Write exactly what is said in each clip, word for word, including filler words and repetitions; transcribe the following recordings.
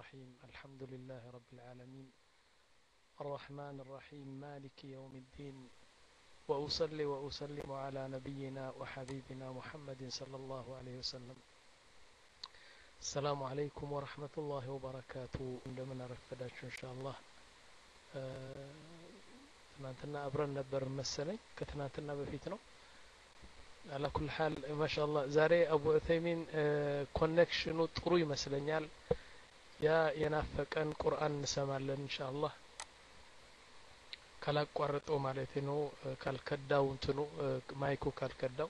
الرحيم الحمد لله رب العالمين الرحمن الرحيم مالك يوم الدين وأصلي وأسلم على نبينا وحبيبنا محمد صلى الله عليه وسلم السلام عليكم ورحمة الله وبركاته እንደምን አረፈዳችሁ ኢንሻአላህ ትናንትና አብረን ነበር መሰለኝ ከትናንትና በፊት ነው على كل حال ما شاء الله ዛሬ አቡ ዑሰይሚን ኮኔክሽኑ ጥሩ ይመስለኛል ያ የናፈቀን ቁርአን እንሰማለን ኢንሻአላህ ካላቋረጠው ማለት ነው ካልከዳው እንትኑ ማይኩ ካልከዳው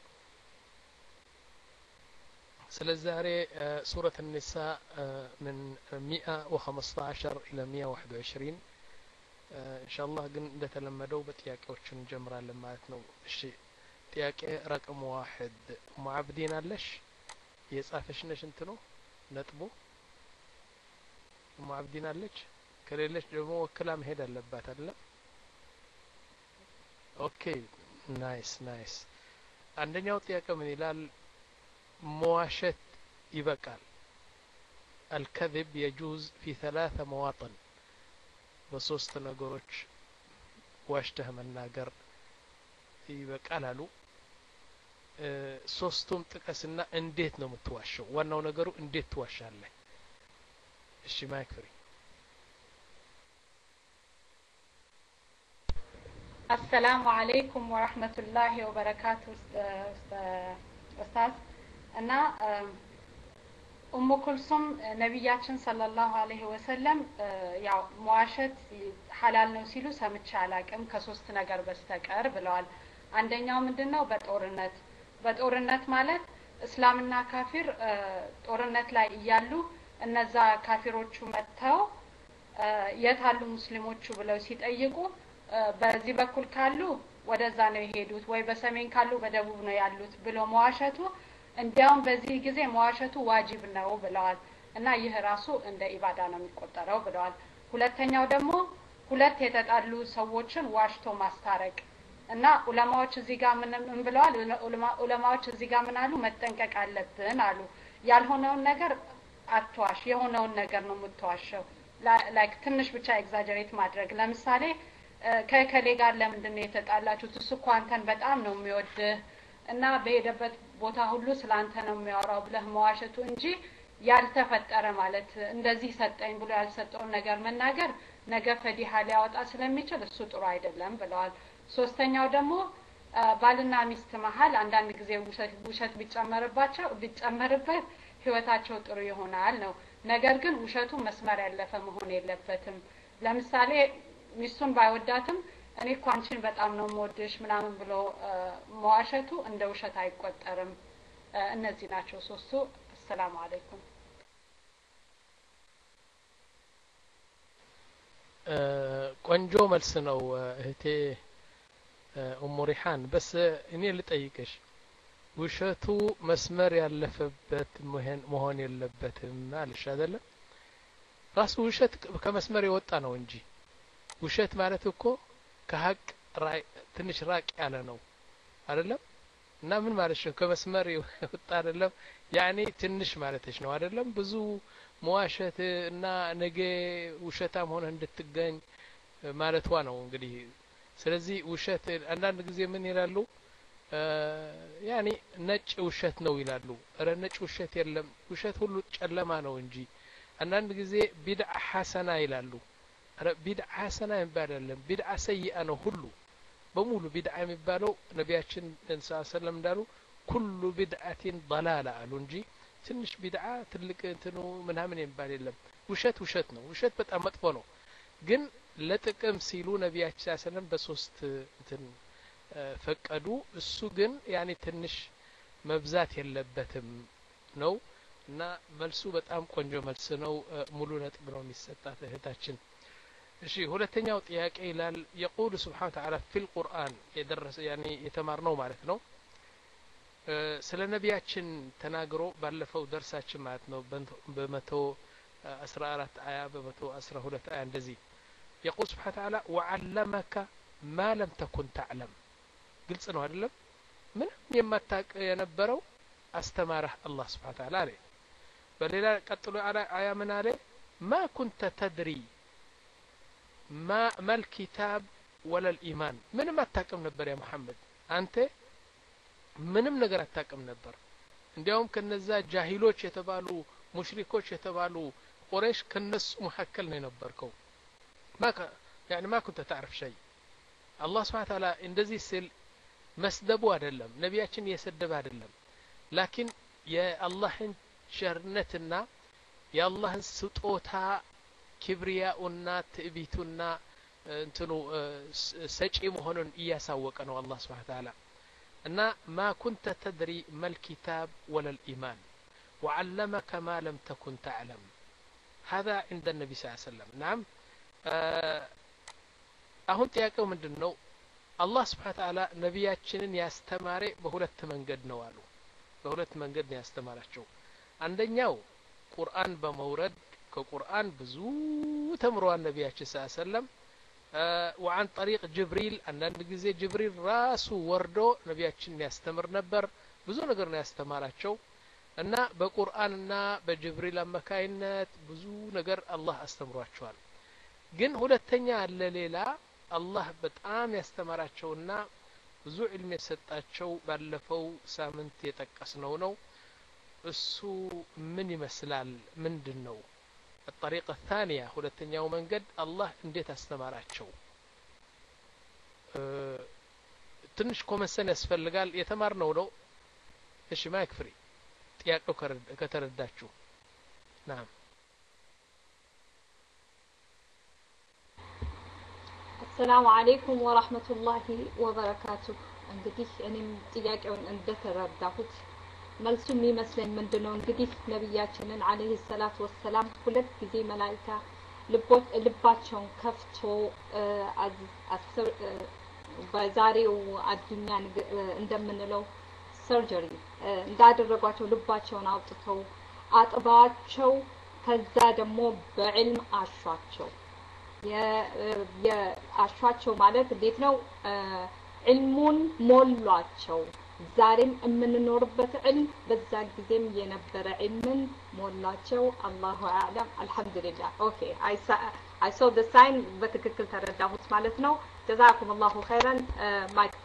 ስለዚህ ዛሬ ሱረة النساء من مئة وخمسة عشر إلى مئة وواحد وعشرين إن شاء الله ግን እንደተለመደው በጥያቄዎችን እንጀምራለን ማለት ነው እሺ ጥያቄ رقم واحد ሙዓብዲን አለሽ የጻፈሽ ነሽ እንትኑ ነጥቡ ሙዓብዲን አለች ከሌለች ደግሞ ወክላ መሄድ አለባት አይደል ኦኬ ናይስ ናይስ አንደኛው ጥያቄ ምን ይላል መዋሸት ይበቃል الكذب يجوز في ثلاث مواطن በሶስት ነገሮች ዋሽተህ መናገር ይበቃል አሉ ሶስቱም ጥቀስና እንዴት ነው የምትዋሸው ዋናው ነገሩ እንዴት ትዋሻለህ እሺ ማይክሪ السلام عليكم ورحمة الله وبركاته أستاذ أنا أم كلثوم نبياتنا صلى الله عليه وسلم ያው መዋሸት ሐላል ነው ሲሉ ሰምቻለሁ ከሶስት ነገር በስተቀር ብለዋል አንደኛው ምንድነው በጦርነት በጦርነት ማለት እስላምና ካፊር ጦርነት ላይ እያሉ እነዛ ካፊሮቹ መተው የታሉ ሙስሊሞቹ ብለው ሲጠይቁ በዚህ በኩል ካሉ ወደዛ ነው የሄዱት ወይ በሰሜን ካሉ በደቡብ ነው ያሉት ብሎ መዋሸቱ እንዲያውም በዚህ ጊዜ መዋሸቱ ዋጅብ ነው ብለዋል እና ይህ ራሱ እንደ ኢባዳ ነው የሚቆጠረው ብለዋል ሁለተኛው ደግሞ ሁለት የተጣሉ ሰዎችን ዋሽቶ ማስታረቅ እና ዑለማዎች እዚህ ጋር ምን ብለዋል ዑለማዎች እዚህ ጋር ምን አሉ መጠንቀቅ አለብን አሉ ያልሆነውን ነገር አትዋሽ የሆነውን ነገር ነው የምትዋሸው ላይክ ትንሽ ብቻ ኤግዛጀሬት ማድረግ ለምሳሌ ከከሌ ጋር ለምንድን ነው የተጣላችሁት እሱ እኮ አንተን በጣም ነው የሚወድህ እና በሄደበት ቦታ ሁሉ ስላንተ ነው የሚያወራው ብለህ መዋሸቱ እንጂ ያልተፈጠረ ማለት እንደዚህ ሰጠኝ ብሎ ያልሰጠውን ነገር መናገር ነገ ፈዲሃ ሊያወጣ ስለሚችል እሱ ጥሩ አይደለም ብለዋል ሶስተኛው ደግሞ ባልና ሚስት መሃል አንዳንድ ጊዜ ውሸት ቢጨመርባቸው ቢጨመርበት ህይወታቸው ጥሩ ይሆናል ነው ነገር ግን ውሸቱ መስመር ያለፈ መሆን የለበትም ለምሳሌ ሚስቱን ባይወዳትም እኔ እኮ አንቺን በጣም ነው የምወድሽ ምናምን ብሎ መዋሸቱ እንደ ውሸት አይቆጠርም እነዚህ ናቸው ሶስቱ ሰላም አለይኩም ቆንጆ መልስ ነው እህቴ ኡሙ ሪሃን በስ እኔ ልጠይቅሽ ውሸቱ መስመር ያለፈበት መሆን የለበትም አልሽ አይደለ ራሱ ውሸት ከመስመር የወጣ ነው እንጂ ውሸት ማለት እኮ ከሀቅ ትንሽ ራቅ ያለ ነው አይደለም እና ምን ማለት ነው ከመስመር የወጣ አይደለም ያኔ ትንሽ ማለትሽ ነው አይደለም ብዙ መዋሸት እና ነገ ውሸታም ሆነ እንድትገኝ ማለቷ ነው እንግዲህ ስለዚህ ውሸት አንዳንድ ጊዜ ምን ይላሉ ያኔ ነጭ ውሸት ነው ይላሉ እረ ነጭ ውሸት የለም ውሸት ሁሉ ጨለማ ነው እንጂ አንዳንድ ጊዜ ቢድዓ ሐሰና ይላሉ አረ ቢድዓ ሐሰና ይባላል ቢድዓ ሰይአ ነው ሁሉ በሙሉ ቢድዓ የሚባለው ነቢያችን ሰለላሁ ዐለይሂ ወሰለም እንዳሉ ኩሉ ቢድዓቲን ضلاله አሉ እንጂ ትንሽ ቢድዓ ትልቅ እንትኑ ምናምን ይባል የለም ውሸት ውሸት ነው ውሸት በጣም መጥፎ ነው ግን ለጥቅም ሲሉ ነቢያችን ሰለላሁ ዐለይሂ ወሰለም በሶስት እንትን ፈቀዱ እሱ ግን ያኔ ትንሽ መብዛት የለበትም ነው እና መልሱ በጣም ቆንጆ መልስ ነው ሙሉ ነጥብ ነው የሚሰጣት እህታችን እሺ ሁለተኛው ጥያቄ ይላል يقول سبحانه وتعالى في القرآن يدرس يعني የተማርነው ማለት ነው ስለ ነቢያችን ተናግሮ ባለፈው ደርሳችን ማለት ነው በመቶ አስራ አራት አያ በመቶ አስራ ሁለት አያ እንደዚህ يقول سبحانه وتعالى وعلمك ما لم تكن تعلم ግልጽ ነው አይደለም ምንም የማታውቅ የነበረው አስተማረህ አላህ Subhanahu Wa Ta'ala አለ በሌላ ቀጥሎ አያ ምን አለ ما كنت تدري ما ما الكتاب ولا الإيمان من ما تاكم نبر يا محمد أنت ምንም ነገር አታውቅም ነበር እንዲያውም ከነዛ ጃሂሎች የተባሉ ሙሽሪኮች የተባሉ ቁረይሽ ከነሱ መካከል ነው የነበርከው ማካ يعني ما كنت تعرف شيء الله سبحانه وتعالى እንደዚህ ሲል መስደቡ አይደለም ነቢያችን የሰደበ አይደለም ላኪን የአላህን ቸርነትና የአላህን ስጦታ ክብሪያኡና ትዕቢቱና እንትኑ ሰጪ መሆኑን እያሳወቀ ነው አላህ Subhanahu Wa Ta'ala እና ما كنت تدري ما الكتاب ولا الإيمان وعلمك ما لم تكن تعلم هذا عند النبي صلى الله عليه وسلم نعم አሁን ጥያቄው ምንድነው አላህ Subhanahu Wa Ta'ala ነቢያችንን ያስተማረ በሁለት መንገድ ነው አሉ በሁለት መንገድ ነው ያስተማራቸው አንደኛው ቁርአን በመውረድ ከቁርአን ብዙ ተምሯል ነቢያችን ሰለላሁ ዐለይሂ ወሰለም وعن طريق جبريل አንዳንድ ጊዜ ጅብሪል ራሱ ወርዶ ነቢያችንን ያስተምር ነበር ብዙ ነገር ነው ያስተማራቸው እና በቁርአንና በጅብሪል አማካይነት ብዙ ነገር አላህ አስተምሯቸዋል ግን ሁለተኛ አለ ሌላ አላህ በጣም ያስተማራቸውና ብዙ ዒልም የሰጣቸው ባለፈው ሳምንት የጠቀስነው ነው እሱ ምን ይመስላል ምንድነው الطريقة الثانية ሁለተኛው መንገድ አላህ እንዴት አስተማራቸው ትንሽ ኮመንሰን ያስፈልጋል የተማርነው ነው እሺ ማይክ ፍሪ ጥያቄው ከተረዳችሁ نعم السلام عليكم ورحمة الله وبركاته እንግዲህ እኔም ጥያቄውን እንደተረዳሁት መልሱም ይመስለኝ ምንድነው እንግዲህ ነብያችንን አለይሂ ሰላቱ ወሰላም ሁለት ጊዜ መላእክታ ልባቸውን ከፍቶ አስር በዛሬው አዱኛ እንደምንለው ሰርጀሪ እንዳደረጓቸው ልባቸውን አውጥተው አጥባቸው ከዛ ደግሞ በዕልም አሿቸው የአሿቸው ማለት እንዴት ነው ዕልሙን ሞሏቸው ዛሬም የምንኖርበት ዕልም በዛ ጊዜም የነበረ ዕልምን ሞላቸው አላሁ አዕለም አልহামዱሊላህ ኦኬ አይ አይ ሶ ዘ ሳይን በትክክል ተረዳሁት ማለት ነው ጀዛኩም አላሁ ኸይራን ማይክ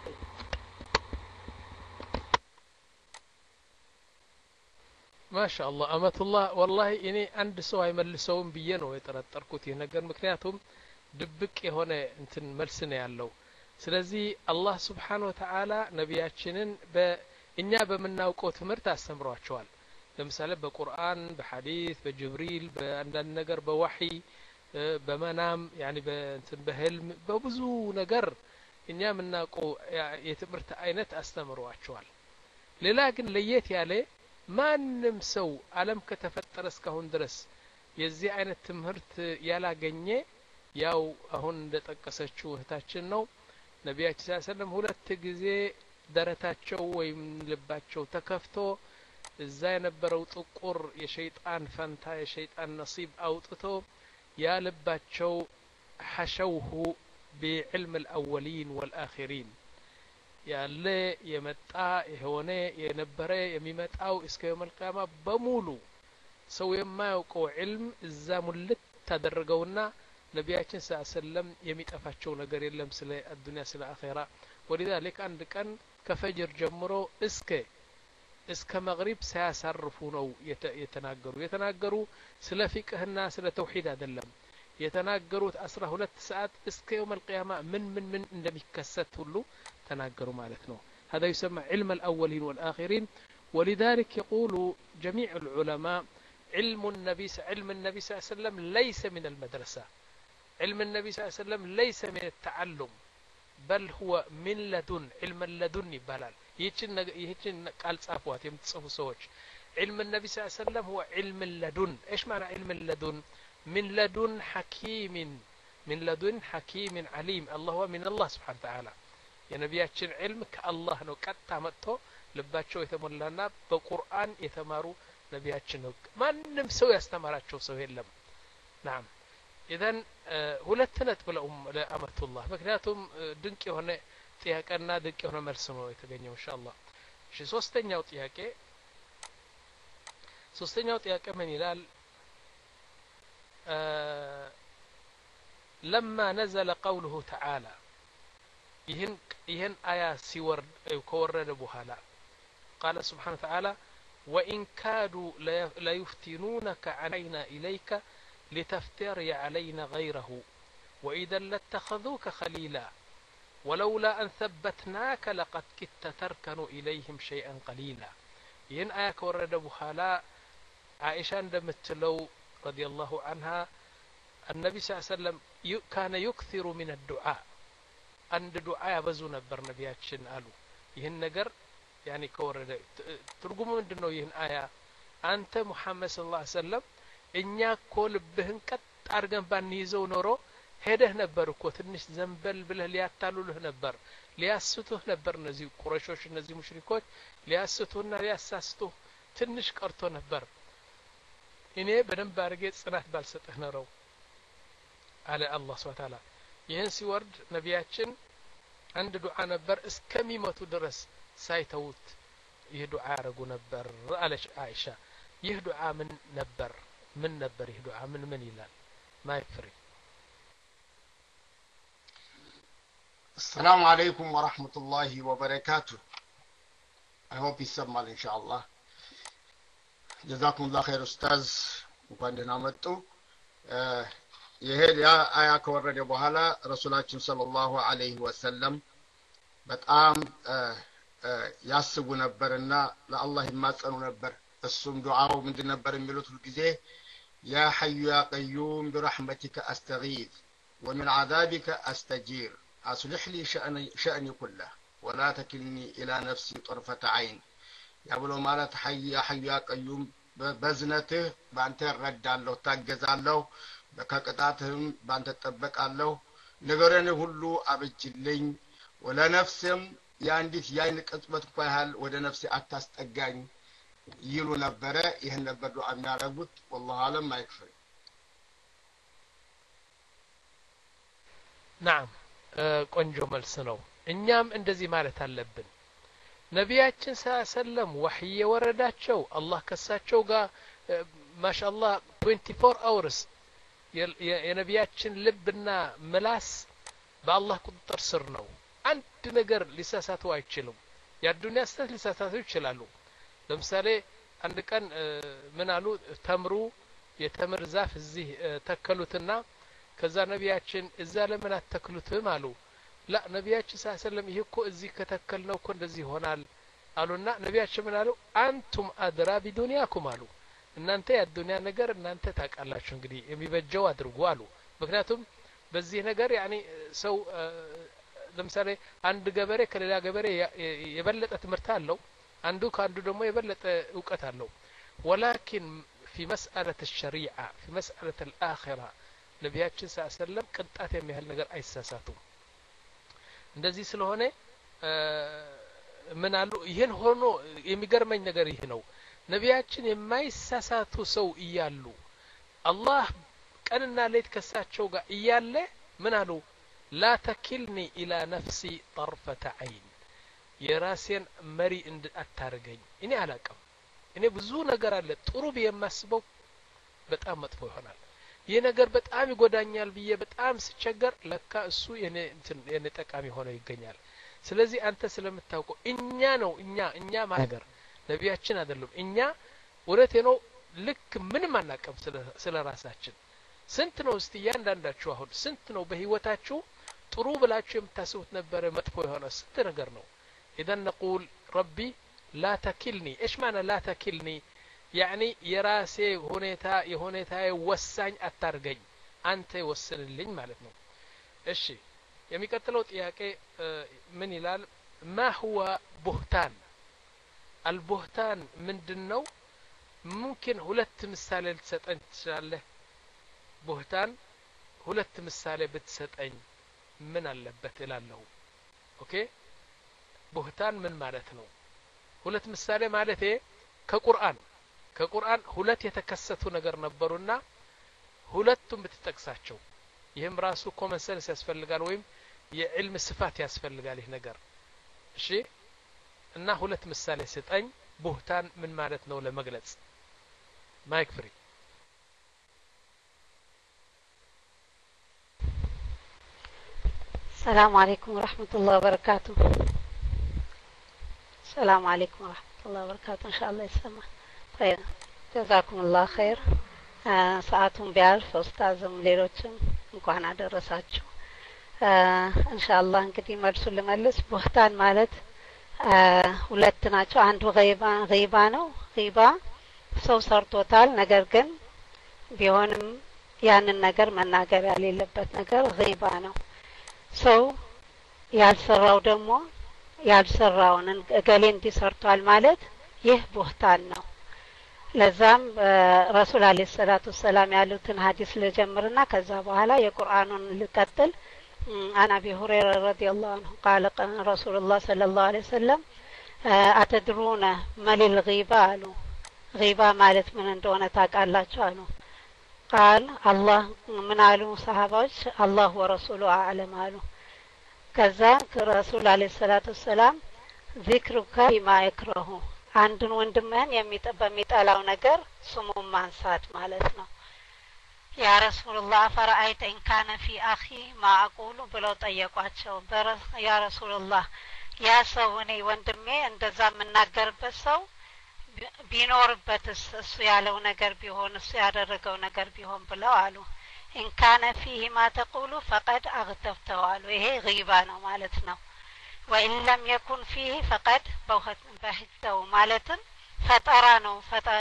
ማሻአላህ አመቱላህ ወላሂ እኔ አንድ ሰው አይመልሰውም ብዬ ነው የጠረጠርኩት ይሄ ነገር ምክንያቱም ድብቅ የሆነ እንትን መልስ ነው ያለው ስለዚህ አላህ Subhanahu Wa Ta'ala ነቢያችንን በእኛ በመናውቀው ትምህርት አስተምሯቸዋል ለምሳሌ በቁርአን በሐዲስ በጅብሪል በአንዳንድ ነገር በወህይ በመናም يعني በእንትን በህልም በብዙ ነገር እኛ የምናውቀው የትምህርት አይነት አስተምሯቸዋል ሌላ ግን ለየት ያለ ማንም ሰው ዓለም ከተፈጠረ እስካሁን ድረስ የዚህ አይነት ትምህርት ያላገኘ ያው አሁን እንደጠቀሰችው እህታችን ነው ነቢያችን ሰለላሁ ዐለይሂ ወሰለም ሁለት ጊዜ ደረታቸው ወይም ልባቸው ተከፍቶ እዛ የነበረው ጥቁር የሸይጣን ፈንታ የሸይጣን ነሲብ አውጥቶ ያ ልባቸው حشوه بعلم الأولين والآخرين ያለ የመጣ የሆነ የነበረ የሚመጣው እስከ يوم القيامة በሙሉ ሰው የማያውቀው علم እዛ ሙልት ተደረገውና ነቢያችን ሰለላሁ ዐለይሂ ወሰለም የሚጠፋቸው ነገር የለም ስለ አዱንያ ስለ አኺራ ወለذلك አንድ ቀን ከፈጅር ጀምሮ እስከ እስከ መግሪብ ሳያሳርፉ ነው የተናገሩ የተናገሩ ስለ ፍቅህና ስለ ተውሂድ አይደለም የተናገሩት አስራ ሁለት ሰዓት እስከ يوم القيامة ምን ምን ምን እንደሚከሰት ሁሉ ተናገሩ ማለት ነው هذا يسمى علم الأولين والآخرين ولذلك يقول جميع العلماء علم النبي علم النبي صلى الله عليه وسلم ليس من المدرسة علم النبي صلى الله عليه وسلم ليس من التعلم بل هو من لدن علم اللدن يبالال يهچن يهچن قال صافوات يمتصفوا سوچ علم النبي صلى الله عليه وسلم هو علم اللدن ايش معنى علم اللدن من لدن حكيم من لدن حكيم عليم الله هو من الله سبحانه وتعالى يا نبياتችን علم كالله ነው ቀጣ መጥቶ ልባቸው የተሞላና በቁርአን የተማሩ ነቢያችን ነው ማንም ሰው ያስተማራቸው ሰው የለም نعم اذا ሁለት ነት ብለውም ለአመቱላህ ምክንያቱም ድንቅ የሆነ ጥያቄና ድንቅ የሆነ መልስ ነው የተገኘው ኢንሻአላህ እሺ ሶስተኛው ጥያቄ ሶስተኛው ጥያቄ ምን ይላል لما نزل قوله تعالى ይህን ይህን አያ ሲወርድ ከወረደ በኋላ قال سبحانه وتعالى وإن كادوا ليفتنونك علينا إليك لتفتري علينا غيره وإذا لاتخذوك خليلا ولولا أن ثبتناك لقد كدت تركن إليهم شيئا قليلا ين آية كورد بحالا عائشة دمتلو رضي الله عنها النبي صلى الله عليه وسلم كان يكثر من الدعاء عند دعاء يبزو نبر نبياتشن قالوا يهن نجر يعني كورد ترجموا من دنو يهن آية أنت محمد صلى الله عليه وسلم إنيا كل بهن كت أرجم بانيزو نورو ሄደህ ነበር እኮ ትንሽ ዘንበል ብለህ ሊያታሉልህ ነበር ሊያስቱህ ነበር እነዚህ ቁረሾች እነዚህ ሙሽሪኮች ሊያስቱህና ሊያሳስቱህ ትንሽ ቀርቶ ነበር እኔ በደንብ አድርጌ ጽናት ባልሰጥህ ነው አለ አላህ ሱብሓነሁ ወተዓላ ይህን ሲወርድ ነቢያችን አንድ ዱዓ ነበር እስከሚመቱ ድረስ ሳይተውት ይህ ዱዓ ያደርጉ ነበር አለች አይሻ ይህ ዱዓ ምን ነበር ምን ነበር ይህ ዱዓ ምን ምን ይላል ማይፍሪ السلام عليكم ورحمة الله وبركاته. I hope يسمع إن شاء الله. جزاكم الله خير أستاذ وكان متو يهد يا آية كورد بوهلا رسولاتنا صلى الله عليه وسلم بتقام ياسبو نبرنا لا الله ما تسألوا نبر السم دعاء من دي نبر ملوت الجزيه يا حي يا قيوم برحمتك أستغيث ومن عذابك أستجير أصلح لي شأني, شأني كله ولا تكلني إلى نفسي طرفة عين يا بلو مالت حي يا حي يا قيوم بزنته بانت رد الله تاجز الله بكاكتاتهم بانت تطبق الله ነገረን ሁሉ አብጅልኝ ወለ ነፍስም ያንዲት ያይን ቅጽበት እንኳን ወደ ነፍሴ አታስጠጋኝ ይሉ ነበር ይሄን ነበር ዱዓ የሚያደርጉት والله አለም አይክፈል نعم ቆንጆ መልስ ነው እኛም እንደዚህ ማለት አለብን ነቢያችን ሰለም ወህይ የወረዳቸው አላህ ከሳቸው ጋር ማሻአላህ twenty-four hours የነቢያችን ልብና ምላስ በአላህ ቁጥጥር ስር ነው አንድ ነገር ሊሳሳቱ አይችሉም የዱንያ ስተት ሊሳሳቱ ይችላሉ ለምሳሌ አንድ ቀን ምን አሉ ተምሩ የተምር ዛፍ እዚህ ተከሉትና ከዛ ነቢያችን እዛ ለምን አተክሉትም አሉ لا ነቢያችን ሰለም ይሄ እኮ እዚህ ከተከልነው እኮ እንደዚህ ይሆናል አሉና ነቢያችን ምን አሉ አንቱም አድራ ቢዱንያኩም አሉ እናንተ የዱንያ ነገር እናንተ ታቃላችሁ እንግዲህ የሚበጀው አድርጉ አሉ ምክንያቱም በዚህ ነገር ያኒ ሰው ለምሳሌ አንድ ገበሬ ከሌላ ገበሬ የበለጠ ትምህርት አለው አንዱ ካንዱ ደግሞ የበለጠ ዕውቀት አለው ولكن في مسألة الشريعة في مسألة الآخرة ነቢያችን ሰለም ቅጣት የሚያህል ነገር አይሳሳቱም እንደዚህ ስለሆነ ምን አሉ ይሄን ሆኖ የሚገርመኝ ነገር ይሄ ነው ነቢያችን የማይሳሳቱ ሰው እያሉ አላህ ቀንና ሌት ከሳቸው ጋር እያለ ምን አሉ لا تكلني إلى نفسي طرفة عين የራሴን መሪ እንድ አታርገኝ እኔ አላቀም እኔ ብዙ ነገር አለ ጥሩ በየማስበው በጣም መጥፎ ይሆናል ይሄ ነገር በጣም ይጎዳኛል ብዬ በጣም ስቸገር ለካ እሱ የኔ እንትን የኔ ጠቃሚ ሆኖ ይገኛል ስለዚህ አንተ ስለምታውቀው እኛ ነው እኛ እኛ ማገር ነቢያችን አይደሉም እኛ ወረቴ ነው ልክ ምንም አናቀም ስለ ራሳችን ስንት ነው እስቲ ያንዳንዳችሁ አሁን ስንት ነው በህይወታችሁ ጥሩ ብላችሁ የምታስቡት ነበር መጥፎ የሆነ ስንት ነገር ነው اذا نقول ربي لا تكلني ايش معنى لا تكلني يعني የራሴ ሁኔታ የሁኔታዬ ወሳኝ አታርገኝ አንተ ወስንልኝ ማለት ነው እሺ የሚቀጥለው ጥያቄ ምን ይላል ما هو بهتان البهتان ምንድነው ممكن ሁለት ምሳሌ ልትሰጠኝ ትችላለህ بهتان ሁለት ምሳሌ ብትሰጠኝ ምን አለበት እላለሁ ኦኬ بهتان ምን ማለት ነው ሁለት ምሳሌ ማለቴ ከቁርአን ከቁርአን ሁለት የተከሰቱ ነገር ነበሩና ሁለቱም ብትጠቅሳቸው ይሄም ራሱ ኮመን ሴንስ ያስፈልጋል ወይም የዕልም ስፋት ያስፈልጋል ይሄ ነገር እሺ እና ሁለት ምሳሌ ስጠኝ ቡህታን ምን ማለት ነው ለመግለጽ ማይክ ፍሪ السلام عليكم ورحمة الله وبركاته. السلام عليكم ورحمة الله وبركاته. إن شاء الله يسمع. طيب جزاكم الله خير. ሰዓቱን ቢያልፍ ኡስታዝም ሌሎችም እንኳን አደረሳችሁ። ኢንሻአላህ እንግዲህ መልሱን ልመልስ። ቦህታን ማለት ሁለት ናቸው። አንዱ ገይባ ገይባ ነው። ገይባ ሰው ሰርቶታል፣ ነገር ግን ቢሆንም ያንን ነገር መናገር ያሌለበት ነገር ገይባ ነው። ሰው ያልሰራው ደግሞ ያልሰራውን እገሌ እንዲሰርቷል ማለት ይህ ቦህታን ነው። ለዛም ረሱል አለይሂ ሰላቱ ሰላም ያሉትን ሐዲስ ልጀምርና ከዛ በኋላ የቁርአኑን ልቀጥል። عن أبي هريرة رضي الله عنه قال قال رسول الله صلى الله عليه وسلم أتدرون ما للغيبة قالوا غيبة مالت من እንደሆነ ታውቃላችሁ አሉ። قال الله من አሉ ሰሃባዎች الله ورسوله أعلم አሉ። ከዛ ረሱል አለይሂ ሰላቱ ሰላም ذكرك بما يكره አንድን ወንድምህን በሚጠላው ነገር ስሙን ማንሳት ማለት ነው። ያ ረሱላህ ፈራአይተ ኢን ካነ ፊ አኺ ማ አቁሉ ብለው ጠየቋቸው። ያ ረሱላህ ያ ሰው እኔ ወንድሜ እንደዛ የምናገርበት ሰው ቢኖርበትስ እሱ ያለው ነገር ቢሆን እሱ ያደረገው ነገር ቢሆን ብለው አሉ። ኢን ካነ ፊሂ ማ ተቁሉ ፈቀድ አግተፍተው አሉ። ይሄ ገይባ ነው ማለት ነው። ወኢን ለም የኩን ፊሂ ፈቀድ በህተው ማለትም ፈጠራ ነው።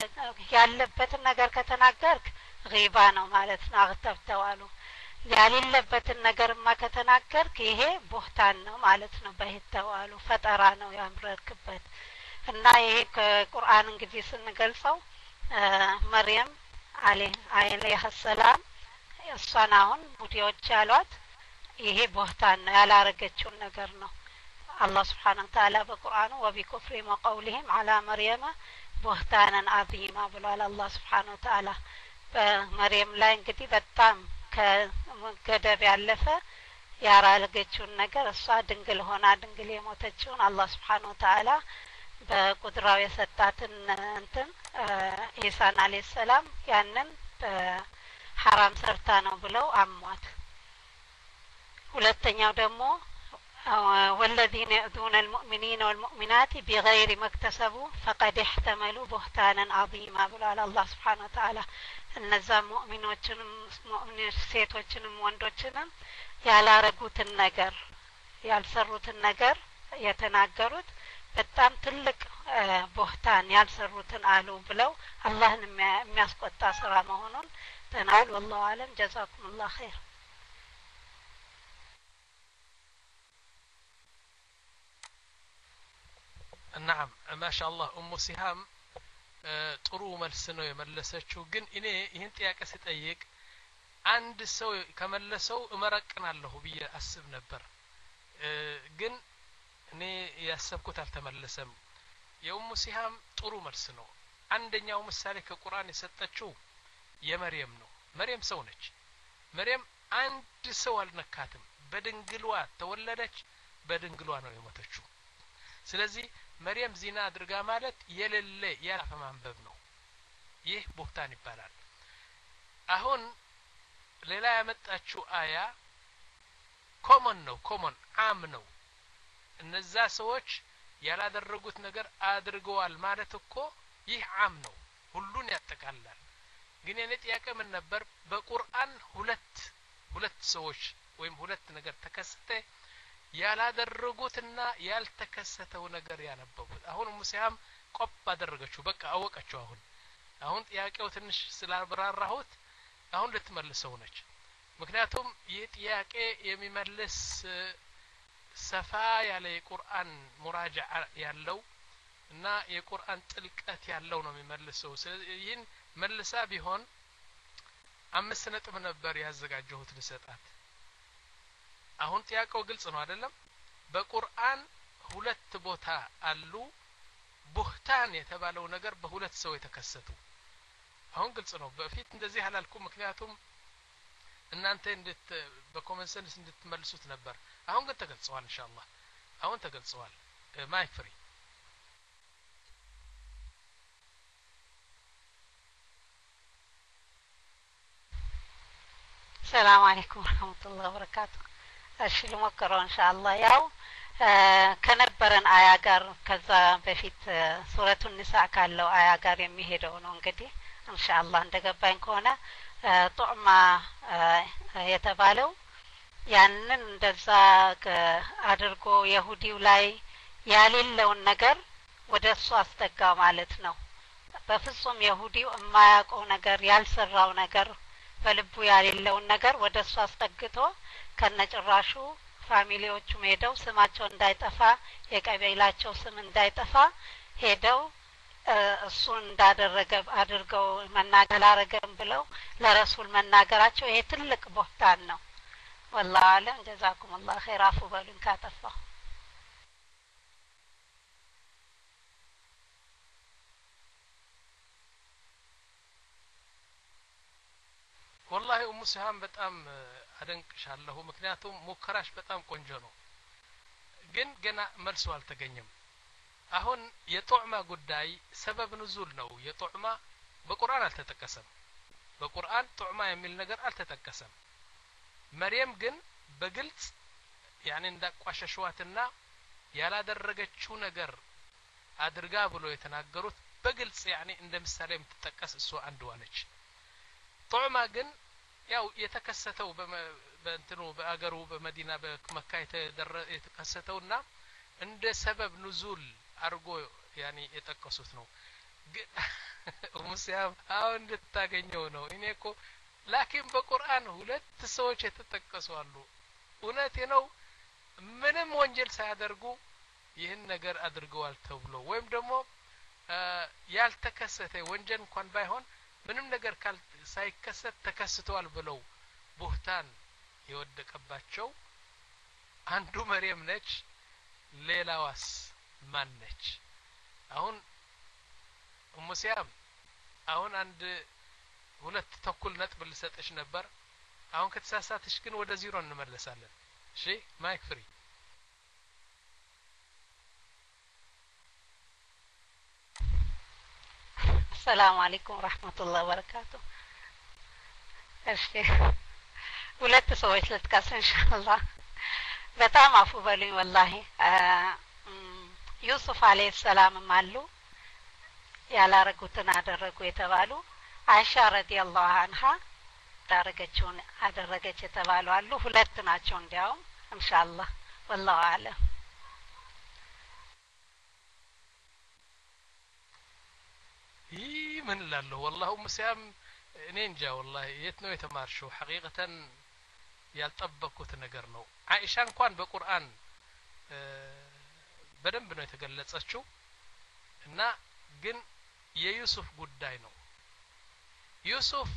ያለበትን ነገር ከተናገርክ ገይባ ነው ማለት ነው። አግተፍተው አሉ። ያሌለበትን ነገርማ ከተናገርክ ይሄ ቦህታን ነው ማለት ነው። በህተው አሉ። ፈጠራ ነው ያምረክበት እና ይሄ ከቁርአን እንግዲህ ስንገልጸው መርየም አለይሃ ሰላም እሷን አሁን ሙዲዎች ያሏት ይሄ ቦህታን ነው፣ ያላረገችውን ነገር ነው። الله سبحانه وتعالى بقرآنه وبكفرهم وقولهم على مريم بهتانا عظيما ብሏል الله سبحانه وتعالى በመርየም ላይ እንግዲህ በጣም ከገደብ ያለፈ ያራለገችውን ነገር እሷ ድንግል ሆና ድንግል የሞተችውን الله سبحانه وتعالى በቁድራው የሰጣትን እንትን ኢሳን አለይሂ ሰላም ያንን ሐራም ሰርታ ነው ብለው አሟት። ሁለተኛው ደግሞ والذين يؤذون المؤمنين والمؤمنات بغير ما اكتسبوا فقد احتملوا بهتانا عظيما ብሏል الله سبحانه وتعالى። እነዛ ሙእሚኖችንም ሙእሚኖች ሴቶችንም ወንዶችንም ያላረጉትን ነገር ያልሰሩትን ነገር የተናገሩት በጣም ትልቅ ቦህታን ያልሰሩትን አሉ ብለው አላህን የሚያስቆጣ ስራ መሆኑን ተናግረዋል። والله اعلم جزاكم الله خير. نعم ما شاء الله ام سهام ጥሩ መልስ ነው የመለሰችው። ግን እኔ ይህን ጥያቄ ስጠይቅ አንድ ሰው ከመለሰው እመረቅናለሁ ብዬ አስብ ነበር። ግን እኔ ያሰብኩት አልተመለሰም። የኡሙ ሲሃም ጥሩ መልስ ነው። አንደኛው ምሳሌ ከቁርአን የሰጠችው የመርየም ነው። መርየም ሰው ነች። መርየም አንድ ሰው አልነካትም። በድንግሏ ተወለደች፣ በድንግሏ ነው የሞተችው። ስለዚህ መርየም ዚና አድርጋ ማለት የሌለ ያላፈ ማንበብ ነው። ይህ ቦህታን ይባላል። አሁን ሌላ ያመጣችው አያ ኮመን ነው፣ ኮመን አም ነው። እነዛ ሰዎች ያላደረጉት ነገር አድርገዋል ማለት እኮ ይህ አም ነው፣ ሁሉን ያጠቃልላል። ግን የኔ ጥያቄ ምን ነበር? በቁርአን ሁለት ሁለት ሰዎች ወይም ሁለት ነገር ተከሰተ ያላደረጉትና ያልተከሰተው ነገር ያነበቡት። አሁን ሙሲያም ቆብ አደረገችው፣ በቃ አወቀችው። አሁን አሁን ጥያቄው ትንሽ ስላብራራሁት አሁን ልትመልሰው ነች። ምክንያቱም ይህ ጥያቄ የሚመልስ ሰፋ ያለ የቁርአን ሙራጃዓ ያለው እና የቁርአን ጥልቀት ያለው ነው የሚመልሰው። ስለዚህ ይህን መልሳ ቢሆን አምስት ነጥብ ነበር ያዘጋጀሁት ልሰጣት። አሁን ጥያቄው ግልጽ ነው አይደለም? በቁርአን ሁለት ቦታ አሉ ቦህታን የተባለው ነገር በሁለት ሰው የተከሰቱ። አሁን ግልጽ ነው። በፊት እንደዚህ አላልኩም፣ ምክንያቱም እናንተ እንድት በኮመን ሴንስ እንድትመልሱት ነበር። አሁን ግን ተገልጿል ኢንሻአላህ። አሁን ተገልጿል። ማይክ ፍሪ። السلام عليكم ورحمة الله وبركاته. እሺ ልሞክረው ኢንሻአላህ ያው ከነበረን አያ ጋር ከዛ በፊት ሱረቱን ኒሳ ካለው አያ ጋር የሚሄደው ነው እንግዲህ ኢንሻአላህ እንደገባኝ ከሆነ ጧማ የተባለው ያንን እንደዛ አድርጎ ይሁዲው ላይ ያሌለውን ነገር ወደ እሱ አስጠጋ ማለት ነው በፍጹም ይሁዲው የማያውቀው ነገር ያልሰራው ነገር በልቡ ያሌለውን ነገር ወደ እሱ አስጠግቶ ከነጭራሹ ፋሚሊዎቹ ሄደው ስማቸው እንዳይጠፋ የቀበይላቸው ስም እንዳይጠፋ ሄደው እሱ እንዳደረገ አድርገው መናገር አረገም ብለው ለረሱል መናገራቸው ይሄ ትልቅ ቦታን ነው والله اعلم جزاكم الله خير عفو በሉን ካጠፋው والله ام سهام በጣም አደንቅሻለሁ ምክንያቱም ሙከራሽ በጣም ቆንጆ ነው ግን ገና መልሶ አልተገኘም አሁን የጦዕማ ጉዳይ ሰበብ ንዙል ነው የጦዕማ በቁርአን አልተጠቀሰም በቁርአን ጦዕማ የሚል ነገር አልተጠቀሰም መርየም ግን በግልጽ ያኔ እንዳቋሸሽዋትና ያላደረገችው ነገር አድርጋ ብሎ የተናገሩት በግልጽ ያኔ እንደ ምሳሌ የምትጠቀስ እሱ አንዷ ነች ጦዕማ ግን ያው የተከሰተው በእንትኑ በአገሩ በመዲና በመካ የተከሰተውና እንደ ሰበብ ንዙል አርጎ ያኔ የጠቀሱት ነው ሙስያም አሁን እንድታገኘው ነው እኔኮ ላኪን በቁርአን ሁለት ሰዎች የተጠቀሱ አሉ እውነቴ ነው ምንም ወንጀል ሳያደርጉ ይህን ነገር አድርገዋል ተብሎ ወይም ደግሞ ያልተከሰተ ወንጀል እንኳን ባይሆን ምንም ነገር ሳይከሰት ተከስተዋል ብለው ቡህታን የወደቀባቸው አንዱ መርየም ነች ሌላዋስ ማን ነች አሁን ሙስያም አሁን አንድ ሁለት ተኩል ነጥብ ልሰጥሽ ነበር አሁን ከተሳሳትሽ ግን ወደ ዜሮ እንመለሳለን እሺ ማይክ ፍሪ السلام عليكم ورحمة الله وبركاته እሺ ሁለት ሰዎች ልጥቀስ ኢንሻአላህ በጣም አፉ በሉኝ والله ዩሱፍ አለይሂ ሰላም ማሉ ያላረጉትን አደረጉ የተባሉ አይሻ ረዲየላሁ ዐንሃ ታረገችውን አደረገች የተባሉ አሉ ሁለት ናቸው እንዲያው ኢንሻአላህ والله اعلم ይህ ምን ላለው والله ሙስያም እኔ እንጃ والله የት ነው የተማርሽው ሐቂቀተን ያልጠበቁት ነገር ነው አይሻ እንኳን በቁርአን በደንብ ነው የተገለጸችው እና ግን የዩሱፍ ጉዳይ ነው ዩሱፍ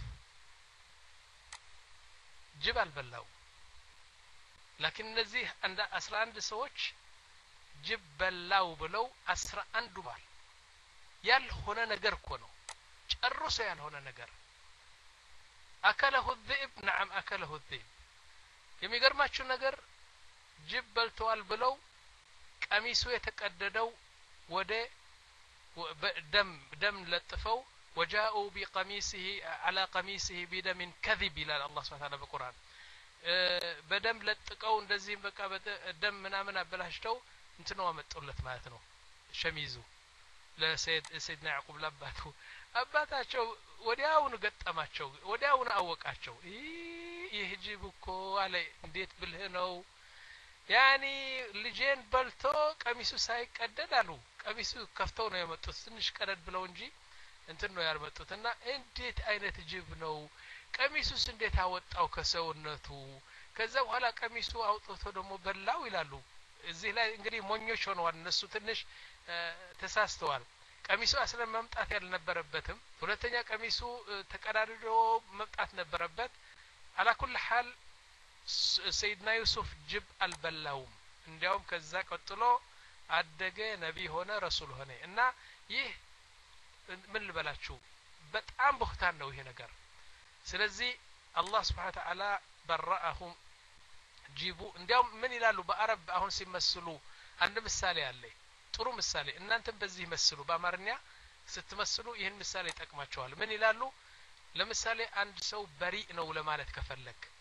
ጅብ አልበላው لكن እነዚህ አንድ አስራ አንድ ሰዎች ጅብ በላው ብለው አስራ አንድ ባል ያልሆነ ነገር እኮ ነው ጨርሶ ያልሆነ ነገር አከለሁ الذئب نعم አከለሁ الذئب የሚገርማችሁ ነገር ጅብ በልተዋል ብለው ቀሚሱ የተቀደደው ወደ ደም ደም ለጥፈው وجاءوا بقميصه على قميصه بدم كذب الى الله سبحانه وتعالى بالقران በደም ለጥቀው እንደዚህ በቃ ደም ምናምን አበላሽተው እንትነው አመጡለት ማለት ነው ሸሚዙ ለሰይድ ሰይድና ያዕቆብ ለአባቱ አባታቸው ወዲያውኑ ገጠማቸው ወዲያውኑ አወቃቸው ይህ ጅብ እኮ አለ እንዴት ብልህ ነው ያኒ ልጄን በልቶ ቀሚሱ ሳይቀደድ አሉ ቀሚሱ ከፍተው ነው የመጡት ትንሽ ቀደድ ብለው እንጂ እንትን ነው ያልመጡትና እንዴት አይነት ጅብ ነው ቀሚሱስ እንዴት አወጣው ከሰውነቱ ከዛ በኋላ ቀሚሱ አውጥቶ ደግሞ በላው ይላሉ እዚህ ላይ እንግዲህ ሞኞች ሆነዋል እነሱ ትንሽ ተሳስተዋል ቀሚሱ አስለ መምጣት ያልነበረበትም ሁለተኛ ቀሚሱ ተቀዳድዶ መምጣት ነበረበት አላ ኩል ሐል ሰይድና ዩሱፍ ጅብ አልበላውም እንዲያውም ከዛ ቀጥሎ አደገ ነብይ ሆነ ረሱል ሆነ እና ይህ ምን ልበላችሁ በጣም በህታን ነው ይሄ ነገር ስለዚህ አላህ Subhanahu Wa Ta'ala በራአሁም ጂቡ እንዲያውም ምን ይላሉ በአረብ አሁን ሲመስሉ አንድ ምሳሌ አለ ጥሩ ምሳሌ እናንተም በዚህ መስሉ በአማርኛ ስትመስሉ ይሄን ምሳሌ ይጠቅማቸዋል ምን ይላሉ ለምሳሌ አንድ ሰው በሪ ነው ለማለት ከፈለክ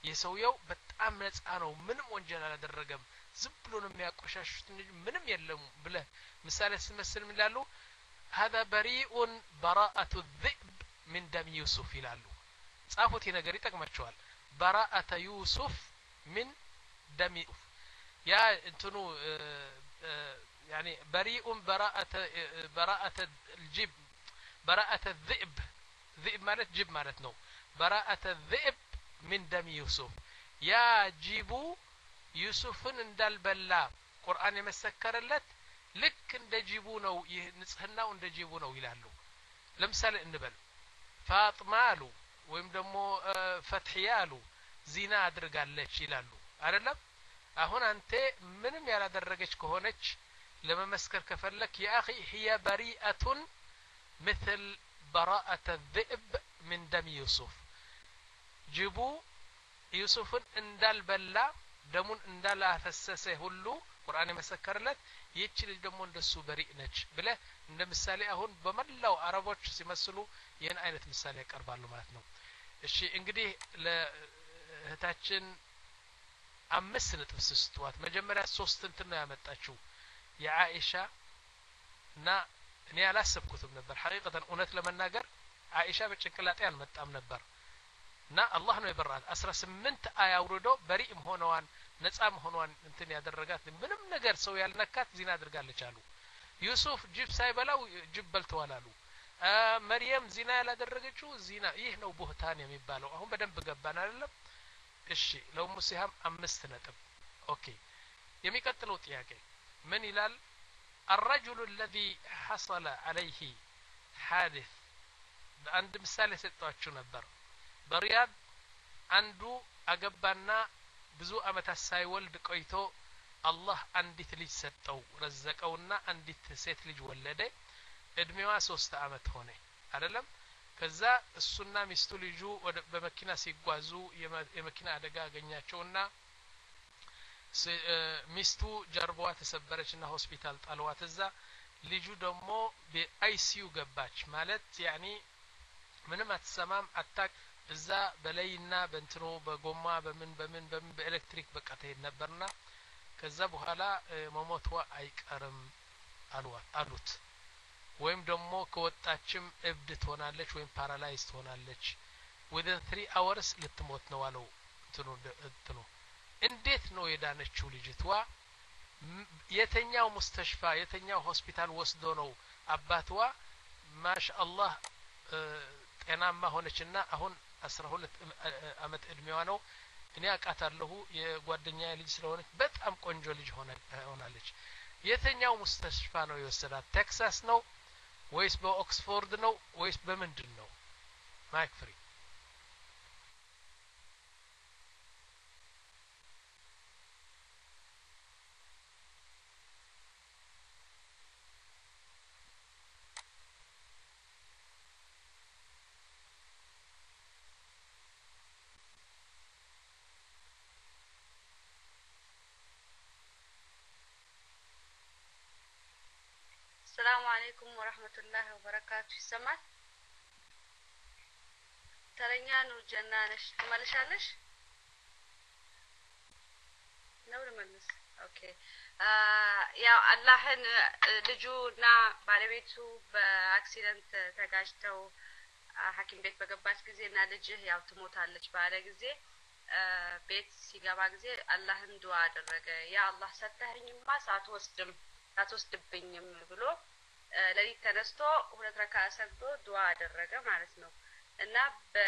የሰውየው በጣም ነፃ ነው ምንም ወንጀል አላደረገም ዝም ብሎ ነው የሚያቆሻሹት ምንም የለም ብለ ምሳሌ ስመስል ምን ይላሉ هذا بريء براءة الذئب من دم يوسف ይላሉ ጻፉት ነገር ይጠቅማቸዋል براءة يوسف من دم يا እንትኑ يعني بريء براءة براءة الجب براءة الذئب ذئب ማለት ጅብ ማለት ነው براءة الذئب من دم يوسف يا جيبو يوسفን እንዳልበላ ቁርአን የመሰከረለት ልክ እንደ ጂቡ ነው ይህ ንጽህናው እንደ ጂቡ ነው ይላሉ ለምሳሌ እንበል ፋጥማ አሉ ወይም ደግሞ ፈትሂያ አሉ ዚና አድርጋለች ይላሉ አይደለም አሁን አንተ ምንም ያላደረገች ከሆነች ለመመስከር ከፈለክ ያ اخي هي بريئة مثل براءة الذئب من دم يوسف ጅቡ ዩሱፍን እንዳልበላ ደሙን እንዳላፈሰሰ ሁሉ ቁርአን የመሰከረለት ይህች ልጅ ደግሞ እንደሱ በሪእ ነች ብለ እንደ ምሳሌ አሁን በመላው አረቦች ሲመስሉ ይህን አይነት ምሳሌ ያቀርባሉ ማለት ነው እሺ እንግዲህ ለእህታችን አምስት ነጥብ ስጥቷት መጀመሪያ ሶስት እንትን ነው ያመጣችው የአኢሻ እና እኔ አላሰብኩትም ነበር ሐቂቀተን እውነት ለመናገር አኢሻ በጭንቅላጤ አልመጣም ነበር እና አላህ ነው ይበራል አስራ ስምንት አያ አውርዶ በሪእም ሆነዋን ነፃም ሆነዋን እንትን ያደረጋት ምንም ነገር ሰው ያልነካት ዚና አድርጋለች አሉ ዩሱፍ ጅብ ሳይበላው ጅብ በልተዋል አሉ መርየም ዚና ያላደረገችው ዚና ይህ ነው ቡህታን የሚባለው አሁን በደንብ ገባን አይደለም እሺ ለሙሲሃም አምስት ነጥብ ኦኬ የሚቀጥለው ጥያቄ ምን ይላል الرجل الذي حصل عليه حادث አንድ ምሳሌ ሰጣችሁ ነበር በሪያድ አንዱ አገባና ብዙ አመታት ሳይወልድ ቆይቶ አላህ አንዲት ልጅ ሰጠው ረዘቀውና አንዲት ሴት ልጅ ወለደ እድሜዋ ሶስት አመት ሆነ አይደለም ከዛ እሱና ሚስቱ ልጁ በመኪና ሲጓዙ የመኪና አደጋ አገኛቸውና ሚስቱ ጀርባዋ ተሰበረችና ሆስፒታል ጣለዋት እዛ ልጁ ደግሞ በአይሲዩ ገባች ማለት ያኒ ምንም አትሰማም አታክ እዛ በላይና በእንትኑ በጎማ በምን በምን በምን በኤሌክትሪክ በቃ ተሄድ ነበርና ከዛ በኋላ መሞቷ አይቀርም አሉት አሉት ወይም ደግሞ ከወጣችም እብድ ትሆናለች ወይም ፓራላይዝ ትሆናለች within three hours ልትሞት ነው አለው እንትኑ እንትኑ እንዴት ነው የዳነችው ልጅቷ የተኛው ሙስተሽፋ የተኛው ሆስፒታል ወስዶ ነው አባቷ ማሻአላህ ጤናማ ሆነችና አሁን አስራ ሁለት አመት እድሜዋ ነው እኔ አቃታለሁ የጓደኛዬ ልጅ ስለሆነች በጣም ቆንጆ ልጅ ሆናለች የተኛው ሙስተሽፋ ነው የወሰዳት ቴክሳስ ነው ወይስ በኦክስፎርድ ነው ወይስ በምንድን ነው ማይክ ፍሪ السلام عليكم ورحمة الله وبركاته سمعت ترنيا نور جنانش تملشالش نور ملس اوكي يا اللهن ልጁና ባለቤቱ በአክሲደንት ተጋጭተው ሐኪም ቤት በገባች ጊዜና ልጅህ ያው ትሞታለች ባለ ጊዜ ቤት ሲገባ ጊዜ አላህን ዱዓ አደረገ ያ አላህ ሰተኸኝማ ሳትወስድም ሳትወስድብኝም ብሎ ለሊት ተነስቶ ሁለት ረካ ሰግዶ ዱዓ አደረገ ማለት ነው እና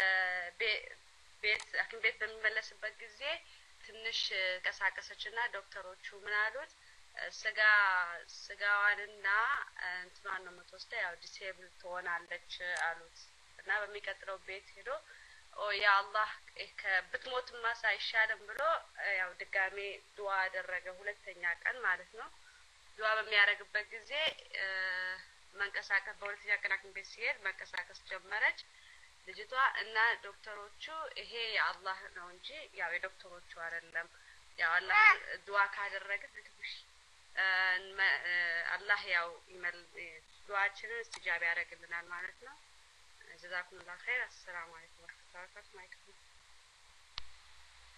በቤት ሐኪም ቤት በሚመለስበት ጊዜ ትንሽ ቀሳቀሰችና ዶክተሮቹ ምን አሉት ስጋ ስጋዋንና እንትኗን ነው የምትወስደው ያው ዲሴብል ትሆናለች አሉት እና በሚቀጥለው ቤት ሄዶ ኦ ያ አላህ ከብትሞትማ ሳይሻልም ብሎ ያው ድጋሜ ዱዓ አደረገ ሁለተኛ ቀን ማለት ነው ዱዓ በሚያረግበት ጊዜ መንቀሳቀስ በሁለተኛ ቀን ሐኪም ቤት ሲሄድ መንቀሳቀስ ጀመረች ልጅቷ እና ዶክተሮቹ ይሄ የአላህ ነው እንጂ ያው የዶክተሮቹ አይደለም ያው አላህ ዱዓ ካደረገ ትንሽ አላህ ያው ይመል ዱዓችንን استجابة ያደርግልናል ማለት ነው ጀዛኩሙላህ ኸይር አሰላሙ አለይኩም ወራህመቱላሂ ወበረካቱሁ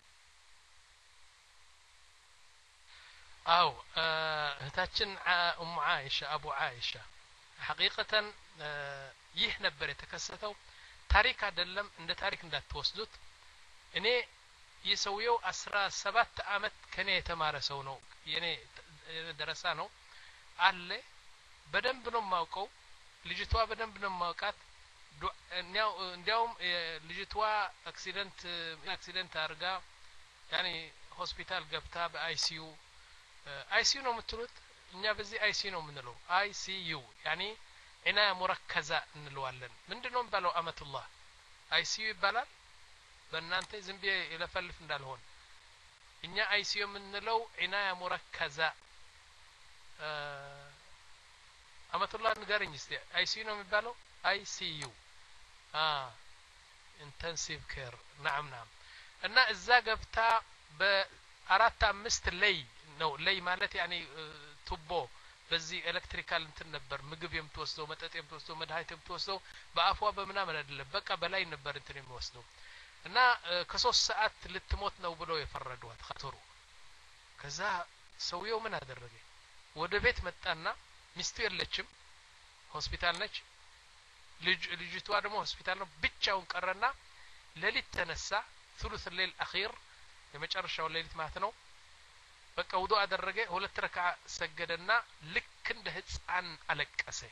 አው እህታችን ኡሙ አይሻ አቡ አይሻ ሐቂቀተን ይህ ነበር የተከሰተው ታሪክ አይደለም እንደ ታሪክ እንዳትወስዱት እኔ የሰውየው አስራ ሰባት አመት ከኔ የተማረ ሰው ነው የኔ ደረሳ ነው አለ በደንብ ነው ማውቀው ልጅቷ በደንብ ነው ማውቃት እንያው እንዲያውም ልጅቷ አክሲደንት አክሲደንት አርጋ ያኒ ሆስፒታል ገብታ በአይሲዩ አይሲዩ ነው የምትሉት እኛ በዚህ አይሲዩ ነው የምንለው አይሲዩ ያኒ عناية مركزة እንለዋለን ምንድነው ባለው አመቱላህ አይሲዩ ይባላል በእናንተ ዝም ብዬ ለፈልፍ እንዳልሆን እኛ አይሲዩ የምንለው عناية مركزة አመቱላህ ንገረኝ እስቲ አይሲዩ ነው የሚባለው አይሲዩ አ ኢንተንሲቭ ኬር نعم نعم እና እዛ ገብታ በአራት አምስት ለይ ነው ለይ ማለት ያኒ ቱቦ በዚህ ኤሌክትሪካል እንትን ነበር ምግብ የምትወስደው መጠጥ የምትወስደው መድኃኒት የምትወስደው በአፏ በመናምን አይደለም በቃ በላይ ነበር እንትን የሚወስደው እና ከሶስት ሰዓት ልትሞት ነው ብለው የፈረዷት ኸተሩ ከዛ ሰውየው ምን አደረገ ወደ ቤት መጣና ሚስቱ የለችም ሆስፒታል ነች ልጅ ልጅቷ ደግሞ ሆስፒታል ነው ብቻውን ቀረና ሌሊት ተነሳ ثلث الليل الاخير የመጨረሻው ሌሊት ማለት ነው በቃ ውዱ አደረገ ሁለት ረካዓ ሰገደና ልክ እንደ ህፃን አለቀሰ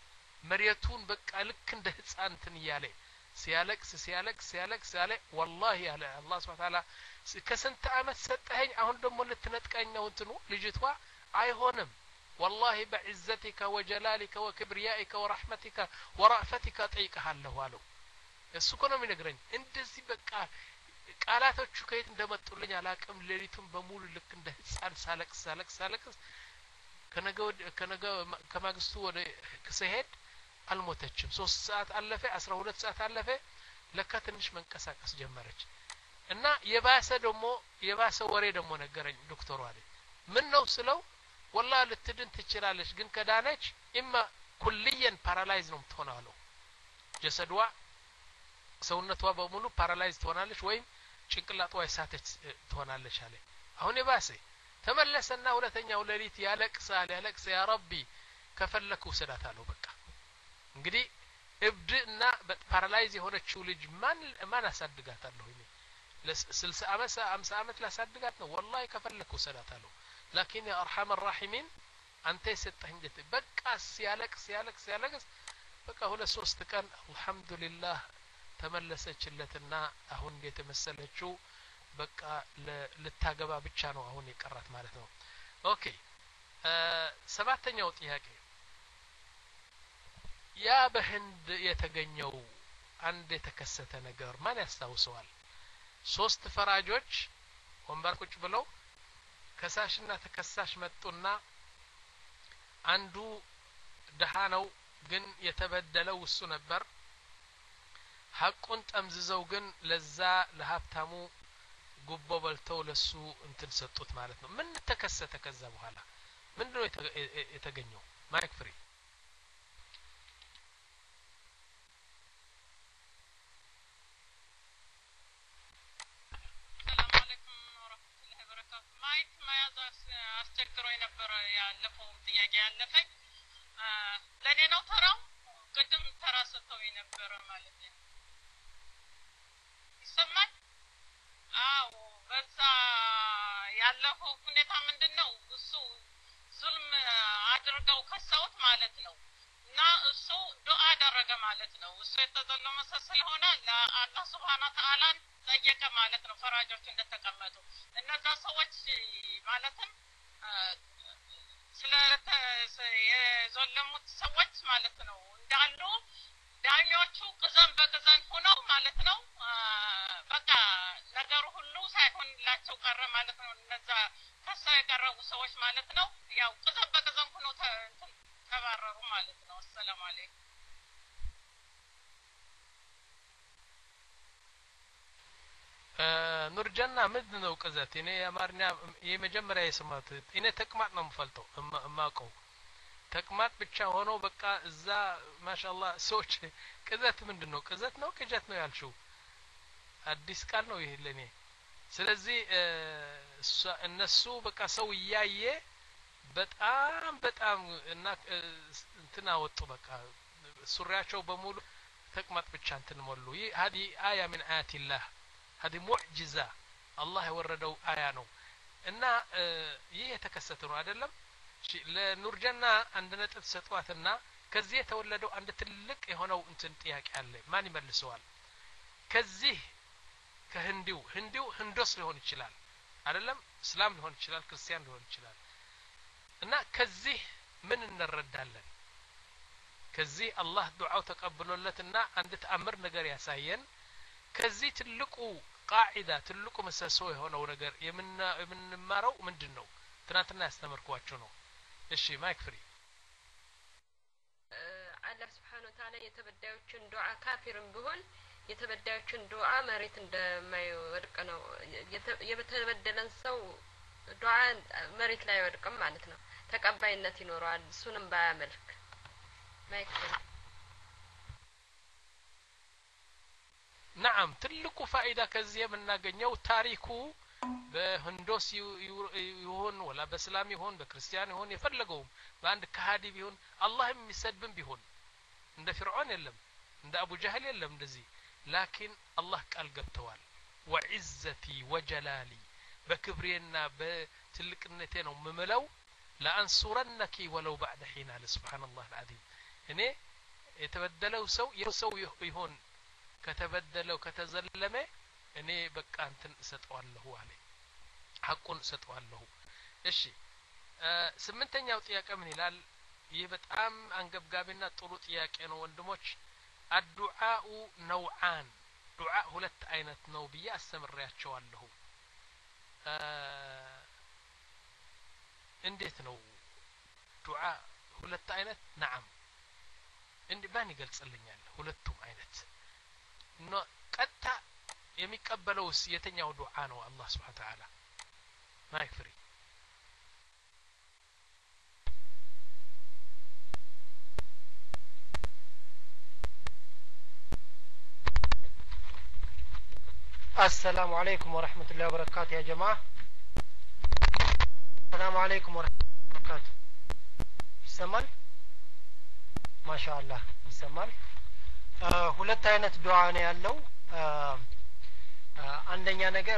መሪያቱን በቃ ልክ እንደ ህፃን እንትን ያለ ሲያለቅስ ሲያለቅስ ሲያለቅስ ያለ والله ያለ አላህ Subhanahu Ta'ala ከስንት አመት ሰጠኸኝ አሁን ደግሞ ልትነጥቀኝ ነው እንትኑ ልጅቷ አይሆንም والله بعزتك وجلالك وكبريائك ورحمتك ورأفتك ጠይቀሃለሁ አለው እሱ እኮ ነው የሚነግረኝ እንደዚህ በቃ ቃላቶቹ ከየት እንደመጡልኝ አላቅም ሌሊቱን በሙሉ ልክ እንደ ህፃን ሳለቅስ ሳለቅስ ሳለቅስ ከነገው ከነገው ከማግስቱ ወደ ከሰሄድ አልሞተችም ሶስት ሰዓት አለፈ አስራ ሁለት ሰዓት አለፈ ለካ ትንሽ መንቀሳቀስ ጀመረች እና የባሰ ደግሞ የባሰ ወሬ ደግሞ ነገረኝ ዶክተሩ አለ ምን ነው ስለው والله ልትድን ትችላለች ግን ከዳነች ኢማ ኩልየን ፓራላይዝ ነው የምትሆነው ጀሰድዋ ሰውነቷ በሙሉ ፓራላይዝ ትሆናለች ወይም ጭንቅላቷ ይሳተች ትሆናለች አለ አሁን የባሰ ተመለሰና ሁለተኛው ሌሊት ያለቅሳል ያለቅስ ያ ረቢ ከፈለኩ ሰዳታለው በቃ እንግዲህ እብድና ፓራላይዝ የሆነችው ልጅ ማን ማን አሳድጋታለሁ እኔ ለ60 አመት ሃምሳ አመት ላሳድጋት ነው والله ከፈለኩ ሰዳታለው لكن يا ارحم الراحمين አንተ የሰጠኝ ጀት በቃ ሲያለቅስ ሲያለቅስ ሲያለቅስ በቃ ሁለት ሶስት ቀን አልহামዱሊላህ ተመለሰችለትና አሁን እንዴት መሰለችው በቃ ለታገባ ብቻ ነው አሁን የቀራት ማለት ነው ኦኬ ሰባተኛው ጥያቄ ያ በህንድ የተገኘው አንድ የተከሰተ ነገር ማን ያስታውሰዋል ሶስት ፈራጆች ወንበር ቁጭ ብለው ከሳሽና ተከሳሽ መጡና አንዱ ደሃ ነው ግን የተበደለው እሱ ነበር ሐቁን ጠምዝዘው ግን ለዛ ለሀብታሙ ጉቦ በልተው ለሱ እንትን ሰጡት ማለት ነው ምን ተከሰተ ከዛ በኋላ ምንድነው የተገኘው ማይክ ፍሪ ሰላም አለይኩም ወራህመቱላሂ ወበረካቱ ማይክ ማያዝ አስቸግሮኝ ነበር ያለፈው ጥያቄ ያለፈኝ ለኔ ነው ተራው ቅድም ተራ ሰጥተውኝ ነበር ማለት ነው ይሰማል አው በዛ ያለው ሁኔታ ምንድነው እሱ ዙልም አድርገው ከሰውት ማለት ነው እና እሱ ዱዓ አደረገ ማለት ነው እሱ የተዘለመ ስለሆነ ለአላህ Subhanahu Wa Ta'ala ጠየቀ ማለት ነው ፈራጆች እንደተቀመጡ እነዛ ሰዎች ማለትም ስለ የዘለሙት ሰዎች ማለት ነው እንዳሉ ዳኞቹ ቅዘን በቅዘን ሆነው ማለት ነው በቃ ነገሩ ሁሉ ሳይሆንላቸው ቀረ ማለት ነው እነዛ ከሳ የቀረቡ ሰዎች ማለት ነው ያው ቅዘን በቅዘን ሆነው ተባረሩ ማለት ነው ሰላም አለይኩም ኑርጀና ምንድነው ቅዘት እኔ የአማርኛ የመጀመሪያ የሰማሁት እኔ ተቅማጥ ነው የምፈልጠው እማቀው ተቅማጥ ብቻ ሆኖ በቃ እዛ ማሻአላህ ሰዎች ቅዘት ምንድነው ቅዘት ነው ቅጀት ነው ያልሽው አዲስ ቃል ነው ይሄ ለኔ ስለዚህ እነሱ በቃ ሰው ያየ በጣም በጣም እና እንትና ወጡ በቃ ሱሪያቸው በሙሉ ተቅማጥ ብቻ እንትን ሞሉ ይህ هذه آية من آيات الله هذه معجزة الله የወረደው አያ ነው እና ይህ የተከሰተ ነው አይደለም ለኑርጀና አንድ ነጥብ ሰጧትና ከዚህ የተወለደው አንድ ትልቅ የሆነው እንትን ጥያቄ አለ ማን ይመልሰዋል ከዚህ ከህንዲው ህንዲው ህንዶስ ሊሆን ይችላል አይደለም እስላም ሊሆን ይችላል ክርስቲያን ሊሆን ይችላል እና ከዚህ ምን እንረዳለን ከዚህ አላህ ዱዓው ተቀብሎለትና አንድ ተአምር ነገር ያሳየን ከዚህ ትልቁ ቃዒዳ ትልቁ መሰሶ የሆነው ነገር የምንማረው ምንድነው ትናንትና ያስተምርኳችሁ ነው እሺ ማይክ ፍሪ አላህ Subhanahu Wa Ta'ala የተበዳዮችን ዱዓ ካፊርም ቢሆን የተበዳዮችን ዱዓ መሬት እንደማይወድቅ ነው የተበደለን ሰው ዱዓ መሬት ላይ አይወድቅም ማለት ነው ተቀባይነት ይኖራል እሱንም ባያመልክ ማይክ نعم ትልቁ ፋይዳ ከዚህ የምናገኘው ታሪኩ በህንዶስ ይሁን ወላ በእስላም ይሁን በክርስቲያን ይሁን የፈለገው በአንድ ከሃዲ ቢሆን አላህ የሚሰድብም ቢሆን እንደ ፍርዖን የለም እንደ አቡ ጀህል የለም እንደዚህ ላኪን አላህ ቃል ገብተዋል وعزتي وجلالي በክብሬና በትልቅነቴ ነው ምምለው لانصرنك ولو بعد حين سبحان الله العظيم እኔ የተበደለው ሰው የሰው ይሆን ከተበደለው ከተዘለመ እኔ በቃ እንትን እሰጠዋለሁ አለ ሐቁን እሰጠዋለሁ እሺ ስምንተኛው ጥያቄ ምን ይላል ይህ በጣም አንገብጋቢና ጥሩ ጥያቄ ነው ወንድሞች الدعاء نوعان ዱዓ ሁለት አይነት ነው ብዬ አስተምራቸዋለሁ እንዴት ነው ዱዓ ሁለት አይነት نعم እንዴ ማን ይገልጽልኛል ሁለቱም አይነት ነው ቀጣ የሚቀበለውስ የተኛው ዱዓ ነው አላህ Subhanahu Wa Ta'ala ማይክ ፍሪ السلام عليكم ورحمة الله وبركاته يا جماعة السلام عليكم ورحمة الله وبركاته يسمال ما شاء الله يسمال ሁለት አይነት ዱዓ ነው ያለው አንደኛ ነገር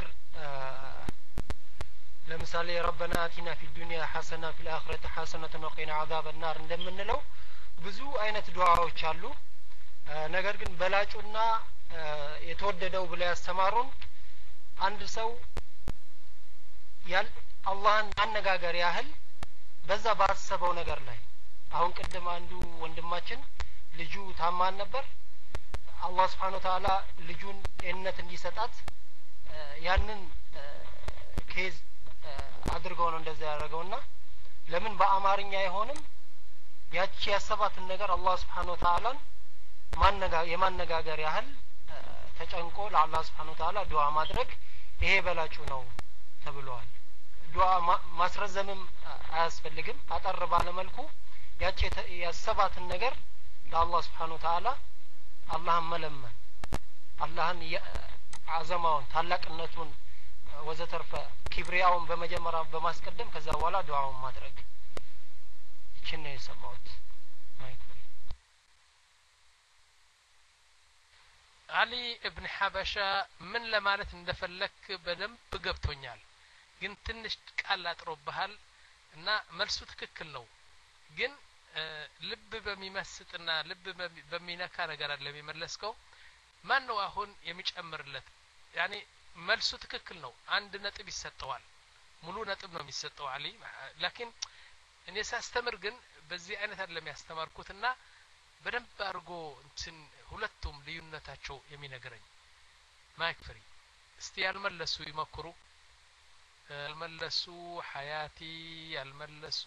ለምሳሌ ረበና አቲና ፊ ዱንያ ሐሰና ፊል አኺረቲ ሐሰነተ ወቂና አዛበ النار እንደምንለው ብዙ አይነት ዱዓዎች አሉ ነገር ግን በላጩና የተወደደው ብለው ያስተማሩን አንድ ሰው ያል አላህን ማነጋገር ያህል በዛ ባሰበው ነገር ላይ አሁን ቀደም አንዱ ወንድማችን ልጁ ታማን ነበር አላህ Subhanahu Wa Ta'ala ልጁን ጤንነት እንዲሰጣት ያንን ኬዝ አድርገው ነው እንደዛ ያደረገውና ለምን በአማርኛ አይሆንም ያቺ ያሰባትን ነገር አላህ Subhanahu Wa Ta'ala ማነጋ የማነጋገር ያህል ተጨንቆ ለአላህ Subhanahu Wa Ta'ala ዱዓ ማድረግ ይሄ በላጩ ነው ተብሏል ዱዓ ማስረዘምም አያስፈልግም አጠር ባለ መልኩ ያቺ ያሰባትን ነገር ለአላህ Subhanahu Wa Ta'ala አላህን መለመን አላህን አዘማውን ታላቅነቱን ወዘተርፈ ኪብሪያውን በመጀመሪያ በማስቀደም ከዛ በኋላ ዱዓውን ማድረግ ይችን ነው የሰማሁት አሊ ኢብን ሐበሻ ምን ለማለት እንደፈለክ በደንብ ገብቶኛል ግን ትንሽ ቃል አጥሮብሃል እና መልሱ ትክክል ነው ግን ልብ በሚመስጥና ልብ በሚነካ ነገር አለ የሚመለስከው ማን ነው አሁን የሚጨምርለት ያኒ መልሱ ትክክል ነው አንድ ነጥብ ይሰጠዋል ሙሉ ነጥብ ነው የሚሰጠው አሊ ላኪን እኔ ሳስተምር ግን በዚህ አይነት አይደለም ያስተማርኩትና በደንብ አርጎ እንትን ሁለቱም ልዩነታቸው የሚነገረኝ ማይክ ፍሪ እስቲ ያልመለሱ ይመክሩ ያልመለሱ ሐያቲ ያልመለሱ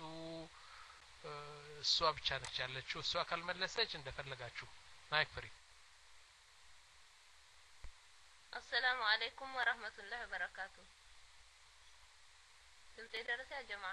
እሷ ብቻ ነች ያለችው እሷ ካልመለሰች እንደፈለጋችሁ ማይክ ፍሪ السلام عليكم ورحمة الله وبركاته ስንት ደረሰ ያ ጀማዓ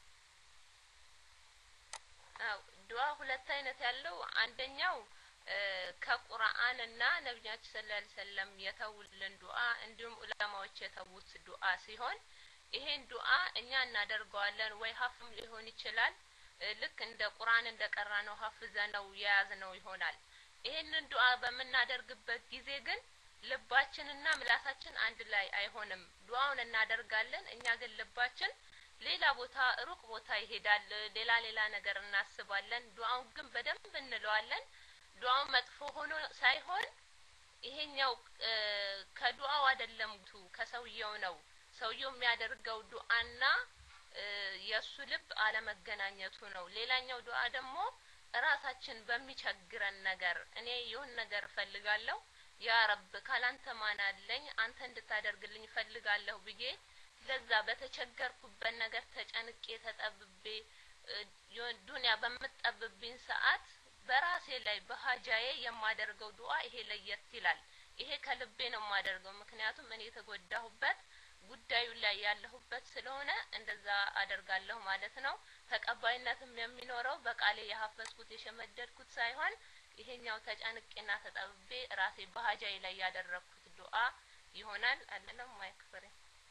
አው ዱዓ ሁለት አይነት ያለው አንደኛው ከቁርአንና ነብያችን ሰለላሁ ዐለይሂ ወሰለም የተውልን ዱዓ እንዲሁም ዑለማዎች የተውት ዱዓ ሲሆን ይሄን ዱዓ እኛ እናደርገዋለን ወይ ሀፍም ሊሆን ይችላል ልክ እንደ ቁርአን እንደቀራ ነው ሀፍዘ ነው የያዝ ነው ይሆናል ይሄንን ዱዓ በመናደርግበት ጊዜ ግን ልባችንና ምላሳችን አንድ ላይ አይሆንም ዱዓውን እናደርጋለን እኛ ግን ልባችን ሌላ ቦታ ሩቅ ቦታ ይሄዳል ሌላ ሌላ ነገር እናስባለን ዱዓውን ግን በደንብ እንለዋለን ዱዓው መጥፎ ሆኖ ሳይሆን ይሄኛው ከዱዓው አይደለም ከሰውየው ነው ሰውየው የሚያደርገው ዱዓና የሱ ልብ አለመገናኘቱ ነው ሌላኛው ዱዓ ደግሞ ራሳችን በሚቸግረን ነገር እኔ ይሁን ነገር ፈልጋለሁ ያ ረብ ካላንተ ማናለኝ አንተ እንድታደርግልኝ ፈልጋለሁ ብዬ ለዛ በተቸገርኩበት ነገር ተጨንቄ ተጠብቤ ዱንያ በመጠብብኝ ሰዓት በራሴ ላይ በሃጃዬ የማደርገው ዱዓ ይሄ ለየት ይላል ይሄ ከልቤ ነው የማደርገው ምክንያቱም እኔ የተጎዳሁበት ጉዳዩ ላይ ያለሁበት ስለሆነ እንደዛ አደርጋለሁ ማለት ነው ተቀባይነትም የሚኖረው በቃሌ ያፈስኩት የሸመደድኩት ሳይሆን ይሄኛው ተጨንቄና ተጠብቤ ራሴ በሃጃዬ ላይ ያደረኩት ዱዓ ይሆናል አለለም ማይክፈሪ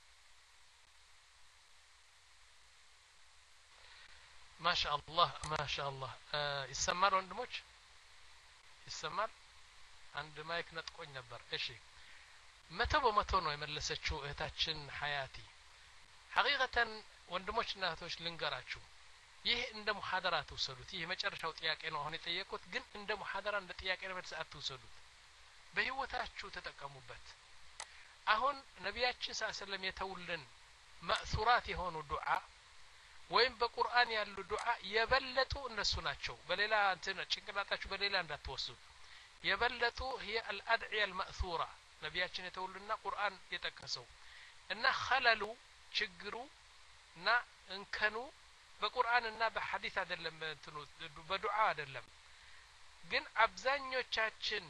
ማሻአላህ ማሻአላህ ይሰማል ወንድሞች ይሰማል አንድ ማይክ ነጥቆኝ ነበር እሺ መቶ በመቶ ነው የመለሰችው እህታችን ሐያቲ ሐቂቀተን ወንድሞችና እህቶች ልንገራችሁ ይህ እንደ ሙሐደራ ተወሰዱት ይህ መጨረሻው ጥያቄ ነው አሁን የጠየቁት ግን እንደ ሙሐደራ እንደ ጥያቄ ነው መልስ አትወሰዱት በህይወታችሁ ተጠቀሙበት አሁን ነቢያችን ሰለላሁ ዐለይሂ ወሰለም የተውልን ማእሱራት የሆኑ ዱዓ ወይም በቁርአን ያሉ ዱዓ የበለጡ እነሱ ናቸው በሌላ እንትን ጭንቅላታችሁ በሌላ እንዳትወስዱ የበለጡ هي الادعيه الماثوره ነቢያችን የተውልና ቁርአን የጠቀሰው እና ኸለሉ ችግሩ እና እንከኑ በቁርአንና በሐዲስ አይደለም እንትኑ በዱዓ አይደለም ግን አብዛኞቻችን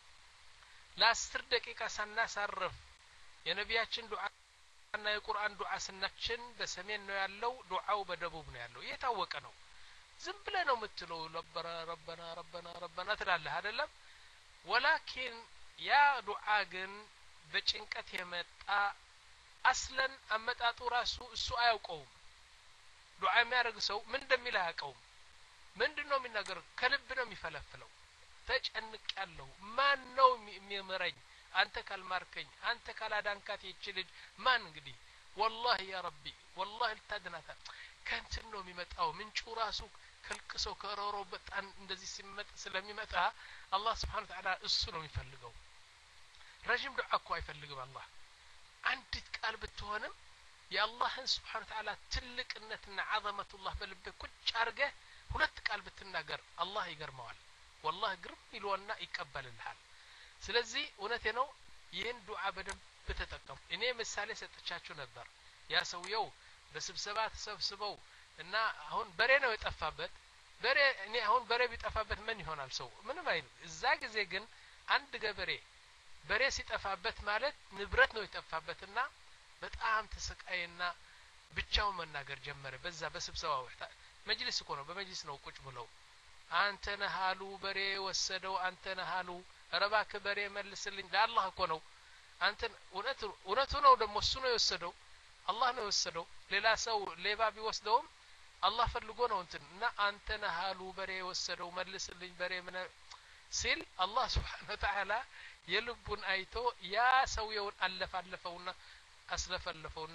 ለአስር ደቂቃ ሳናሳርፍ የነቢያችን ዱዓ እና የቁርአን ዱዓ ስናችን በሰሜን ነው ያለው ዱዓው በደቡብ ነው ያለው የታወቀ ነው ዝም ብለህ ነው የምትለው ረበና ረበና ረበና ረበና ትላለህ አይደለም ወላኪን ያ ዱዓ ግን በጭንቀት የመጣ አስለን አመጣጡ ራሱ እሱ አያውቀውም ዱዓ የሚያደርግ ሰው ምን እንደሚል አያውቀውም ምንድነው የሚናገረው ከልብ ነው የሚፈለፍለው ተጨንቅ ያለው ማን ነው የሚመረኝ አንተ ካልማርከኝ አንተ ካላዳንካት ይችልጅ ማን እንግዲህ والله يا ربي والله ልታድናታ ከንትን ነው የሚመጣው ምንጩ ራሱ ከልቅሶ ከሮሮ በጣም እንደዚህ ሲመጣ ስለሚመጣ አላህ Subhanahu Wa Ta'ala እሱ ነው የሚፈልገው ረጅም ዱዓ እኮ አይፈልግም አላህ አንዲት ቃል ብትሆንም የአላህን Subhanahu Wa Ta'ala ትልቅነትና عظمቱላህ በልብህ ቁጭ አርገህ ሁለት ቃል ብትናገር አላህ ይገርመዋል والله ግርም ይሏልና ይቀበልልሃል ስለዚህ እውነቴ ነው ይህን ዱዓ በደንብ በተጠቀሙ እኔ ምሳሌ ሰጥቻችሁ ነበር ያ ሰውየው በስብሰባ ተሰብስበው እና አሁን በሬ ነው የጠፋበት በሬ እኔ አሁን በሬ ቢጠፋበት ምን ይሆናል ሰው ምንም አይል እዛ ጊዜ ግን አንድ ገበሬ በሬ ሲጠፋበት ማለት ንብረት ነው የጠፋበትና በጣም ተሰቃየና ብቻው መናገር ጀመረ በዛ በስብሰባው መጅልስ እኮ ነው በመጅልስ ነው ቁጭ ብለው አንተ ነሃሉ በሬ ወሰደው አንተ ነሃሉ ረባክ በሬ መልስልኝ ለአላህ እኮ ነው አንተ እውነቱ እውነቱ ነው ደግሞ እሱ ነው የወሰደው አላህ ነው የወሰደው ሌላ ሰው ሌባ ቢወስደውም አላህ ፈልጎ ነው እንትን እና አንተ ነሃሉ በሬ ወሰደው መልስልኝ በሬ ምን ሲል አላህ Subhanahu Wa Ta'ala የልቡን አይቶ ያ ሰውየውን አለፋለፈውና አስለፈለፈውና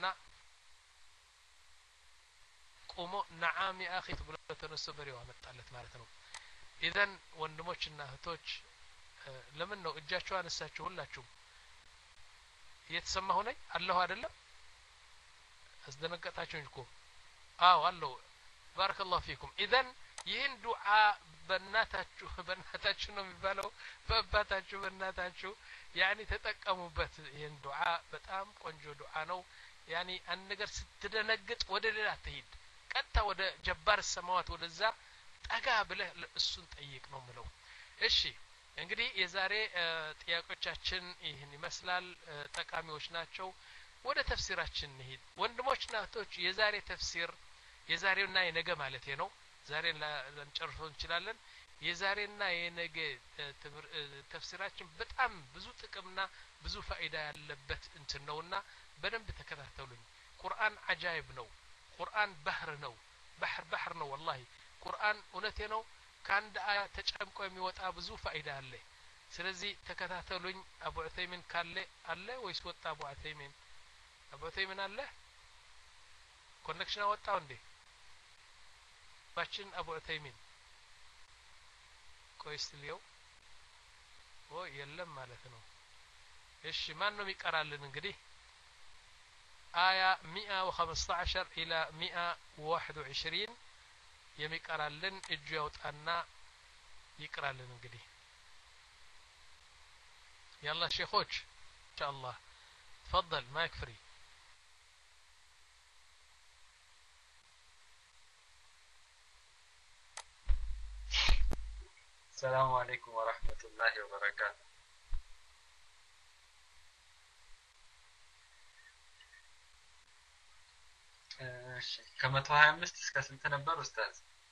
ቆሞ ነዓም ያ አኺ ብሎ ተነስቶ በሬው አመጣለት ማለት ነው ኢዘን ወንድሞችና እህቶች ለምን ነው እጃችሁ አነሳችሁ ሁላችሁ እየተሰማሁ ነኝ አላህ አይደለም አስደነገጣችሁ እንጂ አው አላህ ባረከላሁ ፊኩም ኢዘን ይህን ዱዓ በእናታችሁ በእናታችሁ ነው የሚባለው በአባታችሁ በእናታችሁ ያኒ ተጠቀሙበት ይህን ዱዓ በጣም ቆንጆ ዱዓ ነው ያኒ አንድ ነገር ስትደነግጥ ወደ ሌላ ትሄድ ቀጥታ ወደ ጀባር ሰማዋት ወደዛ ጠጋ ብለህ እሱን ጠይቅ ነው ምለው እሺ እንግዲህ የዛሬ ጥያቄዎቻችን ይህን ይመስላል ጠቃሚዎች ናቸው ወደ ተፍሲራችን እንሂድ ወንድሞችና እህቶች የዛሬ ተፍሲር የዛሬውና የነገ ማለት ነው ዛሬ ለንጨርሰው እንችላለን የዛሬና የነገ ተፍሲራችን በጣም ብዙ ጥቅምና ብዙ ፋይዳ ያለበት እንትን ነውና በደንብ ተከታተሉኝ ቁርአን አጃይብ ነው ቁርአን ባህር ነው ባህር ባህር ነው والله ቁርአን እውነቴ ነው ከአንድ አያ ተጨምቆ የሚወጣ ብዙ ፋይዳ አለ ስለዚህ ተከታተሉኝ አቡ ዑተይሚን ካለ አለ ወይስ ወጣ አቡ ዑተይሚን አቡ ዑተይሚን አለ ኮኔክሽን አወጣው እንዴ ባችን አቡ ዑተይሚን ቆይስልየው ወይ የለም ማለት ነው እሺ ማን ነው የሚቀራልን እንግዲህ አያ مئة وخمسة عشر الى مئة وواحد وعشرين የሚቀራልን እጁ ያውጣና ይቀራልን እንግዲህ يلا شيخوች ان شاء الله تفضل مايك فري السلام عليكم ورحمة الله وبركاته እሺ ከመቶ ሀያ አምስት እስከ ስንት ነበር ኡስታዝ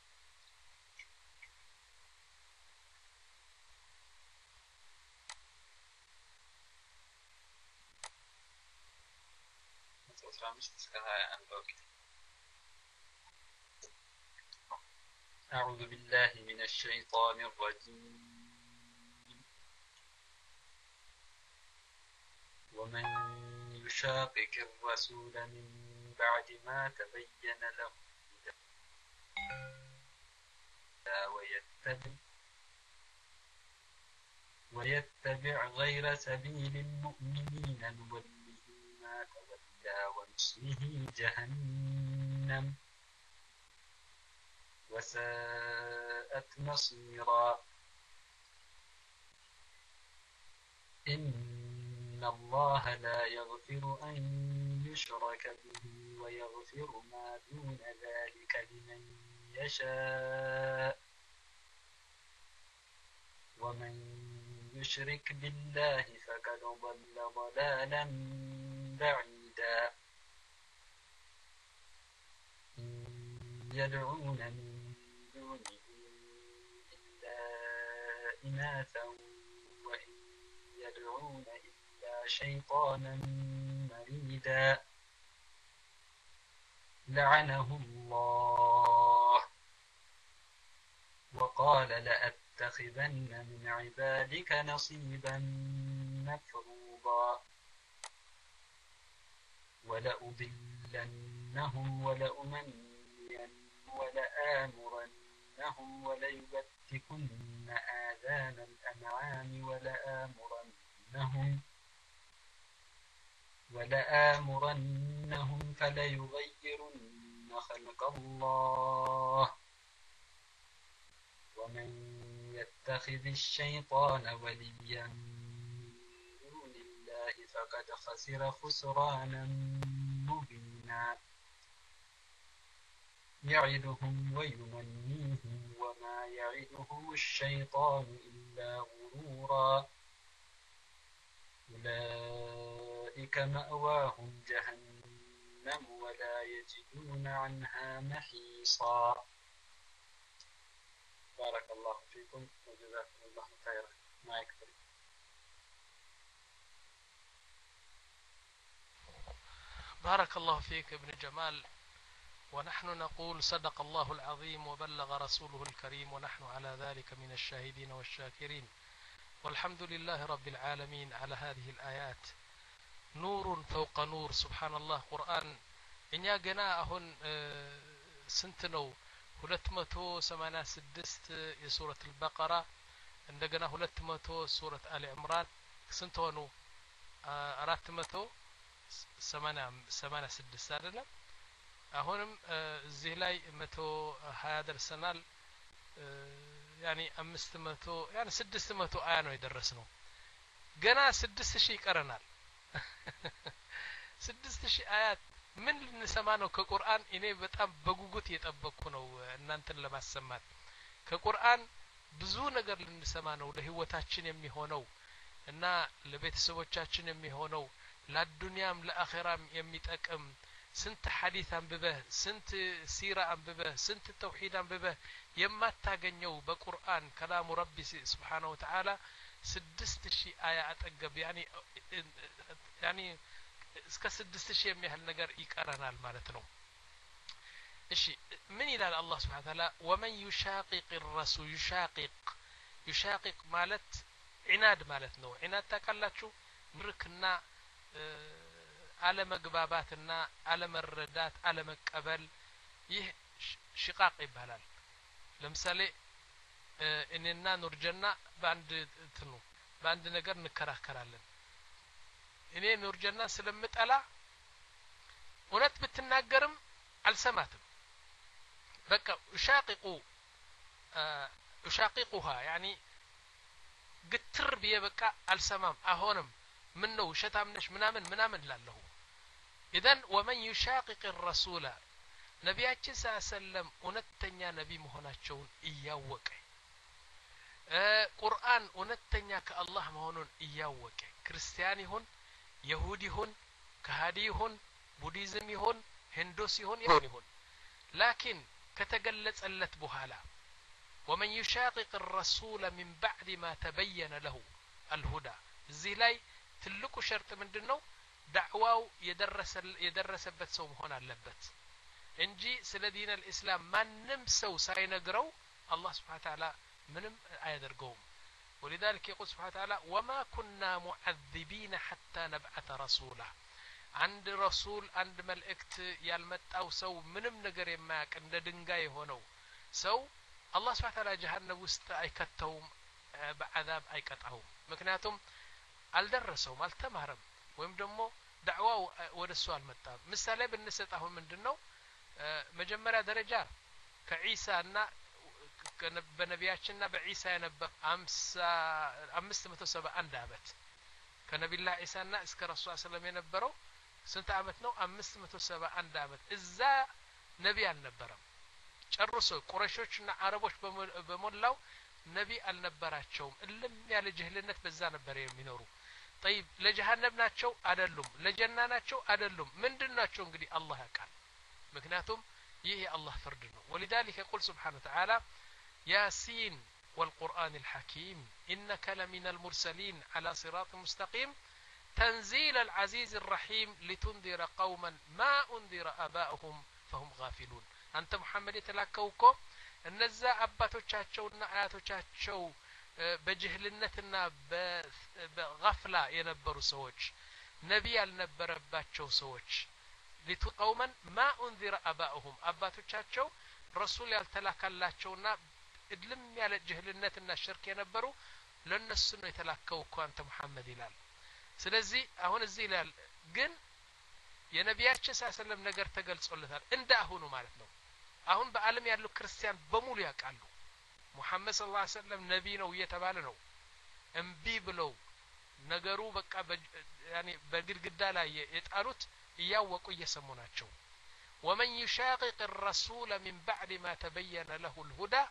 አስራ አምስት እስከ ሀያ አንድ ኦኬ أعوذ بالله من الشيطان الرجيم ومن يشاقق الرسول من بعد ما تبين له ويتبع ويتبع غير سبيل المؤمنين نوله ما تولى ونصله جهنم وساءت مصيرا إن الله لا يغفر أن يشرك به ويغفر ما دون ذلك لمن يشاء ومن يشرك بالله فقد ضل ضلالا بعيدا يدعون من دونه إلا إناثا وإن يدعون إلا شيطانا مريدا لعنه الله وقال لأتخذن من عبادك نصيبا مفروضا ولأضلنهم ولأمنينهم ولآمرنهم وليبتكن آذان الأنعام ولآمرنهم ولآمرنهم فليغيرن خلق الله ومن يتخذ الشيطان وليا من دون الله فقد خسر خسرانا مبينا يعدهم ويمنيهم وما يعدهم الشيطان إلا غرورا أولئك مأواهم جهنم ولا يجدون عنها محيصا بارك الله فيكم وجزاكم الله خيرا ما يكفي بارك الله فيك ابن جمال ونحن نقول صدق الله العظيم وبلغ رسوله الكريم ونحن على ذلك من الشاهدين والشاكرين والحمد لله رب العالمين على هذه الآيات نور فوق نور سبحان الله قرآن إن جنا هون سنتنو ሁለት መቶ ሰማንያ ስድስት የሱረት البقرة እንደገና ሁለት መቶ ሱረት አሊ ዕምራን ስንት ሆኑ አራት መቶ ሰማንያ ስድስት አይደለም አሁንም እዚህ ላይ መቶ ሀያ ደርሰናል ያኒ አምስት መቶ ያኒ ስድስት መቶ አያ ነው የደረስነው ገና ስድስት ሺህ ይቀረናል ስድስት ሺህ አያት ምን ልንሰማ ነው ከቁርአን እኔ በጣም በጉጉት እየጠበቅኩ ነው እናንተን ለማሰማት ከቁርአን ብዙ ነገር ልንሰማ ነው ለህይወታችን የሚሆነው እና ለቤተሰቦቻችን የሚሆነው ለዱንያም ለአኺራም የሚጠቅም ስንት ሐዲስ አንብበህ ስንት ሲራ አንብበህ ስንት ተውሂድ አንብበህ የማታገኘው በቁርአን ከላሙ ረቢ Subhanahu Wa Ta'ala ስድስት ሺህ አያ አጠገብ ያኒ ያኒ እስከ ስድስት ሺህ የሚያህል ነገር ይቀረናል ማለት ነው እሺ ምን ይላል አላህ Subhanahu Wa Ta'ala ومن يشاقق الرسول يشاقق يشاقق ማለት ዒናድ ማለት ነው ዒናድ ታውቃላችሁ ምርክና አለመግባባትና አለመረዳት አለመቀበል ይህ ሽቃቅ ይባላል ለምሳሌ እኔና ኑርጀና በአንድ እንትኑ በአንድ ነገር እንከራከራለን እኔ ኑርጀና ስለምጠላ እውነት ብትናገርም አልሰማትም በቃ ሻቂቁ ሻቂቁها يعني ግትር ብዬ በቃ አልሰማም አሁንም ምን ነው ሸታምነሽ ምናምን ምናምን ላለሁ اذا ومن يشاقق الرسول ነቢያችን ሰለም እውነተኛ ነቢ መሆናቸውን እያወቀ ቁርአን እውነተኛ ከአላህ መሆኑን እያወቀ ክርስቲያን ይሁን ይሁዲ ይሁን ከሃዲ ይሁን ቡዲዝም ይሁን ሂንዱስ ይሁን ይሁን لكن ከተገለጸለት በኋላ ومن يشاقق الرسول من بعد ما تبين له الهدى እዚህ ላይ ትልቁ ሸርጥ ምንድነው ዳዕዋው የደረሰ የደረሰበት ሰው መሆን አለበት እንጂ ስለ ዲን الاسلام ማንም ሰው ሳይነግረው አላህ Subhanahu Wa Ta'ala ምንም አያደርገውም ولذلك يقول سبحانه وتعالى وما كنا معذبين حتى نبعث رسولا عند رسول عند ملائكت ያልመጣው ሰው ምንም ነገር የማያውቅ እንደ ድንጋይ ሆነው ሰው አላህ Subhanahu Wa Ta'ala ጀሃነም ውስጥ አይከተውም በአዛብ አይቀጣውም ምክንያቱም አልደረሰውም አልተማረም ወይም ደግሞ ዳዕዋው ወደሱ አልመጣም ምሳሌ ብንሰጣው ምንድነው መጀመሪያ ደረጃ ከኢሳና በነቢያችንና በኢሳ የነበረ አምስት መቶ ሰባ አንድ አመት ከነቢላህ ኢሳና እስከ ረሱል ሰለላሁ የነበረው ስንት አመት ነው አምስት መቶ ሰባ አንድ አመት እዛ ነቢ አልነበረም ጨርሶ ቁረይሾችና አረቦች በመላው ነቢ አልነበራቸውም እልም ያለ ጅህልነት በዛ ነበር የሚኖሩ طيب ለጀሃነም ናቸው አይደሉም ለጀና ናቸው አይደሉም ምንድናቸው እንግዲህ አላህ ያውቃል ምክንያቱም ይሄ አላህ ፍርድ ነው ولذلك يقول سبحانه وتعالى ياسين والقرآن الحكيم إنك لمن المرسلين على صراط مستقيم تنزيل العزيز الرحيم لتنذر قوما ما أنذر آباؤهم فهم غافلون أنت محمد يتلاكوكو እነዛ አባቶቻቸውና አያቶቻቸው በጅህልነትና በغفላ የነበሩ ሰዎች ነቢ ያልነበረባቸው ሰዎች لتقوما ما انذر اباؤهم አባቶቻቸው ረሱል ያልተላከላቸውና እድልም ያለ ጅህልነትና ሽርክ የነበሩ ለነሱ ነው የተላከው እኮ አንተ መሐመድ ይላል ስለዚህ አሁን እዚህ ይላል ግን የነቢያችን ሰለላሁ ነገር ተገልጾለታል እንደ አሁኑ ማለት ነው አሁን በአለም ያሉ ክርስቲያን በሙሉ ያውቃሉ ሙሐመድ ሰለላሁ ዐለይሂ ወሰለም ነቢ ነው እየተባለ ነው እምቢ ብለው ነገሩ በቃ ያኒ በግድግዳ ላይ የጣሉት እያወቁ እየሰሙ ናቸው ومن يشاقق الرسول من بعد ما تبين له الهدى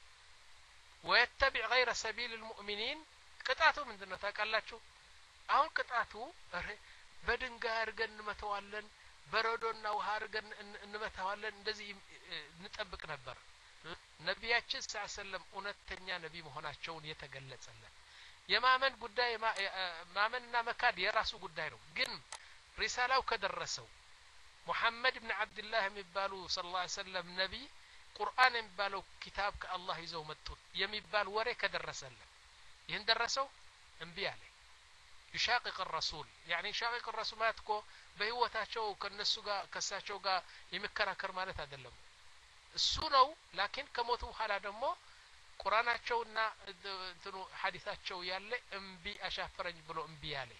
ويتبع غير سبيل المؤمنين ቅጣቱ ምንድነው ታውቃላችሁ አሁን ቅጣቱ በድንጋይ አርገን እንመታዋለን በረዶና ውሃ አርገን እንመታዋለን እንደዚህ እንጠብቅ ነበር ነቢያችን ሰለላሁ እውነተኛ ነቢ መሆናቸውን የተገለጸለት የማመን ጉዳይ ማመንና መካድ የራሱ ጉዳይ ነው ግን ሪሳላው ከደረሰው ሙሐመድ ኢብኑ አብዱላህ የሚባሉ ሰለላሁ ዐለይሂ ወሰለም ነቢ ቁርአን የሚባለው ኪታብ ከአላህ ይዘው መጡ የሚባል ወሬ ከደረሰለት ይሄን ደረሰው እንቢ አለ يشاقق الرسول يعني يشاقق الرسول ማለትኮ በህይወታቸው ከነሱ ጋር ከሳቸው ጋር የሚከራከር ማለት አይደለም እሱ ነው ላኪን ከሞቱ በኋላ ደግሞ ቁርአናቸውና እንትኑ ሐዲሳቸው ያለ እንቢ አሻፈረኝ ብሎ እንቢ ያለ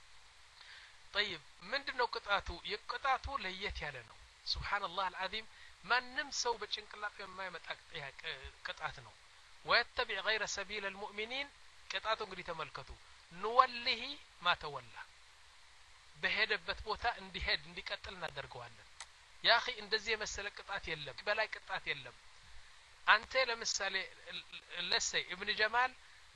طيب ምንድነው ቅጣቱ የቅጣቱ ለየት ያለ ነው ሱብሃንአላህ አልዓዚም ማንም ሰው በጭንቅላቱ የማይመጣ ቅጣት ነው ويتبع غير سبيل المؤمنين ቅጣቱ እንግዲህ ተመልከቱ نوله ما تولى በሄደበት ቦታ እንዲሄድ እንዲቀጥል እናደርገዋለን يا اخي እንደዚህ የመሰለ ቅጣት የለም በላይ ቅጣት የለም አንተ ለምሳሌ ለሰይ ኢብኑ ጀማል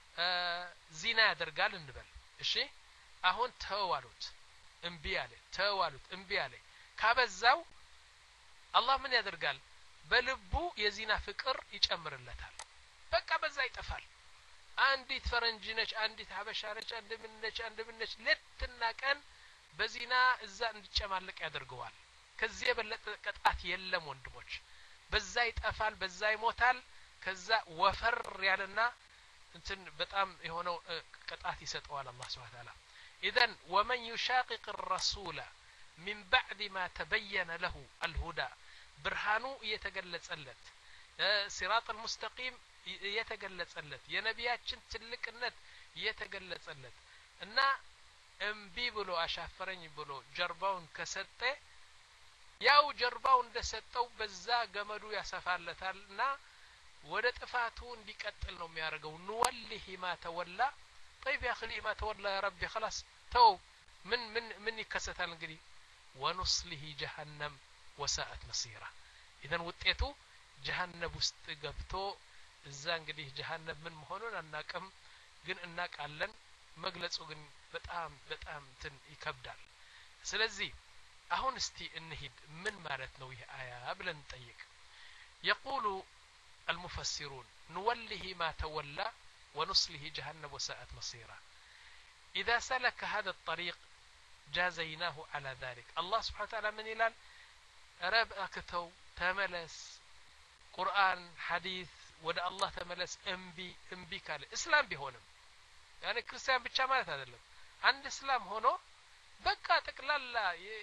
ዚና ያደርጋል እንበል እሺ አሁን ተዋሉት እንቢ አለ ተዋሉት እንቢ አለ ካበዛው አላህ ምን ያደርጋል በልቡ የዚና ፍቅር ይጨምርለታል በቃ በዛ ይጠፋል አንዲት ፈረንጅ ነች አንዲት ሀበሻ ነች አንድ ምን ነች አንድ ምን ነች ለትና ቀን በዚና እዛ እንዲጨማለቅ ያደርገዋል ከዚህ የበለጠ ቅጣት የለም ወንድሞች በዛ ይጠፋል በዛ ይሞታል ከዛ ወፈር ያለና እንትን በጣም የሆነው ቅጣት ይሰጠዋል አላህ Subhanahu Wa Ta'ala اذا ومن يشاقق الرسول من بعد ما تبين له الهدى برهانو يتجلصለት صراط المستقيم يتجلصለት የነቢያችን ትልቅነት የተገለጸለት እና እምቢ ብሎ አሻፈረኝ ብሎ ጀርባውን ከሰጠ ያው ጀርባው እንደሰጠው በዛ ገመዱ ያሰፋለታልና ወደ ጥፋቱ እንዲቀጥል ነው የሚያደርገው ንወልሂ ማ ተወላ طيب يا اخي ما تولى يا ربي خلاص تو من من من يكسታል እንግዲህ ونصله جهنم وساءت مصيره اذا ውጤቱ جهنم ውስጥ ገብቶ እዛ እንግዲህ جهنم ምን መሆኑን አናቀም ግን እናቃለን መግለጹ ግን በጣም በጣም እንትን ይከብዳል ስለዚህ አሁን እስቲ እንሂድ ምን ማለት ነው ይሄ አያ ብለን ጠይቅ يقول المفسرون نوله ما تولى ونصله جهنم وساءت مصيره إذا سلك هذا الطريق جازيناه على ذلك الله سبحانه وتعالى من يلال رب أكتو تملس قرآن حديث ودا الله تملس انبي انبي قال اسلام بهونم يعني ክርስቲያን ብቻ ማለት አይደለም አንድ እስላም ሆኖ በቃ ተቅላላ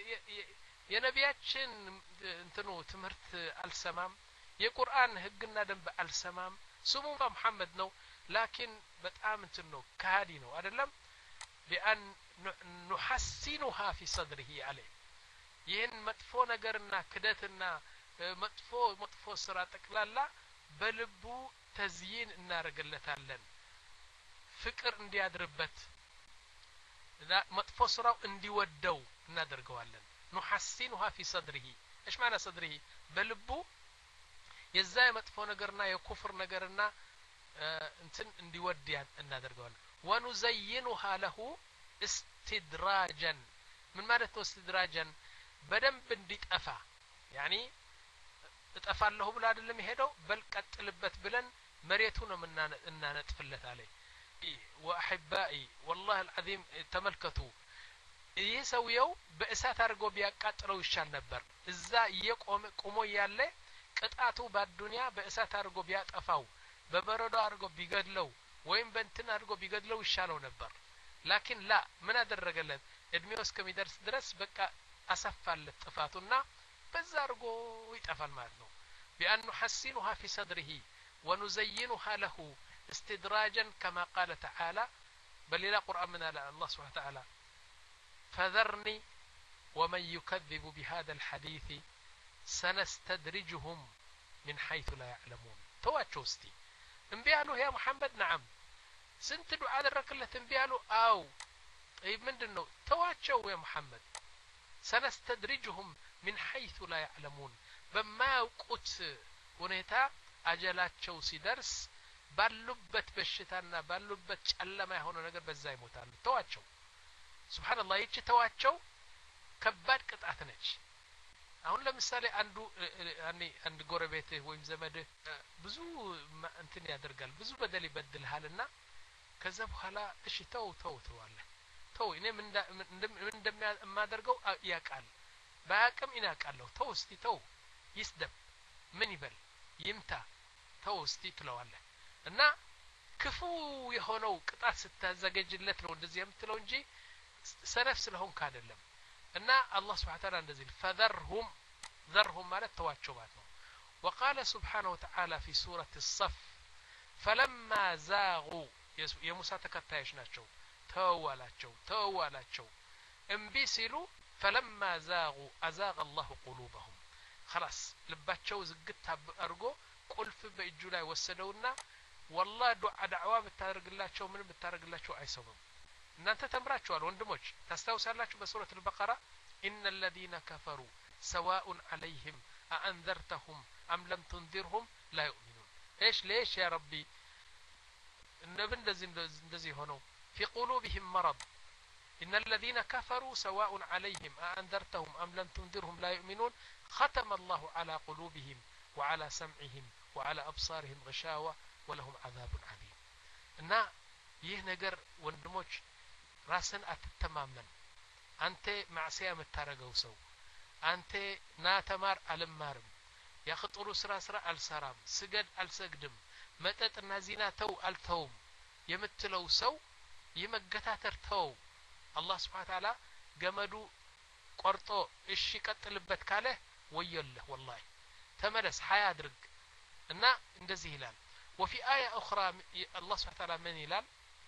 የነቢያችን እንትኑ ትምህርት አልሰማም የቁርአን ህግና ደንብ አልሰማም ስሙ መሐመድ ነው ላኪን በጣም እንትን ነው ካዲ ነው አይደለም بأن نحسنها في صدره عليه ይህን መጥፎ ነገርና ክደትና መጥፎ መጥፎ ስራ ተቅላላ በልቡ ተዝይን እናረጋለታለን ፍቅር እንዲያድርበት መጥፎ ስራው እንዲወደው እናደርገዋለን نحسنها في صدره ايش معنى صدره በልቡ የዛ መጥፎ ነገርና የኩፍር ነገርና እንትን እንዲወድ እናደርገዋለን ونزينها له استدراجا من ማለት ነው استدراجا በደንብ እንዲጠፋ يعني እጠፋለሁ ብሎ አይደለም ይሄደው በልቀጥልበት ብለን መሬቱ ነው እናነጥፍለት አለ واحبائي والله العظيم ተመልከቱ ይሄ ሰውየው በእሳት አድርጎ ቢያቃጥለው ይሻል ነበር እዛ እየቆመ ቆሞ ያለ ቅጣቱ በአዱንያ በእሳት አድርጎ ቢያጠፋው በበረዶ አድርጎ ቢገድለው ወይም በእንትን አድርጎ ቢገድለው ይሻለው ነበር ላኪን ላ ምን አደረገለት እድሜው እስከሚደርስ ድረስ በቃ አሰፋለት ጥፋቱና በዛ አድርጎ ይጠፋል ማለት ነው بأن نحسنها في صدره ونزينها له استدراجا كما قال تعالى بل إلى قرآن من الله سبحانه وتعالى فذرني ومن يكذب بهذا الحديث سنستدرجهم من حيث لا يعلمون تواتشوستي انبيالو يا محمد نعم سنت دعاء دركلت انبيالو او طيب ምንድነው ተዋቸው يا محمد سنستدرجهم من حيث لا يعلمون بما يقوت ሁኔታ አጀላቸው ሲደርስ ባሉበት በሽታና ባሉበት ጨለማ የሆነ ነገር በዛ ይሞታሉ ተዋቸው ሱብሃንአላህ ይቺ ተዋቸው ከባድ ቅጣት ነች አሁን ለምሳሌ አንዱ አኒ አንድ ጎረቤት ወይም ዘመድ ብዙ እንትን ያደርጋል ብዙ በደል ይበድልሃልና ከዛ በኋላ እሺ ተው ተው ተዋለ ተው እኔ ምን እንደማደርገው ያቃል ባያቅም ይናቃለሁ ተው እስቲ ተው ይስደብ ምን ይበል ይምታ ተው እስቲ ትለዋለህ እና ክፉ የሆነው ቅጣት ስታዘገጅለት ነው እንደዚህ የምትለው እንጂ ሰነፍ ስለሆንክ አይደለም እና አላህ Subhanahu Wa Ta'ala እንደዚህ فذرهم ذرهم ማለት ተዋቸው ማለት ነው وقال سبحانه وتعالى في سورة الصف فلما زاغوا የሙሳ ተከታዮች ናቸው ተዋላቸው ተዋላቸው እምቢ ሲሉ فلما زاغوا أزاغ الله قلوبهم خلاص ልባቸው ዝግት አርጎ ቁልፍ በእጁ ላይ ወሰደውና والله ዱዓ ዳዕዋ ብታደርግላቸው ምን ብታደርግላቸው አይሰሙም እናንተ ተምራችኋል ወንድሞች ታስታውሳላችሁ በሱረት البقرة إن الذين كفروا سواء عليهم أأنذرتهم أم لم تنذرهم لا يؤمنون إيش ليش يا ربي النبي እንደዚህ እንደዚህ ሆነው في قلوبهم مرض إن الذين كفروا سواء عليهم أأنذرتهم أم لم تنذرهم لا يؤمنون ختم الله على قلوبهم وعلى سمعهم وعلى أبصارهم غشاوة ولهم عذاب عظيم እና ይህ ነገር ወንድሞች ራስን አትተማመን አንተ ማዕሲያ የምታረገው ሰው አንተ ና ተማር አልማርም ያخطሩ ስራ ስራ አልሰራም ስገድ አልሰግድም መጠጥና ዚና ተው አልተውም የምትለው ሰው ይመገታተር ተው አላህ Subhanahu Ta'ala ገመዱ ቆርጦ እሺ ቀጥልበት ካለ ወየለህ ወላሂ ተመለስ ሀያ አድርግ እና እንደዚህ ይላል وفي آية أخرى الله سبحانه وتعالى من يلال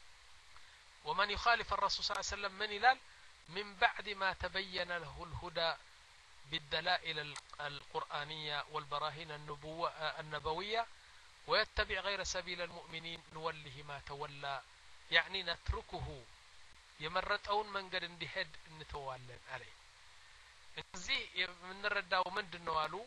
ومن يخالف الرسول صلى الله عليه وسلم من يلال من بعد ما تبين له الهدى بالدلائل القرآنية والبراهين النبوة النبوية ويتبع غير سبيل المؤمنين نوله ما تولى يعني نتركه يمرتون من قد اندهد نتوالن عليه زي من الرداء من دنوالو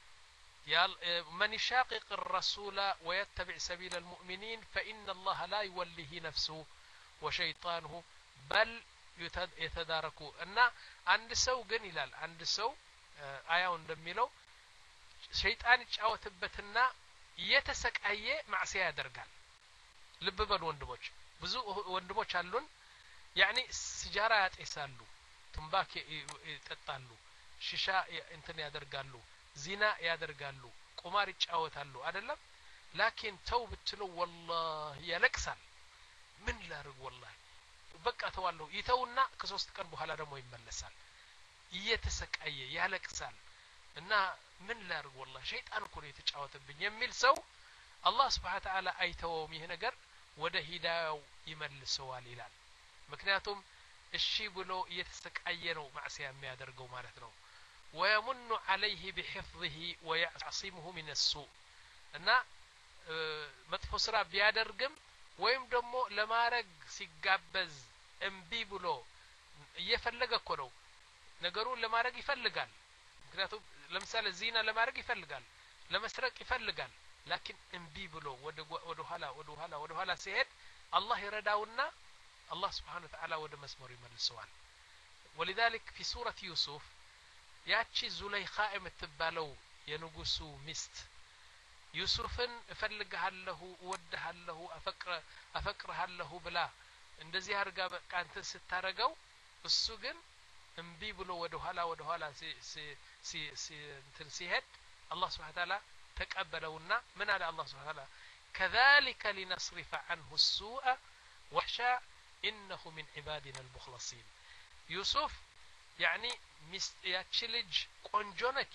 من يشاقق الرسول ويتبع سبيل المؤمنين فإن الله لا يوليه نفسه وشيطانه بل يتداركوا أن عند سو جنيلال عند سو آية እንደሚለው ሸይጣን ይጫወትበትና የተሰቃየ ማዕሲያ ያደርጋል ልብ በሉ ወንድሞች ብዙ ወንድሞች አሉን يعني ሲጃራ ያጤሳሉ ትንባክ ይጠጣሉ ሽሻ እንትን ያደርጋሉ ዚና ያደርጋሉ ቁማር ይጫወታሉ አይደለም ላኪን ተው ብትለው والله ያለቅሳል ምን ላርግ والله በቃ ተዋለው ይተውና ከሶስት ቀን በኋላ ደግሞ ይመለሳል እየተሰቃየ ያለቅሳል እና ምን ላርግ والله ሸይጣን እኮ ነው የተጫወተብኝ የሚል ሰው አላህ Subhanahu Ta'ala አይተውም ይሄ ነገር ወደ ሂዳያው ይመልሰዋል ይላል ምክንያቱም እሺ ብሎ እየተሰቃየ ነው ማዕሲያ የሚያደርገው ማለት ነው ويمن عليه بحفظه ويعصمه من السوء እና መጥፎ ስራ ቢያደርግም ወይም ደግሞ ለማረግ ሲጋበዝ እምቢ ብሎ እየፈለገ እኮ ነው ነገሩን ለማረግ ይፈልጋል ምክንያቱም ለምሳሌ ዚና ለማረግ ይፈልጋል ለመስረቅ ይፈልጋል ላኪን እምቢ ብሎ ወደ ወደ ኋላ ወደ ኋላ ወደ ኋላ ሲሄድ አላህ ይረዳውና አላህ Subhanahu Ta'ala ወደ መስመሩ ይመልሰዋል ولذلك في سورة يوسف ያቺ ዙለይኻ የምትባለው የንጉሱ ሚስት ዩሱፍን እፈልግሃለሁ እወድሃለሁ አፈቅረ አፈቅርሃለሁ ብላ እንደዚህ አርጋ በቃ አንተ ስታረገው እሱ ግን እምቢ ብሎ ወደ ኋላ ወደ ኋላ ሲ ሲ ሲ እንትን ሲሄድ አላህ Subhanahu Ta'ala ተቀበለውና ምን አለ አላህ Subhanahu Ta'ala كذلك لنصرف عنه السوء وحشا إنه من عبادنا المخلصين يوسف يعني ያቺ ልጅ ቆንጆ ነች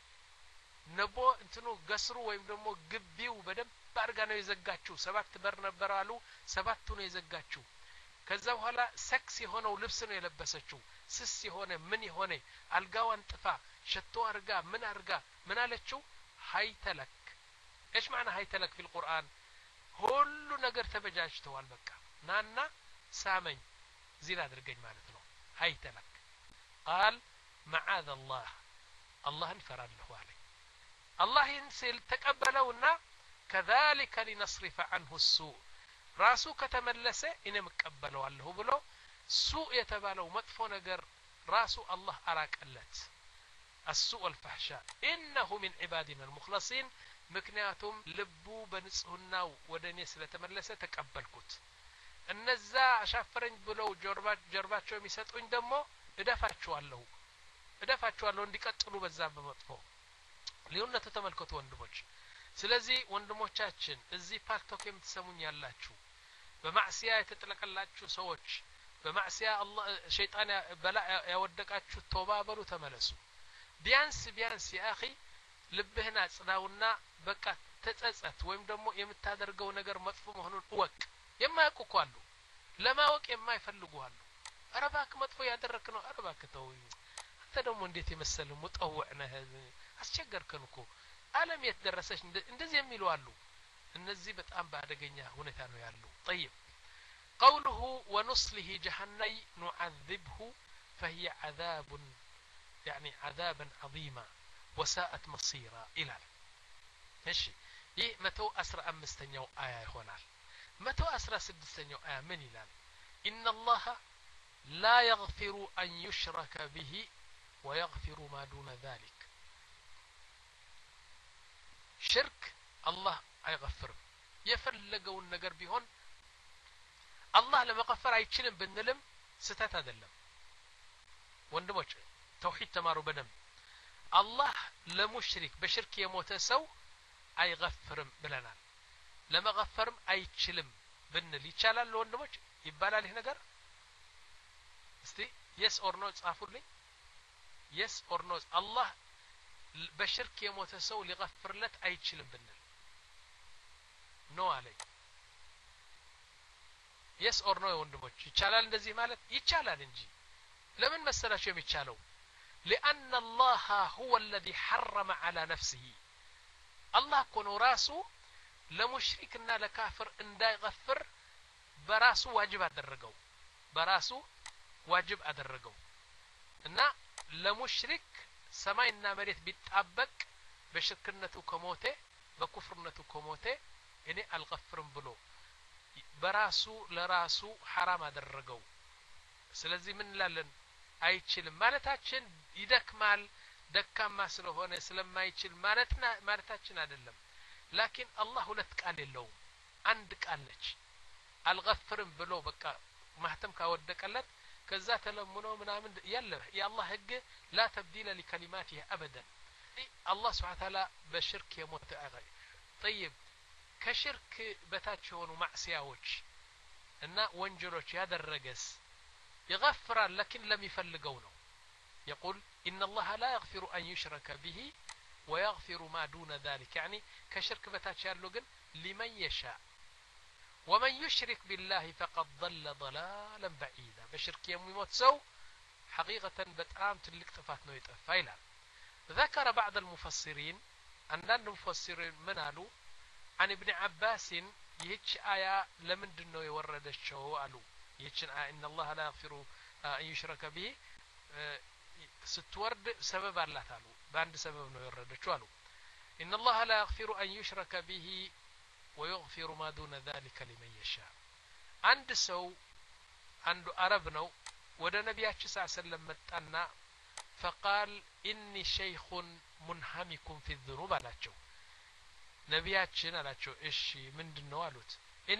ነቦ እንትኑ ገስሩ ወይም ደግሞ ግቢው በደንብ አርጋ ነው የዘጋችው ሰባት በር ነበር አሉ ሰባቱ ነው የዘጋችው ከዛ በኋላ ሰክስ የሆነው ልብስ ነው የለበሰችው ስስ የሆነ ምን የሆነ አልጋዋን ጥፋ ሸቶ አርጋ ምን አርጋ ምን አለችው ሃይተለክ ايش معنى ሃይተለክ في القرآن ሁሉ ነገር ተበጃጅተዋል በቃ ናና ሳመኝ ዚና አድርገኝ ማለት ነው ሃይተለክ قال معاذ الله الله انفرد له عليه الله ينسل تقبلونا كذلك لنصرف عنه السوء راسو كتملس ان مقبلوا الله بلو سوء يتبالو مطفو ነገር راسو الله አራቀለት السوء والفحشاء انه من عبادنا المخلصين ምክንያቱም ልቡ በንጽህናው ወደኔ ስለተመለሰ ተቀበልኩት እነዛ አሻፈረኝ ብለው ጀርባ ጀርባቸው የሚሰጡኝ ደግሞ እደፋቸዋለሁ እደፋቸዋለሁ እንዲቀጥሉ በዛ በመጥፎ ሊውነቱ ተመልከቱ ወንድሞች ስለዚህ ወንድሞቻችን እዚህ ፓርቶክ የምትሰሙኝ ያላችሁ በማዕሲያ የተጠለቀላችሁ ሰዎች በማዕሲያ አላህ ሸይጣን በላ ያወደቃችሁ ተውባ በሉ ተመለሱ ቢያንስ ቢያንስ ያኺ ልብህና ጽናውና በቃ ተጸጸት ወይም ደግሞ የምታደርገው ነገር መጥፎ መሆኑን ወቅ የማያውቁ አሉ ለማወቅ የማይፈልጉ አሉ አረባክ መጥፎ ያደረክ ነው አረባክ ተው አንተ ደግሞ እንዴት የመሰለ ሙጠውዕ ነህ አስቸገርከን እኮ ዓለም የተደረሰች እንደዚህ የሚሉ አሉ እነዚህ በጣም ባደገኛ ሁኔታ ነው ያሉ طيب قوله ونصله جهنم نعذبه فهي عذاب يعني عذابا عظيما وساءت مصيرا الى ماشي ይህ መቶ አስራ አምስተኛው አያ ይሆናል መቶ አስራ ስድስተኛው አያ ምን ይላል ان الله لا يغفر ان يشرك به ويغفر ما دون ذلك شرك الله አይغفርም የፈለገውን ነገር ቢሆን አላህ ለመغፈር አይችልም ብንልም ስተት አይደለም ወንድሞች ተውሂድ ተማሩ በደም አላህ ለሙሽሪክ በሽርክ የሞተ ሰው አይገፍርም ብለናል ለመገፈርም አይችልም ብንል ይቻላል ወንድሞች ይባላል ይሄ ነገር እስቲ yes or no ጻፉልኝ yes or no አላህ በሽርክ የሞተ ሰው ሊገፍርለት አይችልም ብንል ኖ አለኝ yes or no ወንድሞች ይቻላል እንደዚህ ማለት ይቻላል እንጂ ለምን መሰላችሁ የሚቻለው لأن الله هو الذي حرم على نفسه الله كونه راسه لمشركنا لكافر اندا يغفر براسه واجب ادرجو براسه واجب ادرجو እና ለሙሽሪክ ሰማይና መሬት ቢጣበቅ በሽርክነቱ ከሞተ በኩፍርነቱ ከሞተ እኔ አልገፍርም ብሎ በራሱ ለራሱ حرام አደረገው ስለዚህ ምን እንላለን አይችልም ማለታችን ይደክማል ደካማ ስለሆነ ስለማይችል ማለትና ማለታችን አይደለም ላኪን አላህ ሁለት ቃል የለውም አንድ ቃል ነች አልገፍርም ብሎ በቃ ማህተም ካወደቀለት ከዛ ተለምኖ ምናምን ያለ የአላህ ህግ لا تبديل لكلماته ابدا الله سبحانه وتعالى በሽርክ የሞተ አገይ طيب ከሽርክ በታች ሆኑ ማዕሲያዎች እና ወንጀሎች ያደረገስ يغفر لكن لم يفلقوا له يقول إن الله لا يغفر أن يشرك به ويغفر ما دون ذلك يعني كشرك بتاتشال لغن لمن يشاء ومن يشرك بالله فقد ضل ضلالا بعيدا بشرك يوم يموت سو حقيقة بتقام تلك تفاتنو يتفايلا ذكر بعض المفسرين أن المفسرين منالو عن ابن عباس يهج آية لمن دنو يورد الشو قالوا يهج آية إن الله لا يغفر أن يشرك به ستورد سبب الله تعالى باند سبب نو يورد الشو قالوا إن الله لا يغفر أن يشرك به ويغفر ما دون ذلك لمن يشاء عند سو عند عربنا ወደ ነቢያችን ሰለላሁ ዐለይሂ ወሰለም መጣና فقال إني شيخ منهمك في الذنوب አላቸው ነቢያችን አላቸው እሺ ምንድነው አሉት እኔ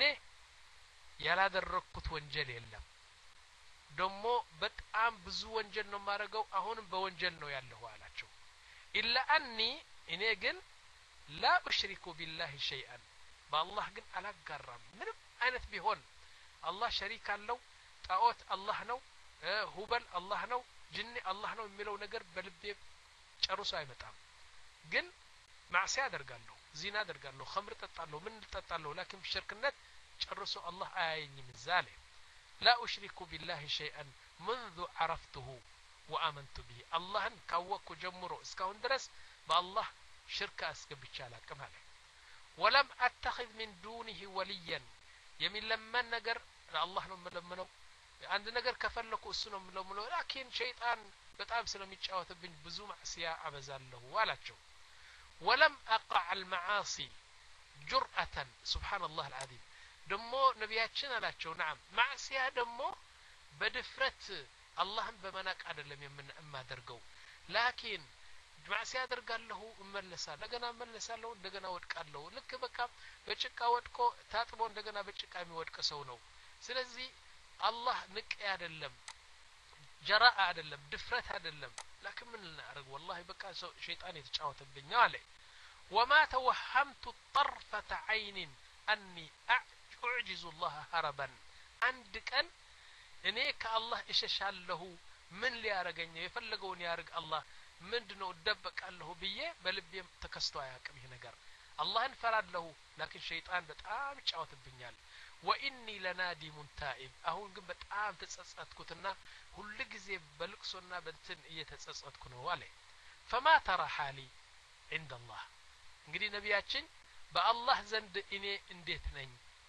ያላደረኩት ወንጀል የለም ደሞ በጣም ብዙ ወንጀል ነው ማረገው አሁንም በወንጀል ነው ያለው አላቸው إلا أني እኔ ግን لا أشرك بالله شيئا بالله ግን አላጋራም ምንም አይነት ቢሆን አላህ ሸሪክ አለው ጣዖት አላህ ነው ሁበል አላህ ነው ጅኒ አላህ ነው የሚለው ነገር በልቤ ጨርሶ አይመጣም ግን ማዕሲያ አደርጋለሁ ዚና አደርጋለሁ ኸምር ጠጣለሁ ምን ጠጣለሁ ላኪን በሽርክነት ጨርሶ አላህ አያየኝም ዛለ لا أشرك بالله شيئا منذ عرفته وآمنت به الله كوكو جمرو اسكون درس بالله شرك اسكبچ አላቀም አለ ولم اتخذ من دونه وليا يمين لما ነገር الله ነው መለመነው አንድ ነገር ከፈለኩ እሱ ነው መለመነው ላኪን ሸይጣን በጣም ስለሚጫወትብኝ ብዙ ማዕሲያ አበዛለሁ አላቸው ولم اقع المعاصي جرأة سبحان الله العظيم ደሞ ነቢያችን አላቸው نعم ማዕሲያ ደሞ በድፍረት አላህን በመናቅ አይደለም የምናደርገው ላኪን ማዕሲያ አደርጋለሁ እመለሳለሁ እንደገና እመለሳለሁ እንደገና ወድቃለሁ ልክ በቃ በጭቃ ወድቆ ታጥቦ እንደገና በጭቃ የሚወድቅ ሰው ነው ስለዚህ አላህ ንቅ አይደለም ጀራአ አይደለም ድፍረት አይደለም ላኪን ምን እናደርግ والله በቃ ሰው ሸይጣን የተጫወተብኝ አለ وما توهمت طرفة عين اني اعجز الله هربا አንድ ቀን እኔ ከአላህ እሸሻለሁ ምን ሊያረገኝ የፈለገውን ያርግ አላህ ምንድነው ደበቃለሁ ብዬ በልቤም ተከስቶ አያቅም ይሄ ነገር አላህን ፈራለሁ ላኪን ሸይጣን በጣም ጫወትብኛል واني لنادم تائب አሁን ግን በጣም ተጸጸትኩትና ሁሉ ጊዜ በልቅሶና በእንትን እየተጸጸትኩ ነው አለ فما ترى حالي عند الله እንግዲህ ነቢያችን በአላህ ዘንድ እኔ እንዴት ነኝ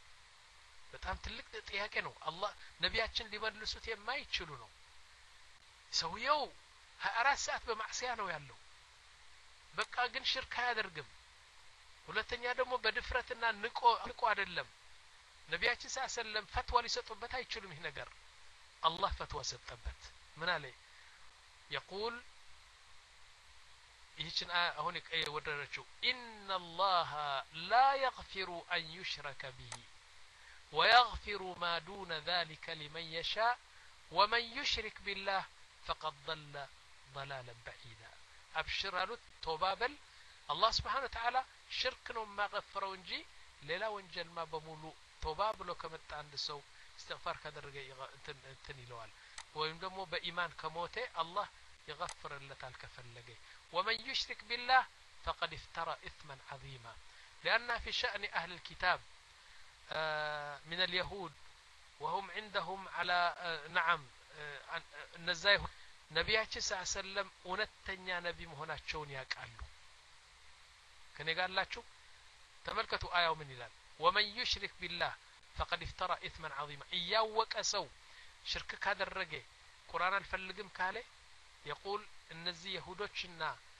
በጣም ትልቅ ጥያቄ ነው አላህ ነቢያችን ሊመልሱት የማይችሉ ነው ሰውየው ሃያ አራት ሰዓት በማዕሲያ ነው ያለው በቃ ግን ሽርክ አያደርግም ሁለተኛ ደግሞ በድፍረትና ንቆ ንቆ አይደለም ነቢያችን ሰለላሁ ዐለይሂ ወሰለም ፈትዋ ሊሰጡበት አይችሉም ይሄ ነገር አላህ ፈትዋ ሰጠበት ምን አለ يقول ይህችን አሁን ወደረችው ان الله لا يغفر ان يشرك به ويغفر ما دون ذلك لمن يشاء ومن يشرك بالله فقد ضل ضلالا بعيدا أبشر قالوا توبة بل الله سبحانه وتعالى شرك ነው ማغفረው እንጂ ሌላ ወንጀል ማ በሙሉ توبة ብሎ ከመጣ አንድ ሰው استغفار ካደረገ እንትን እንትን ይለዋል ወይም ደግሞ በኢማን ከሞተ አላህ يغفرለታል ከፈለገ ومن يشرك بالله فقد افترى إثما عظيما لأن في شأن أهل الكتاب من اليهود وهم عندهم على نعم النزايه ነቢያችን ሰለላሁ እውነተኛ ነቢ መሆናቸውን ያውቃሉ ከኔ ጋር አላችሁ ተመልከቱ አያው ምን ይላል ومن يشرك بالله فقد افترى إثما عظيما እያወቀ ሰው ሽርክ ካደረገ ቁርአን አልፈልግም ካለ يقول እነዚህ ይሁዶችና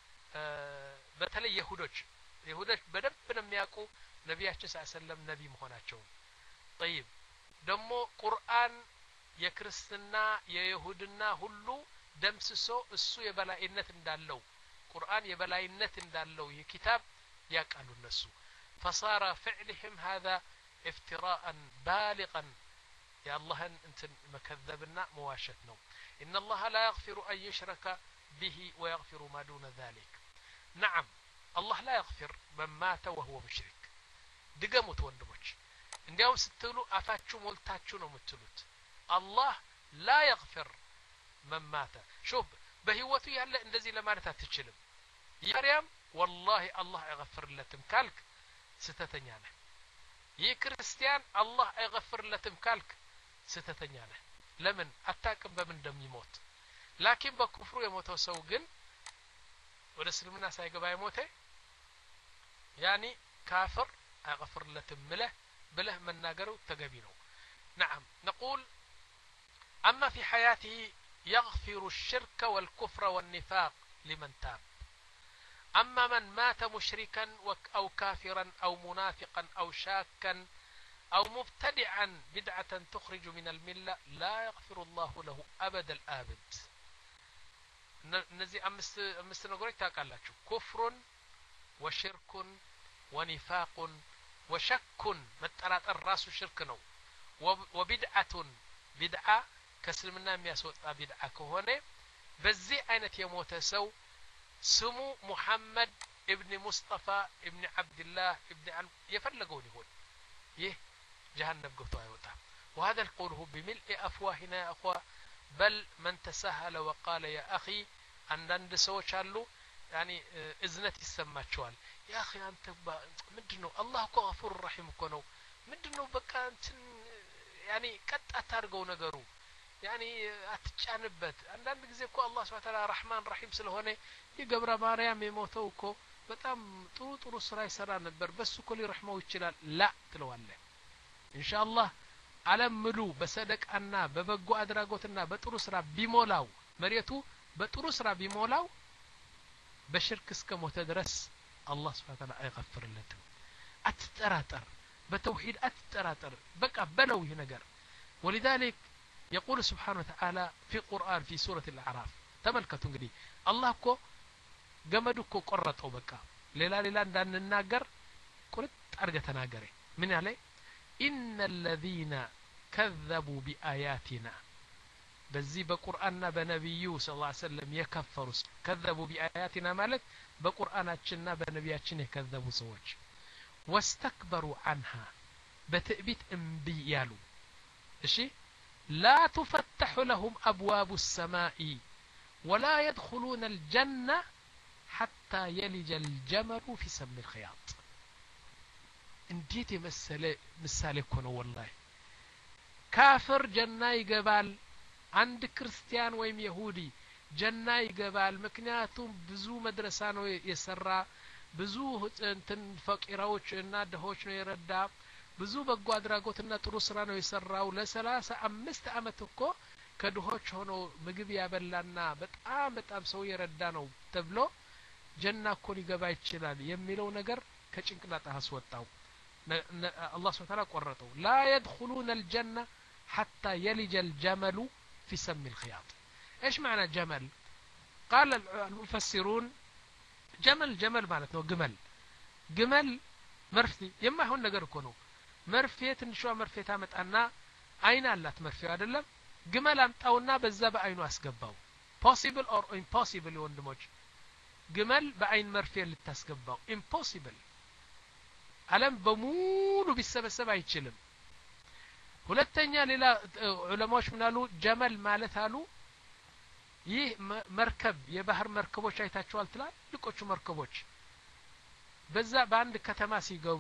በተለይ ይሁዶች ይሁዶች በደንብ ነው የሚያውቁ ነቢያችን ሰለላሁ ነቢ መሆናቸውን طيب ደግሞ ቁርአን የክርስትና የይሁድና ሁሉ ደምስሶ እሱ የበላይነት እንዳለው ቁርአን የበላይነት እንዳለው የኪታብ ያቃሉ እነሱ فصار فعلهم هذا افتراء بالغا يا الله انت مكذبنا مواشت ነው ان الله لا يغفر ان يشرك به ويغفر ما دون ذلك نعم الله لا يغفر من مات وهو مشرك ድገሙት ወንድሞች እንዲያው ስትሉ አፋችሁ ሞልታችሁ ነው የምትሉት الله لا يغفر من مات شوف بهيوته ያለ እንደዚህ ለማለት አትችልም ያሪያም والله الله يغفرለትም ካልክ ስተተኛ ነህ የክርስቲያን الله يغفرለትም ካልክ ስተተኛ ነህ ለምን አታቅም በምን እንደሚሞት ላኪን በኩፍሩ የሞተው ሰው ግን ወደ እስልምና ሳይገባ የሞተ ያኒ ካፍር يغفرለትም ብለህ ብለህ መናገሩ ተገቢ ነው نعم نقول أما في حياته يغفر الشرك والكفر والنفاق لمن تاب أما من مات مشركا أو كافرا أو منافقا أو شاكا أو مبتدعا بدعة تخرج من الملة لا يغفر الله له أبد الآبد نزي أمس نقولك تاكالاتشو كفر وشرك ونفاق وشك متألات الراس شرك نو وبدعة بدعة كسلمنا የሚያስወጣ ቢድዓ ከሆነ በዚህ አይነት የሞተ ሰው ስሙ ሙሐመድ ኢብኑ ሙስጠፋ ኢብኑ አብዱላህ ኢብኑ አል የፈለገውን ይሁን ይህ جهنم ገብቶ አይወጣም وهذا القوله بملء افواهنا يا اخوه بل من تساهل وقال يا اخي አንዳንድ ሰዎች አሉ يعني እዝነት ይሰማቸዋል يا اخي አንተ ምንድነው አላህ እኮ غفور رحيم እኮ ነው ምንድነው በቃ እንትን يعني ቀጥ አታርገው ነገሩ يعني አትጫንበት አንዳንድ ጊዜ እኮ አላህ Subhanahu Wa Ta'ala ረህማን ረሂም ስለሆነ ይገብረ ማርያም የሞተው እኮ በጣም ጥሩ ጥሩ ስራ ይሰራ ነበር በሱ እኮ ሊረህመው ይችላል ላ ትለዋለህ ኢንሻአላህ ዓለም ሙሉ በሰደቃና በበጎ አድራጎትና በጥሩ ስራ ቢሞላው መሬቱ በጥሩ ስራ ቢሞላው በሽርክ እስከ ሞተ ድረስ አላህ Subhanahu Wa Ta'ala አይغفርለትም አትጠራጠር በተውሂድ አትጠራጠር በቃ በለው ይሄ ነገር ولذلك يقول سبحانه وتعالى في القرآن في سورة الأعراف تملكتوا እንግዲህ الله እኮ ገመዱ እኮ ቆረጠው በቃ ሌላ ሌላ እንዳንናገር ቁርጥ አርገ ተናገረ ምን ያለ إن الذين كذبوا بآياتنا በዚህ በቁርአንና በነብዩ ሰለላሁ ዐለይሂ ወሰለም የከፈሩ كذبوا بآياتنا ማለት በቁርአናችንና በነብያችን የከዘቡ ሰዎች واستكبروا عنها بتأبيت انبي يالو اشي لا تفتح لهم أبواب السماء ولا يدخلون الجنة حتى يلج الجمل في سم الخياط انديت مسالة كونه والله كافر جنة يقبال عند كريستيان ويم يهودي جنة يقبال مكنياتهم بزو مدرسان يسرى ብዙ እንትን ፈቂራዎች እና ደሆች ነው የረዳ ብዙ በጎ አድራጎትና ጥሩ ስራ ነው የሰራው ለሰላሳ አምስት አመት እኮ ከደሆች ሆኖ ምግብ ያበላና በጣም በጣም ሰው የረዳ ነው ተብሎ ጀና እኮ ሊገባ ይችላል የሚለው ነገር ከጭንቅላት አስወጣው አላህ Subhanahu Wa Ta'ala ቆረጠው لا يدخلون الجنة حتى يلج الجمل في سم الخياط ايش معنى جمل قال المفسرون جمل جمل ማለት ነው ግመል ግመል መርፌ የማይሆን ነገር እኮ ነው መርፌ ትንሿ መርፌ ታመጣና አይን አላት መርፌው አይደለም ግመል አምጣውና በዛ በአይኑ አስገባው possible or impossible ወንድሞች ግመል በአይን መርፌ ልታስገባው impossible ዓለም በሙሉ ቢሰበሰብ አይችልም ሁለተኛ ሌላ ዑለማዎች ምናሉ ጀመል ማለት አሉ ይህ መርከብ የባህር መርከቦች አይታችኋል ትላልቆቹ መርከቦች በዛ በአንድ ከተማ ሲገቡ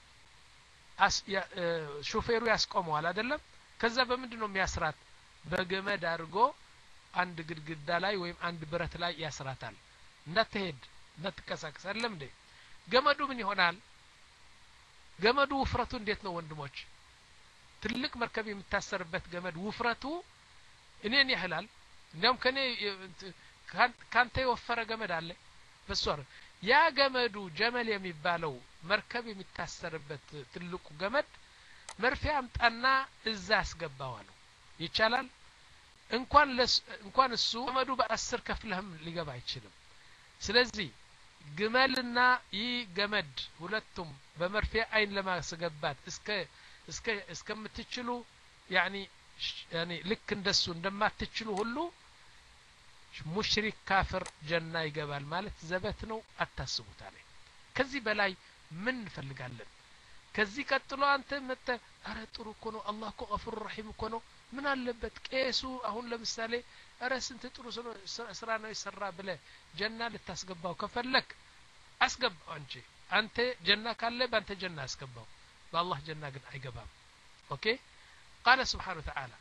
ሹፌሩ ያስቆመዋል አይደለም ከዛ በምንድነው የሚያስራት በገመድ አድርጎ አንድ ግድግዳ ላይ ወይም አንድ ብረት ላይ ያስራታል እንዳትሄድ እንዳትከሳከስ አይደለም እንዴ ገመዱ ምን ይሆናል ገመዱ ውፍረቱ እንዴት ነው ወንድሞች ትልቅ መርከብ የምታሰርበት ገመድ ውፍረቱ እኔን ያህላል እንደውም ከኔ ካንተ የወፈረ ገመድ አለ በሷር ያ ገመዱ ጀመል የሚባለው መርከብ የሚታሰርበት ትልቁ ገመድ መርፌ አምጣና እዛ አስገባዋል ይቻላል እንኳን እንኳን እሱ ገመዱ በአስር ከፍለህም ሊገባ አይችልም ስለዚህ ግመልና ይህ ገመድ ሁለቱም በመርፌ አይን ለማስገባት እስከ እስከ እስከምትችሉ ያኒ ያኒ ልክ እንደሱ እንደማትችሉ ሁሉ ሙሽሪክ ካፍር ጀና ይገባል ማለት ዘበት ነው አታስቡት አለ ከዚህ በላይ ምን እንፈልጋለን ከዚህ ቀጥሎ አንተ መተ አረ ጥሩ እኮ ነው አላህ እኮ ገፉር ረሂም እኮ ነው ምን አለበት ቄሱ አሁን ለምሳሌ አረ ስንት ጥሩ ስራ ነው ይሰራ ብለ ጀና ልታስገባው ከፈለክ አስገባው እንጂ አንተ ጀና ካለ ባንተ ጀና አስገባው በአላህ ጀና ግን አይገባም ኦኬ قال سبحانه وتعالى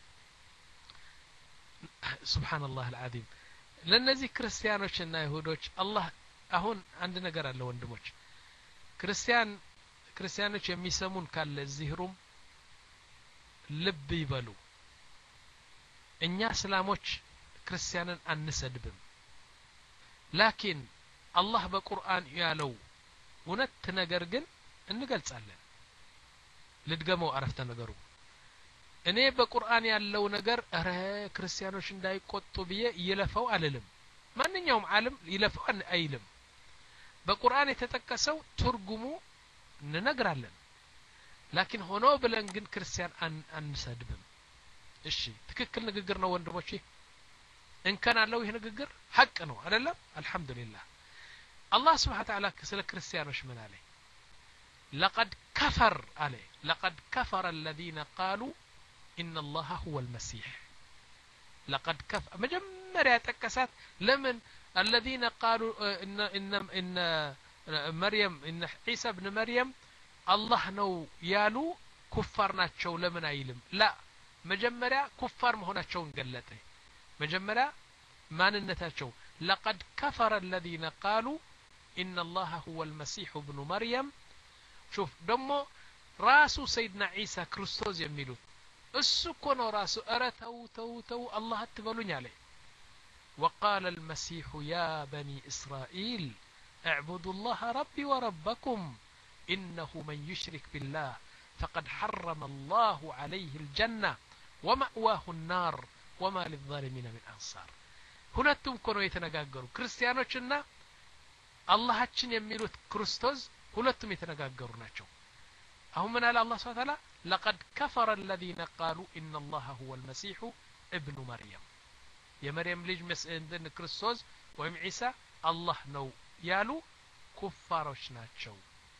سبحان الله العظيم ለነዚህ ክርስቲያኖችና ይሁዶች አላህ አሁን አንድ ነገር አለ ወንድሞች ክርስቲያን ክርስቲያኖች የሚሰሙን ካለ እዚህሩም ልብ ይበሉ እኛ እስላሞች ክርስቲያንን አንሰድብም ላኪን አላህ በቁርአን ያለው እውነት ነገር ግን እንገልጻለን ልድገመው አረፍተ ነገሩ እኔ በቁርአን ያለው ነገር አረ ክርስቲያኖች እንዳይቆጡ ብዬ ይለፈው አልልም ማንኛውም ዓለም ይለፈው አይልም በቁርአን የተጠቀሰው ትርጉሙ እንነግራለን ላኪን ሆኖ ብለን ግን ክርስቲያን አንሰድብም እሺ ትክክል ንግግር ነው ወንድሞቼ እንከን አለው ይሄ ንግግር ሐቅ ነው አይደለም አልহামዱሊላህ አላህ Subhanahu Wa Ta'ala ስለ ክርስቲያኖች ምን አለ لقد كفر عليه لقد كفر الذين قالوا إن الله هو المسيح لقد كفر مجمريا تكسات لمن الذين قالوا إن إن إن مريم إن عيسى ابن مريم الله نو يالو كفار ناتشو لمن أيلم لا مجمريا كفار مهوناتشو نقلته مجمريا ما ننتاتشو لقد كفر الذين قالوا إن الله هو المسيح ابن مريم شوف دمو راسو سيدنا عيسى كريستوس يميلو اسو كونو راسو ارتو تو تو الله تبلوني عليه وقال المسيح يا بني إسرائيل اعبدوا الله ربي وربكم إنه من يشرك بالله فقد حرم الله عليه الجنة ومأواه النار وما للظالمين من أنصار ሁለቱም ኮኖ የተነጋገሩ ክርስቲያኖችና አላህችን የሚሉት ክርስቶስ ሁለቱም የተነጋገሩ ናቸው አሁን ምን አለ አላህ Subhanahu Wa Ta'ala لقد كفر الذين قالوا إن الله هو المسيح ابن مريم የመርየም ልጅ መስእንደን ክርስቶስ ወይም ዒሳ አላህ ነው ያሉ ኩፋሮች ናቸው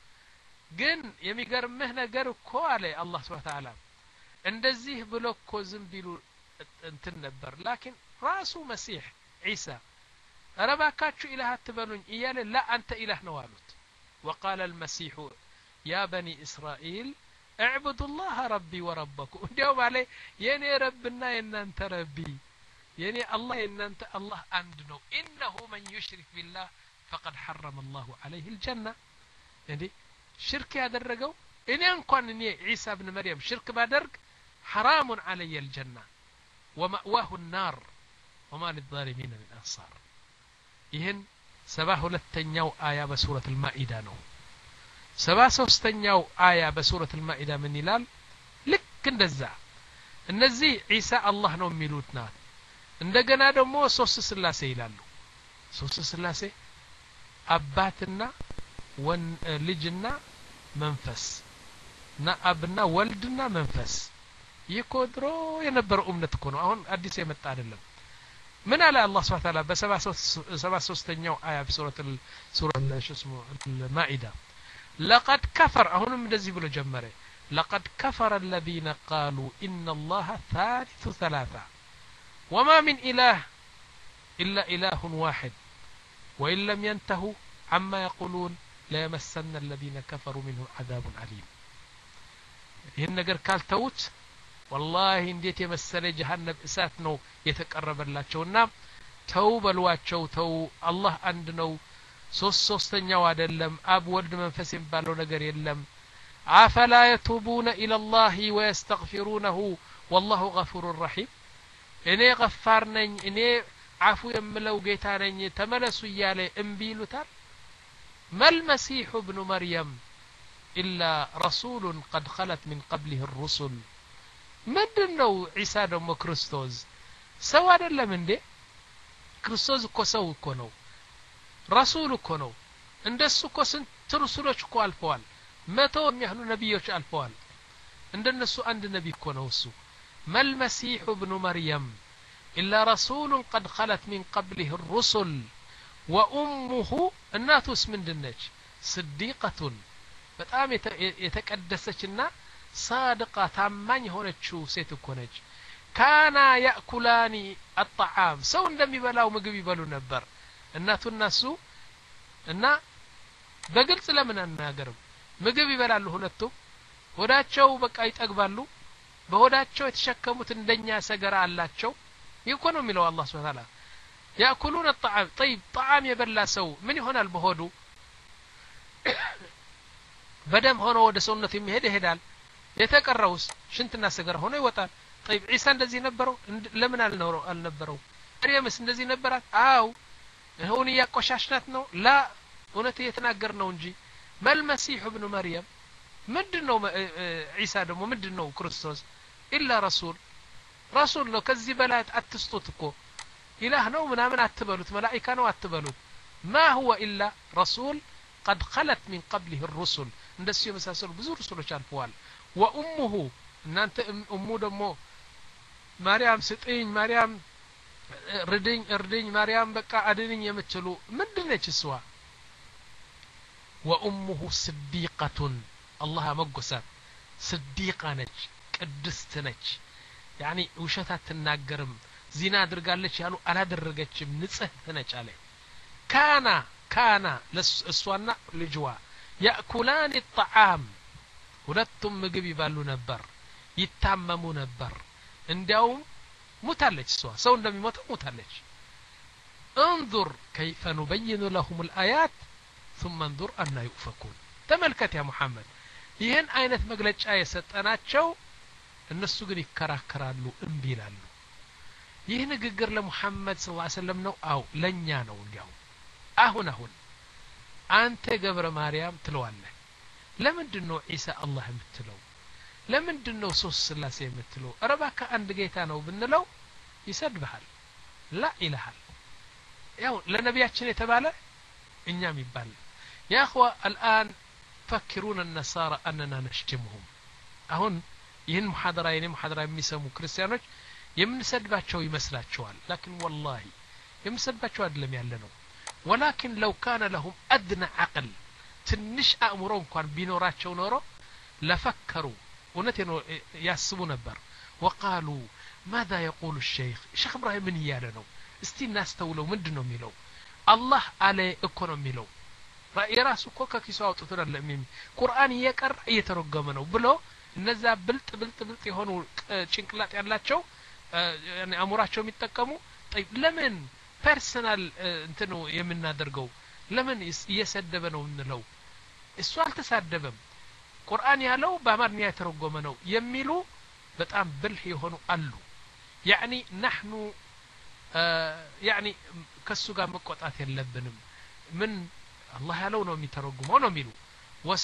ግን የሚገርምህ ነገር እኮ አለ አላህ Subhanahu Wa Ta'ala እንደዚህ ብሎ እኮ ዝም ቢሉ እንትን ነበር ላኪን ራሱ መሲህ ዒሳ ረባካችሁ ኢላህ አትበሉኝ እያለ ላ አንተ ኢላህ ነው አሉት وقال المسيح يا بني إسرائيل اعبدوا الله ربي وربكم እንዲያው ባለ የኔ ረብና የናንተ ረቢ የኔ አላህ የናንተ አላህ አንድ ነው انه من يشرك بالله فقد حرم الله عليه الجنة እንዴ ሽርክ ያደረገው እኔ እንኳን እኔ ዒሳ ኢብኑ መርየም ሽርክ ባደርግ حرام علي الجنة ومأواه النار وما للظالمين من أنصار ይህን ሰባ ሁለተኛው አያ በሱረት አልማኢዳ ነው ሰባ ሶስተኛው አያ በሱረት አልማኢዳ ምን ይላል ልክ እንደዛ እነዚህ ዒሳ አላህ ነው የሚሉት ናት እንደገና ደግሞ ሶስት ስላሴ ይላሉ ሶስት ስላሴ አባትና ወን ልጅና መንፈስ ና አብና ወልድና መንፈስ ይኮድሮ የነበረው እምነት እኮ ነው አሁን አዲስ የመጣ አይደለም من على الله سبحانه وتعالى بسبع ሶስተኛው አያ በሱረቱ ሱራ ሽስሙ المائدة لقد كفر አሁንም እንደዚህ ብሎ ጀመረ لقد كفر الذين قالوا إن الله ثالث ثلاثة وما من إله إلا إله واحد وإن لم ينتهوا عما يقولون لا يمسن الذين كفروا منهم عذاب أليم ይህን ነገር ካልተውት والله እንዴት የመሰለ ጀሃነም እሳት ነው የተቀረበላቸውና ተው በሏቸው ተው አላህ አንድ ነው ሶስት ሶስተኛው አይደለም አብ ወልድ መንፈስ የሚባለው ነገር የለም أفلا يتوبون إلى الله ويستغفرونه والله غفور رحيم እኔ غفار ነኝ እኔ عفو የምለው ጌታ ነኝ ተመለሱ እያለ እምቢ ይሉታል ما المسيح ابن مريم إلا رسول قد خلت من قبله الرسل ምንድነው ዒሳ ደግሞ ክርስቶስ ሰው አይደለም እንዴ ክርስቶስ እኮ ሰው እኮ ነው ረሱል እኮ ነው እንደሱ እኮ ስንት ረሱሎች እኮ አልፈዋል መቶ የሚያህሉ ነብዮች አልፈዋል እንደነሱ አንድ ነብይ እኮ ነው እሱ ما المسيح ابن مريم إلا رسول قد خلت من قبله الرسل وأمه الناتوس من دنج صديقة በጣም የተቀደሰችና صادقة ታማኝ ሆነችው ሴት እኮ ነች ካና ያእኩላኒ الطعام ሰው እንደሚበላው ምግብ ይበሉ ነበር እናቱና እሱ እና በግልጽ ለምን አናገርም ምግብ ይበላሉ ሁለቱም ሆዳቸው በቃ ይጠግባሉ በሆዳቸው የተሸከሙት እንደኛ ሰገራ አላቸው ይኮ ነው የሚለው አላህ Subhanahu Wa Ta'ala ያእኩሉን الطعام طيب طعام የበላ ሰው ምን ይሆናል በሆዱ በደም ሆኖ ወደ ሰውነቱ የሚሄድ ይሄዳል የተቀረውስ ሽንትና ሰገራ ሆኖ ይወጣል طيب ዒሳ እንደዚህ ነበረው ለምን አልነበረው አልነበረው መርየምስ እንደዚህ ነበራት አው هون ያቆሻሽናት ነው ላ እውነት እየተናገር ነው እንጂ ما المسيح ابن مريم ምንድነው ዒሳ ደግሞ ምንድነው ክርስቶስ إلا رسول رسول ነው ከዚህ በላይ አትስጡት እኮ ኢላህ ነው ምናምን አትበሉት መላእክት ነው አትበሉት ما هو إلا رسول قد خلت من قبله الرسل እንደሱ የመሳሰሉ ብዙ ረሱሎች አልፈዋል وأمه እናንተ እሙ ደግሞ ማርያም ስጥኝ ማርያም ርድኝ እርድኝ ማርያም በቃ አድንኝ የምትሉ ምንድነች እሷ وأمه صديقة الله መጎሳት صديقة ነች ቅድስት ነች يعني ውሸት አትናገርም ዚና አድርጋለች ያሉ አላደረገችም ንጽህት ነች አለ ካና ካና ለእሷና ልጅዋ ያእኩላን الطعام ሁለቱም ምግብ ይባሉ ነበር ይታመሙ ነበር እንዲያውም ሙታለች እሷ ሰው እንደሚሞተው ሙታለች انظر كيف نبين لهم الآيات ثم انظر أن يؤفكون ተመልከት ያ ሙሐመድ ይሄን አይነት መግለጫ የሰጠናቸው እነሱ ግን ይከራከራሉ እምቢ ይላሉ ይህ ንግግር ለሙሐመድ ሰለላሁ ዐለይሂ ወሰለም ነው አው ለኛ ነው እንዲያው አሁን አሁን አንተ ገብረ ማርያም ትለዋለህ ለምንድነው ዒሳ አላህ የምትለው ለምንድነው ሶስት ስላሴ የምትለው አረባካ አንድ ጌታ ነው ብንለው ይሰድብሃል ላ ኢላሃ ያው ለነቢያችን የተባለ እኛም ይባል يا اخوه الان فكرون النصارى اننا نشتمهم አሁን ይህን ሙሐደራ የኔ ሙሐደራ የሚሰሙ ክርስቲያኖች የምንሰድባቸው ይመስላቸዋል لكن والله የምንሰድባቸው አይደለም ያለ ነው ولكن لو كان لهم ادنى عقل ትንሽ አእምሮ እንኳን ቢኖራቸው ኖሮ ለፈከሩ እውነት ነው ያስቡ ነበር وقالوا ماذا يقول الشيخ الشيخ ابراهيم ምን ይያለ ነው እስቲ እናስተውለው ምንድነው የሚለው አላህ አለ እኮ ነው የሚለው ራሱ እኮ ከኪሱ አውጥቶ አይደለም ቁርአን እየቀራ እየተረጎመ ነው ብሎ እነዛ ብልጥ ብልጥ ብልጥ የሆኑ ጭንቅላት ያላቸው ያኔ አእምሯቸው የሚጠቀሙ طيب ለምን ፐርሰናል እንትኑ የምናደርገው ለምን እየሰደበ ነው እንለው እሱ አልተሳደበም ቁርአን ያለው በአማርኛ የተረጎመ ነው የሚሉ በጣም ብልህ የሆኑ አሉ يعني نحن يعني ከሱ ጋር መቆጣት የለብንም ምን الله ያለው ነው የሚተረጉመው ነው የሚሉ ወሰ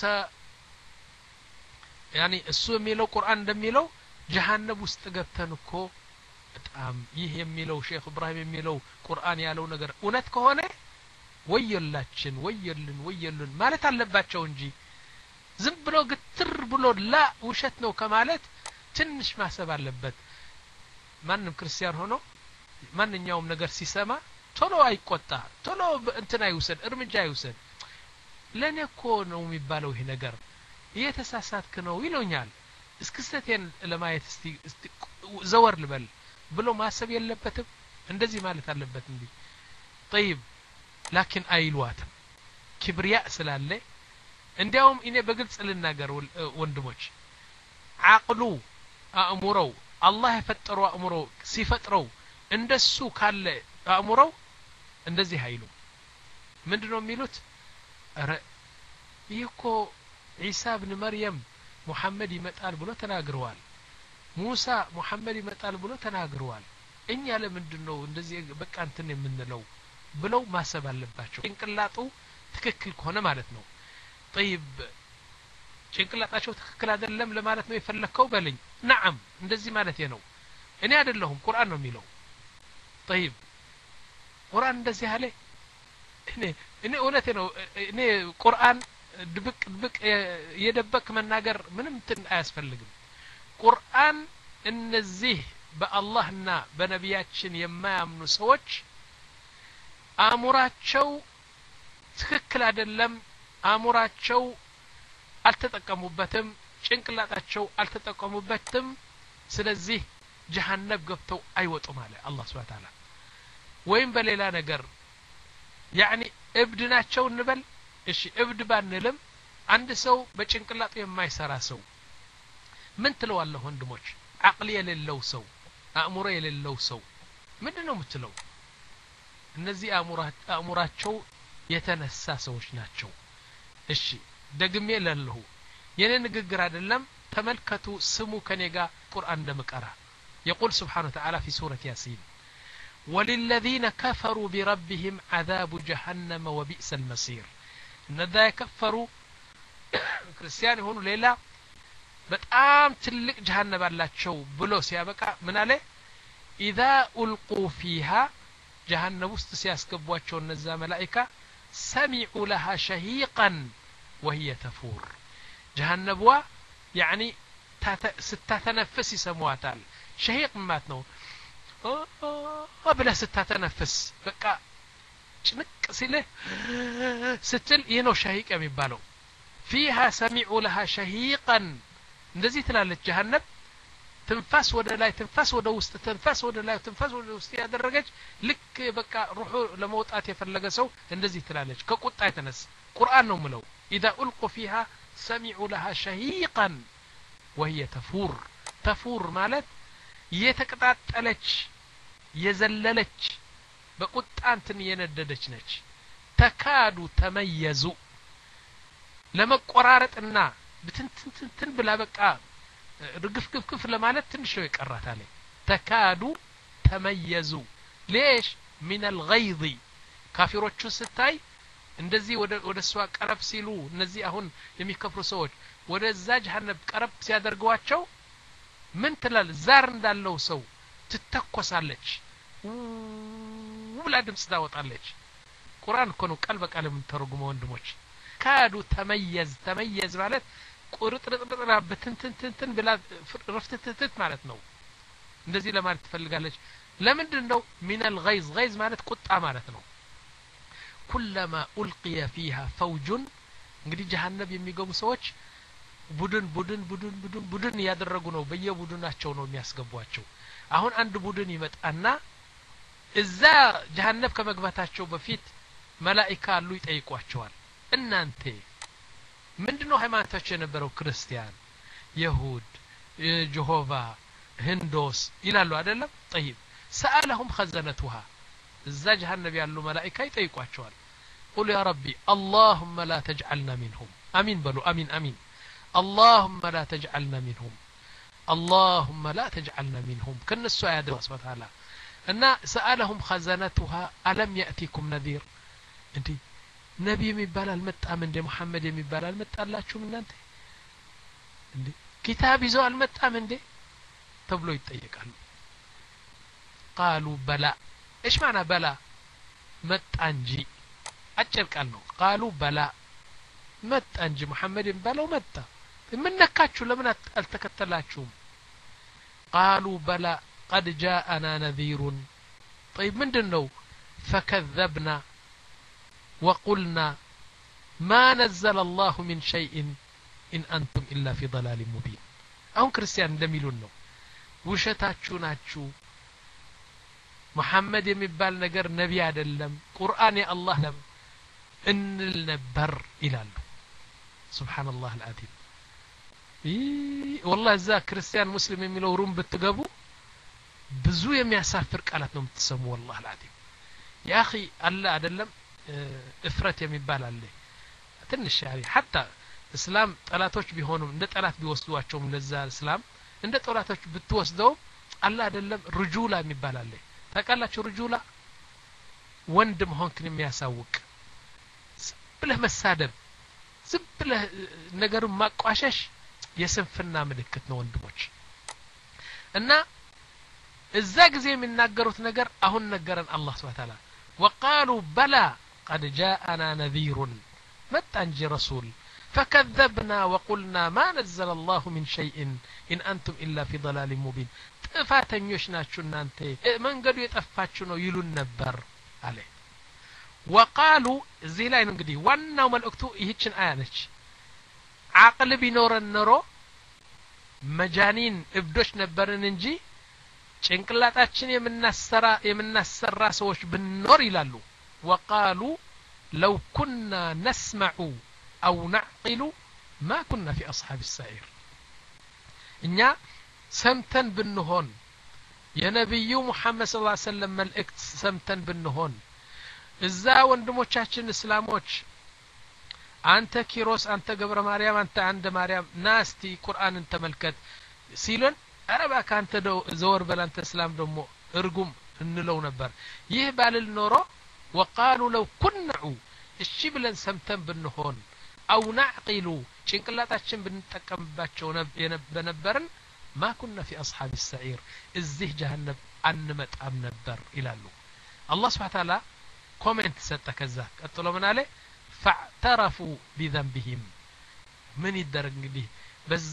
يعني እሱ የሚለው ቁርአን እንደሚለው ጀሃነም ውስጥ ገብተን እኮ በጣም ይህ የሚለው ሼክ ኢብራሂም የሚለው ቁርአን ያለው ነገር እውነት ከሆነ ወየላችን ወየልን ወየልን ማለት አለባቸው እንጂ ዝም ብሎ ግትር ብሎ ላ ውሸት ነው ከማለት ትንሽ ማሰብ አለበት ማንም ክርስቲያን ሆኖ ማንኛውም ነገር ሲሰማ ቶሎ አይቆጣ ቶሎ እንትና ይውሰድ እርምጃ ይውሰድ ለኔ እኮ ነው የሚባለው ይሄ ነገር እየተሳሳትክ ነው ይሉኛል እስክስተቴን ለማየት እስቲ ዘወር ልበል ብሎ ማሰብ የለበትም እንደዚህ ማለት አለበት እንዴ طيب لكن አይሏትም ክብሪያ ስላለ እንዲያውም እኔ በግልጽ ልናገር ወንድሞች አቅሉ አእምሮው አላህ የፈጠረው አእምሮ ሲፈጥረው እንደሱ ካለ አእምሮው እንደዚህ አይሉ ምንድነው የሚሉት አረ ይኮ ኢሳ ኢብኑ መርየም ሙሐመድ ይመጣል ብሎ ተናግረዋል ሙሳ ሙሐመድ ይመጣል ብሎ ተናግረዋል እኛ ለምንድነው እንደዚህ በቃ እንትን የምንለው ብለው ማሰብ አለባቸው ጭንቅላጡ ትክክል ከሆነ ማለት ነው طيب ጭንቅላታቸው ትክክል አይደለም ለማለት ነው የፈለከው በልኝ نعم እንደዚህ ማለት ነው እኔ አይደለሁም ቁርአን ነው የሚለው طيب ቁርአን እንደዚህ አለ እኔ እኔ እውነቴ ነው እኔ ቁርአን ድብቅ ድብቅ የደበቅ መናገር ምንም እንትን አያስፈልግም ቁርአን እነዚህ በአላህና በነቢያችን የማያምኑ ሰዎች አእምሯቸው ትክክል አይደለም አእምሯቸው አልተጠቀሙበትም ጭንቅላታቸው አልተጠቀሙበትም ስለዚህ ጀሃነም ገብተው አይወጡ ማለት አላህ Subhanahu Ta'ala ወይም በሌላ ነገር ያኒ እብድናቸው እንበል እሺ እብድ ባንልም አንድ ሰው በጭንቅላቱ የማይሰራ ሰው ምን ትለዋለህ ወንድሞች አቅል የሌለው ሰው አእምሮ የሌለው ሰው ምንድነው የምትለው እነዚህ አእምሯቸው የተነሳ ሰዎች ናቸው እሺ ደግሜ ለለሁ የኔ ንግግር አይደለም ተመልከቱ ስሙ ከኔጋ ቁርአን እንደምቀራ يقول سبحانه وتعالى في سورة ياسين وللذين كفروا بربهم عذاب جهنم وبئس المصير እነዛ የከፈሩ ክርስቲያን ሆኑ ሌላ በጣም ትልቅ ጀሃነም አላቸው ብሎ ሲያበቃ ምን አለ اذا القوا فيها جهنم ውስጥ ሲያስገቧቸው እነዛ መላእክታ سمعوا لها شهيقا وهي تفور جهنم وا يعني ستتنفس يسمواتال شهيق ማለት ነው ወብለ ስትተነፍስ በቃ ጭንቅ ሲለ ስትል ይሄ شهيق የሚባለው فيها سمعوا لها شهيقا እንደዚህ ትላለች جهنم ትንፋስ ወደ ላይ ትንፋስ ወደ ውስጥ ትንፋስ ወደ ላይ ትንፋስ ወደ ውስጥ ያደረገች ልክ በቃ ሩሁ ለመውጣት የፈለገ ሰው እንደዚህ ትላለች ከቁጣ የተነሳ ቁርአን ነው ምለው اذا القوا فيها سمعوا لها شهيقا وهي تفور تفور ማለት የተቀጣጠለች የዘለለች በቁጣ እንትን የነደደች ነች ተካዱ ተመየዙ ለመቆራረጥና ብትንትን ብላ በቃ ርግፍግፍግፍ ለማለት ትንሽ ነው ይቀራታል ተካዱ ተመየዙ ليش من الغيظ ካፊሮቹ ስታይ እንደዚህ ወደ ወደ ሷ ቀረብ ሲሉ እነዚህ አሁን የሚከፍሩ ሰዎች ወደዛ ጀሃነም ቀረብ ሲያደርጓቸው ምን ትላል ዛር እንዳለው ሰው ትተኮሳለች ወላ ድምጽ ታወጣለች ቁርአን እኮ ነው ቃል በቃል የምንተረጉመው ወንድሞች ካዱ ተመየዝ ተመየዝ ማለት ቁርጥርጥርጥራ በትንትንትን ብላ ረፍትትት ማለት ነው እንደዚህ ለማለት ትፈልጋለች ለምንድነው من الغيظ غيظ ማለት ቁጣ ማለት ነው كلما القي فيها فوج እንግዲህ ጀሃነም የሚገቡ ሰዎች ቡድን ቡድን ቡድን ቡድን ቡድን ያደረጉ ነው በየቡድናቸው ነው የሚያስገቧቸው አሁን አንድ ቡድን ይመጣና እዛ ጀሃነም ከመግባታቸው በፊት መላእክት አሉ ይጠይቋቸዋል እናንተ ምንድነው ሃይማኖታችሁ የነበረው ክርስቲያን ይሁድ ጀሆቫ ህንዶስ ይላሉ አይደለም طيب سألهم خزنتها እዛ ጀሃነም ያሉ መላእክት ይጠይቋቸዋል قل يا ربي اللهم لا تجعلنا منهم امين بلو امين امين اللهم لا تجعلنا منهم اللهم لا تجعلنا منهم كنسو آيات الله سبحانه وتعالى أن سألهم خزنتها ألم يأتيكم نذير انت نبي يمبال المتأ من دي محمد يمبال المتأ لا شو من انت كتاب يزو المتأ من دي تبلو يتأيقال قالوا بلا ايش معنى بلا متأ انجي أجل قالوا قالوا بلا متأ انجي محمد يمبال ومتأ من نكاتشو لمن التكتلاتشوم قالوا بلى قد جاءنا نذير طيب ምንድነው فكذبنا وقلنا ما نزل الله من شيء إن أنتم إلا في ضلال مبين አሁን ክርስቲያን እንደሚሉን ነው ውሸታችሁ ናችሁ መሐመድ የሚባል ነገር ነብይ አይደለም ቁርአን የአላህ ነው እንል ነበር ይላሉ ሱብሃንአላህ አልዓዚም والله እዛ ክርስቲያን ሙስሊም የሚለው ሩም ብትገቡ ብዙ የሚያሳፍር ቃላት ነው የምትሰሙ والله العظيم يا اخي አላ አይደለም እፍረት የሚባል አለ ትንሽ ያሪ حتى እስላም ጠላቶች ቢሆኑም እንደ ጠላት ቢወስዷቸው ለዛ እስላም እንደ ጠላቶች ብትወስደው አላ አይደለም ርጁላ የሚባል አለ ታውቃላችሁ ርጁላ ወንድ መሆንክን የሚያሳውቅ ብለህ መሳደብ ዝም ብለህ ነገሩን ማቋሸሽ የስንፍና ምልክት ነው ወንድሞች እና እዛ ጊዜ የሚናገሩት ነገር አሁን ነገረን አላህ Subhanahu Wa Ta'ala وقالوا بلى قد جاءنا نذير متى انجي رسول فكذبنا وقلنا ما نزل الله من شيء إن أنتم إلا في ضلال مبين ጥፋተኞች ናችሁ እናንተ መንገዱ የጠፋችሁ ነው ይሉን ነበር አለ وقالوا እዚህ ላይ እንግዲህ ዋናው መልእክቱ ይህችን አያ ነች عقل ቢኖረን ኖሮ መጃኒን እብዶች ነበርን እንጂ ጭንቅላታችን የምናሰራ የምናሰራ ሰዎች ብንኖር ይላሉ وقالوا لو كنا نسمع أو نعقل ما كنا في أصحاب السعير እኛ ሰምተን ብንሆን የነብዩ መሐመድ ሰለላሁ ዐለይሂ ወሰለም መልእክት ሰምተን ብንሆን እዛ ወንድሞቻችን እስላሞች አንተ ኪሮስ አንተ ገብረ ማርያም አንተ አንደ ማርያም ናስቲ ቁርአንን ተመልከት ሲሉን አረባ ካንተ ዘወር በላንተ እስላም ደሞ እርጉም እንለው ነበር ይህ ባልል ኖሮ وقالوا لو كنا እሺ ብለን ሰምተን ብንሆን أو نعقل ጭንቅላታችን ብንጠቀምባቸው የነበርን ما كنا في أصحاب السعير እዚህ جهنم አንመጣም ነበር ይላሉ الله سبحانه وتعالى ኮሜንት ሰጠ ከዛ ቀጥሎ ምን አለ فاعترفوا بذنبهم ምን ይደረግ እንግዲህ በዛ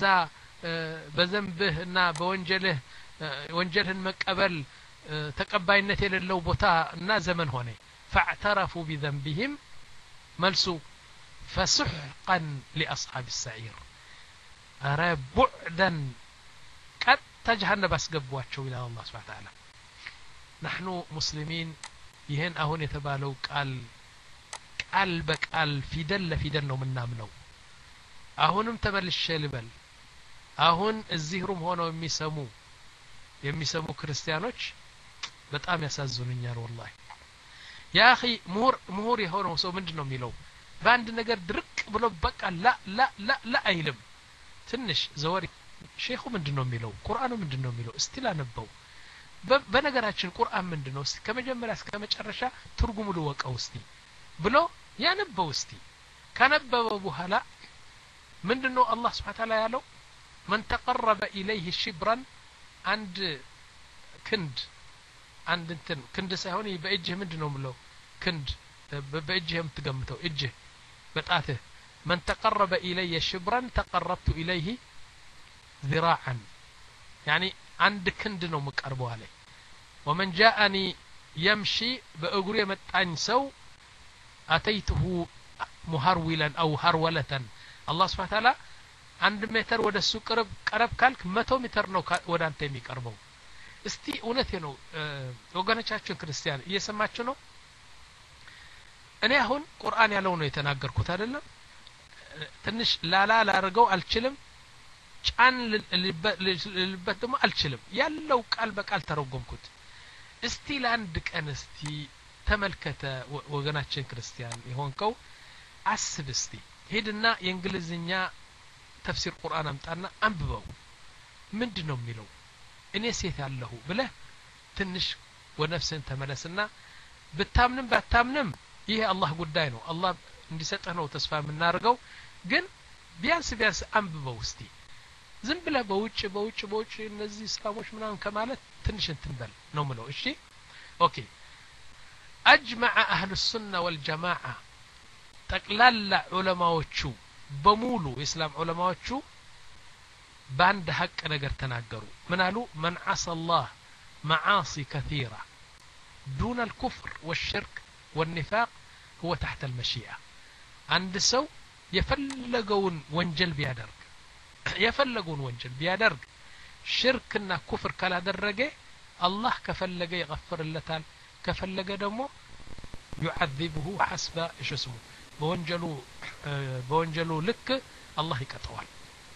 በዘንብህና በወንጀልህ ወንጀልህን መቀበል ተቀባይነት የሌለው ቦታ እና ዘመን ሆነ فاعترفوا بذنبهم መልሱ فسحقا لأصحاب السعير أرى بعدا قد تجهنم باسقبواቸው إلى الله سبحانه وتعالى نحن مسلمين ይሄን አሁን የተባለው ቃል ቃል በቃል ፊደል ለፊደል ነው ምናምነው አሁንም ተመልሼ ልበል አሁን እዚህ ሩም ሆነው የሚሰሙ የሚሰሙ ክርስቲያኖች በጣም ያሳዝኑኛል والله يا اخي ምሁር ምሁር የሆነው ሰው ምንድነው የሚለው በአንድ ነገር ድርቅ ብሎ በቃ ላ ላ ላ ላ አይልም ትንሽ ዘወሪ ሼኹ ምንድነው የሚለው ቁርአኑ ምንድነው የሚለው እስቲ ላነበው በነገራችን ቁርአን ምንድነው እስቲ ከመጀመሪያ እስከ መጨረሻ ትርጉሙ ልወቀው እስቲ ብሎ ያነበው እስቲ ከነበበው በኋላ ምንድነው አላህ Subhanahu Wa Ta'ala ያለው من تقرب إليه شبرا عند كند عند انتن كند ሳይሆን በእጅህ ምንድነው ምለው كند በእጅህ የምትገምተው እጅህ በጣትህ من تقرب إلي شبرا تقربت إليه ذراعا يعني عند كند ነው መቀርበው አለ ومن جاءني يمشي በእግሩ የመጣኝ ሰው أتيته مهرولا أو هرولة الله سبحانه وتعالى አንድ ሜትር ወደሱ ቅርብ ቀረብ ካልክ መቶ ሜትር ነው ወደ አንተ የሚቀርበው እስቲ እውነቴ ነው ወገኖቻችን ክርስቲያን እየሰማችሁ ነው እኔ አሁን ቁርአን ያለው ነው የተናገርኩት አይደለም ትንሽ ላላ ላርገው አልችልም ጫን ልልበት ደግሞ አልችልም ያለው ቃል በቃል ተረጎምኩት እስቲ ለአንድ ቀን እስቲ ተመልከተ ወገናችን ክርስቲያን ይሆንከው አስብ እስቲ ሄድና የእንግሊዝኛ ተፍሲር ቁርአን አምጣና አንብበው ምንድነው የሚለው እኔ ሴት ያለሁ ብለህ ትንሽ ወነፍስን ተመለስና ብታምንም ባታምንም ይሄ አላህ ጉዳይ ነው አላህ እንዲሰጠህ ነው ተስፋ የምናርገው ግን ቢያንስ ቢያንስ አንብበው እስቲ ዝም ብለህ በውጭ በውጭ በውጭ እነዚህ እስላሞች ምናምን ከማለት ትንሽ እንትንበል ነው ምለው እሺ ኦኬ اجمع اهل السنه والجماعه ጠቅላላ ዑለማዎቹ በሙሉ እስላም ዑለማዎቹ ባንድ ሐቅ ነገር ተናገሩ ምን አሉ من عصى الله معاصي كثيره دون الكفر والشرك والنفاق هو تحت المشيئة عند سو يفلقون وانجل بيادرق يفلقون وانجل بيادرق شركنا كفر كلا درجة الله كفلقه يغفر اللتان كفلقه دمو يعذبه حسب ايش اسمه بونجلو بونجلو لك الله يقطعه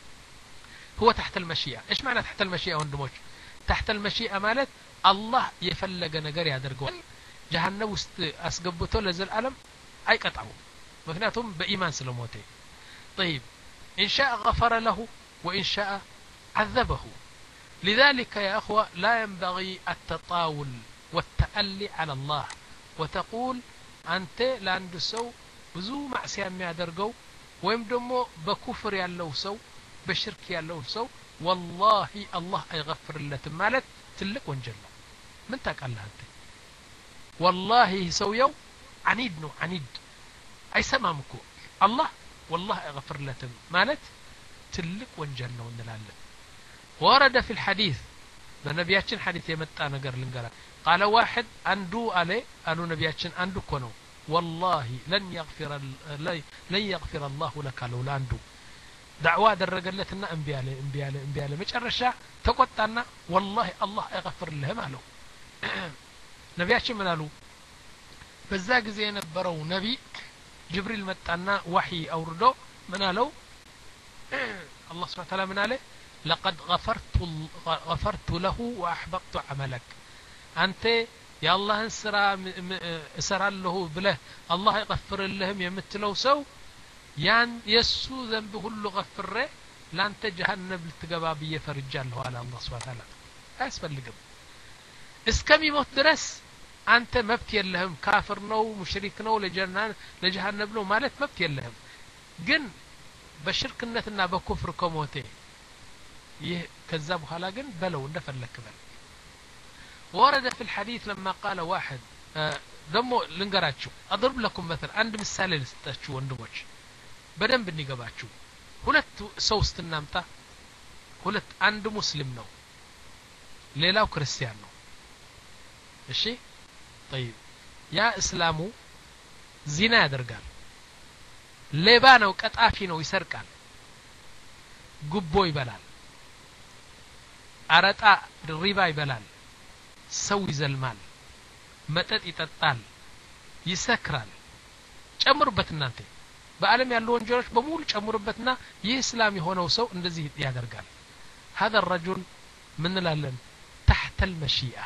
هو تحت المشيئة ايش معنى تحت المشيئة وندموش تحت المشيئة مالت الله يفلق ነገር ያደርገዋል جهنم ውስጥ አስገብቶ ለዘላለም አይቀጣው ምክንያቱም በኢማን ስለሞተ طيب ان شاء غفر له وان شاء عذبه لذلك يا اخوه لا ينبغي التطاول والتألي على الله وتقول انت لاند سو ብዙ ማዕሲያ የሚያደርገው ወይም ደግሞ በኩፍር ያለው ሰው በሽርክ ያለው ሰው والله الله አይغفርለትም ማለት ትልቅ ወንጀል ነው ምን ታውቃለህ አንተ والله ሰውየው عنيد ነው عنيد አይሰማም እኮ الله والله አይغفርለትም ማለት ትልቅ ወንጀል ነው እንላለን ورد في الحديث በነቢያችን ሐዲስ የመጣ ነገር ልንገራ قال واحد አንዱ አለ አሉ ነቢያችን አንዱ እኮ ነው والله لن يغفر لن يغفر الله لك لو لاندو دعوة درجلتنا انبياله انبياله انبياله مጨረሻ ተቆጣና والله الله يغفر له ማለው ነቢያችን ምን አሉ በዛ ጊዜ የነበረው ነቢ ጅብሪል መጣና ወህይ አውርዶ ምን አለው الله سبحانه وتعالى من عليه لقد غفرت غفرت له واحبطت عملك انت يا الله سرا اسرالله بله الله يغفر لهم يمتلو سو ያን የሱ ዘንብ ሁሉ غفره ላንተ ጀሃነም ልትገባ በየፈርጃለሁ አለ አላህ Subhanahu Wa Ta'ala አያስፈልግም እስከሚሞት ድረስ አንተ መብት የለህም ካፍር ነው ሙሽሪክ ነው ለጀናን ለጀሃነም ነው ማለት መብት የለህም ግን በሽርክነትና በኩፍር ከሞተ ይህ ከዛ በኋላ ግን በለው እንደፈለክ በል ورد في الحديث لما قال واحد دمو لنقراتشو اضرب لكم مثلا عند مثال لستاتشو ወንድሞች በደንብ እንዲገባችሁ ሁለት ሰው ስትናምጣ ሁለት አንድ ሙስሊም ነው ሌላው ክርስቲያን ነው እሺ طيب ያ እስላሙ ዚና ያደርጋል ሌባ ነው ቀጣፊ ነው ይሰርቃል ጉቦ ይበላል አረጣ ሪባ ይበላል ሰው ይዘልማል መጠጥ ይጠጣል ይሰክራል ጨምሩበት እናንተ በአለም ያሉ ወንጀሎች በሙሉ ጨምሩበትና ይህ እስላም የሆነው ሰው እንደዚህ ያደርጋል هذا الرجل ምን እንላለን تحت المشيئة